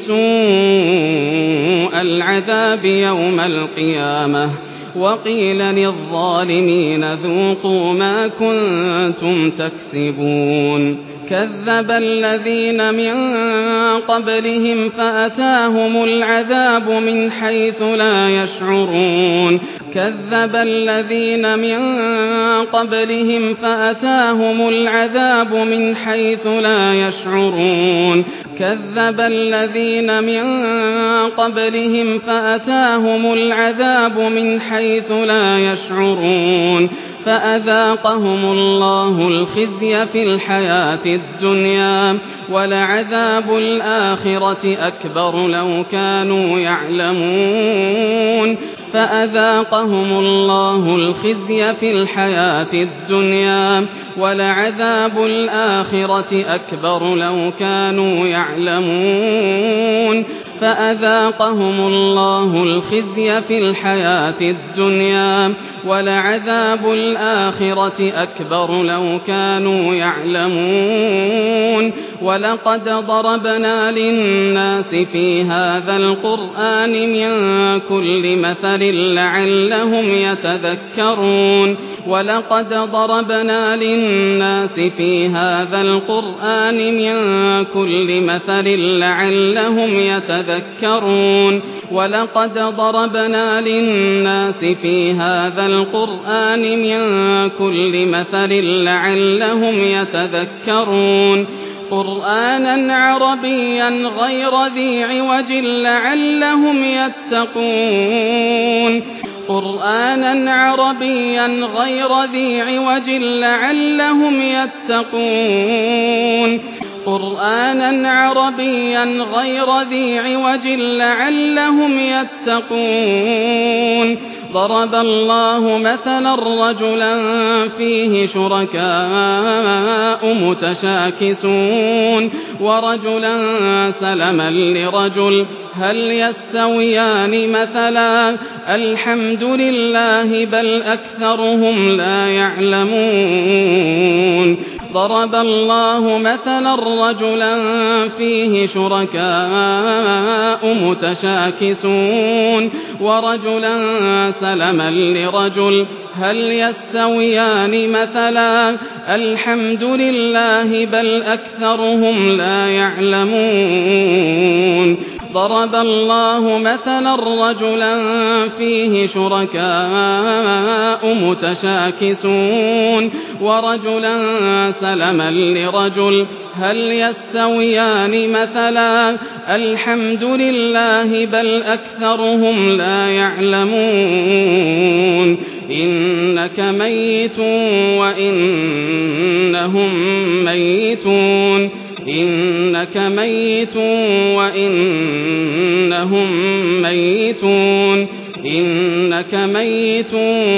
سوء العذاب يوم القيامة وقيل للظالمين ذوقوا ما كنتم تكسبون كذب الذين من قبلهم فأتاهم العذاب من حيث لا يشعرون كذب الذين من قبلهم فأتاهم العذاب من حيث لا يشعرون كذب الذين من قبلهم فأتاهم العذاب من حيث لا يشعرون فأذاقهم الله الخزي في الحياة الدنيا ولعذاب الآخرة أكبر لو كانوا يعلمون فأذاقهم الله الخزي في الحياة الدنيا ولعذاب الآخرة أكبر لو كانوا يعلمون فأذاقهم الله الخزي في الحياة الدنيا ولعذاب الآخرة أكبر لو كانوا يعلمون ولقد ضربنا للناس في هذا القرآن من كل مثل لعلهم يتذكرون ولقد ضربنا للناس في هذا القرآن من كل مثل لعلهم يتذكرون ولقد ضربنا للناس في هذا القرآن من كل مثل لعلهم يتذكرون قرآنا عربيا غير ذي عوج لعلهم يتقون قرآنا عربيا غير ذي عوج لعلهم يتقون قرآنا عربيا غير ذي عوج لعلهم يتقون ضرب الله مثلا رجلا فيه شركاء متشاكسون ورجلا سلما لرجل هل يستويان مثلا الحمد لله بل أكثرهم لا يعلمون ضرب الله مثلا رجلا فيه شركاء متشاكسون ورجلا سلما لرجل هل يستويان مثلا الحمد لله بل أكثرهم لا يعلمون ضرب الله مثلا رجلا فيه شركاء متشاكسون ورجلا سلما لرجل هل يستويان مثلا الحمد لله بل أكثرهم لا يعلمون إنك ميت وإنهم ميتون إنك ميت وإنهم ميتون إنك ميت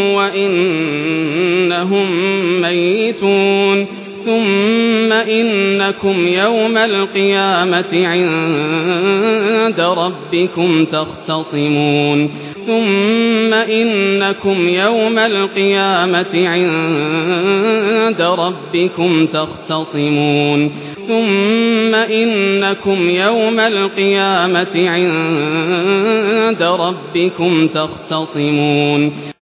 وإنهم ميتون ثم إنكم يوم القيامة عند ربكم تختصمون ثم إنكم يوم القيامة عند ربكم تختصمون ثم إنكم يوم القيامة عند ربكم تختصمون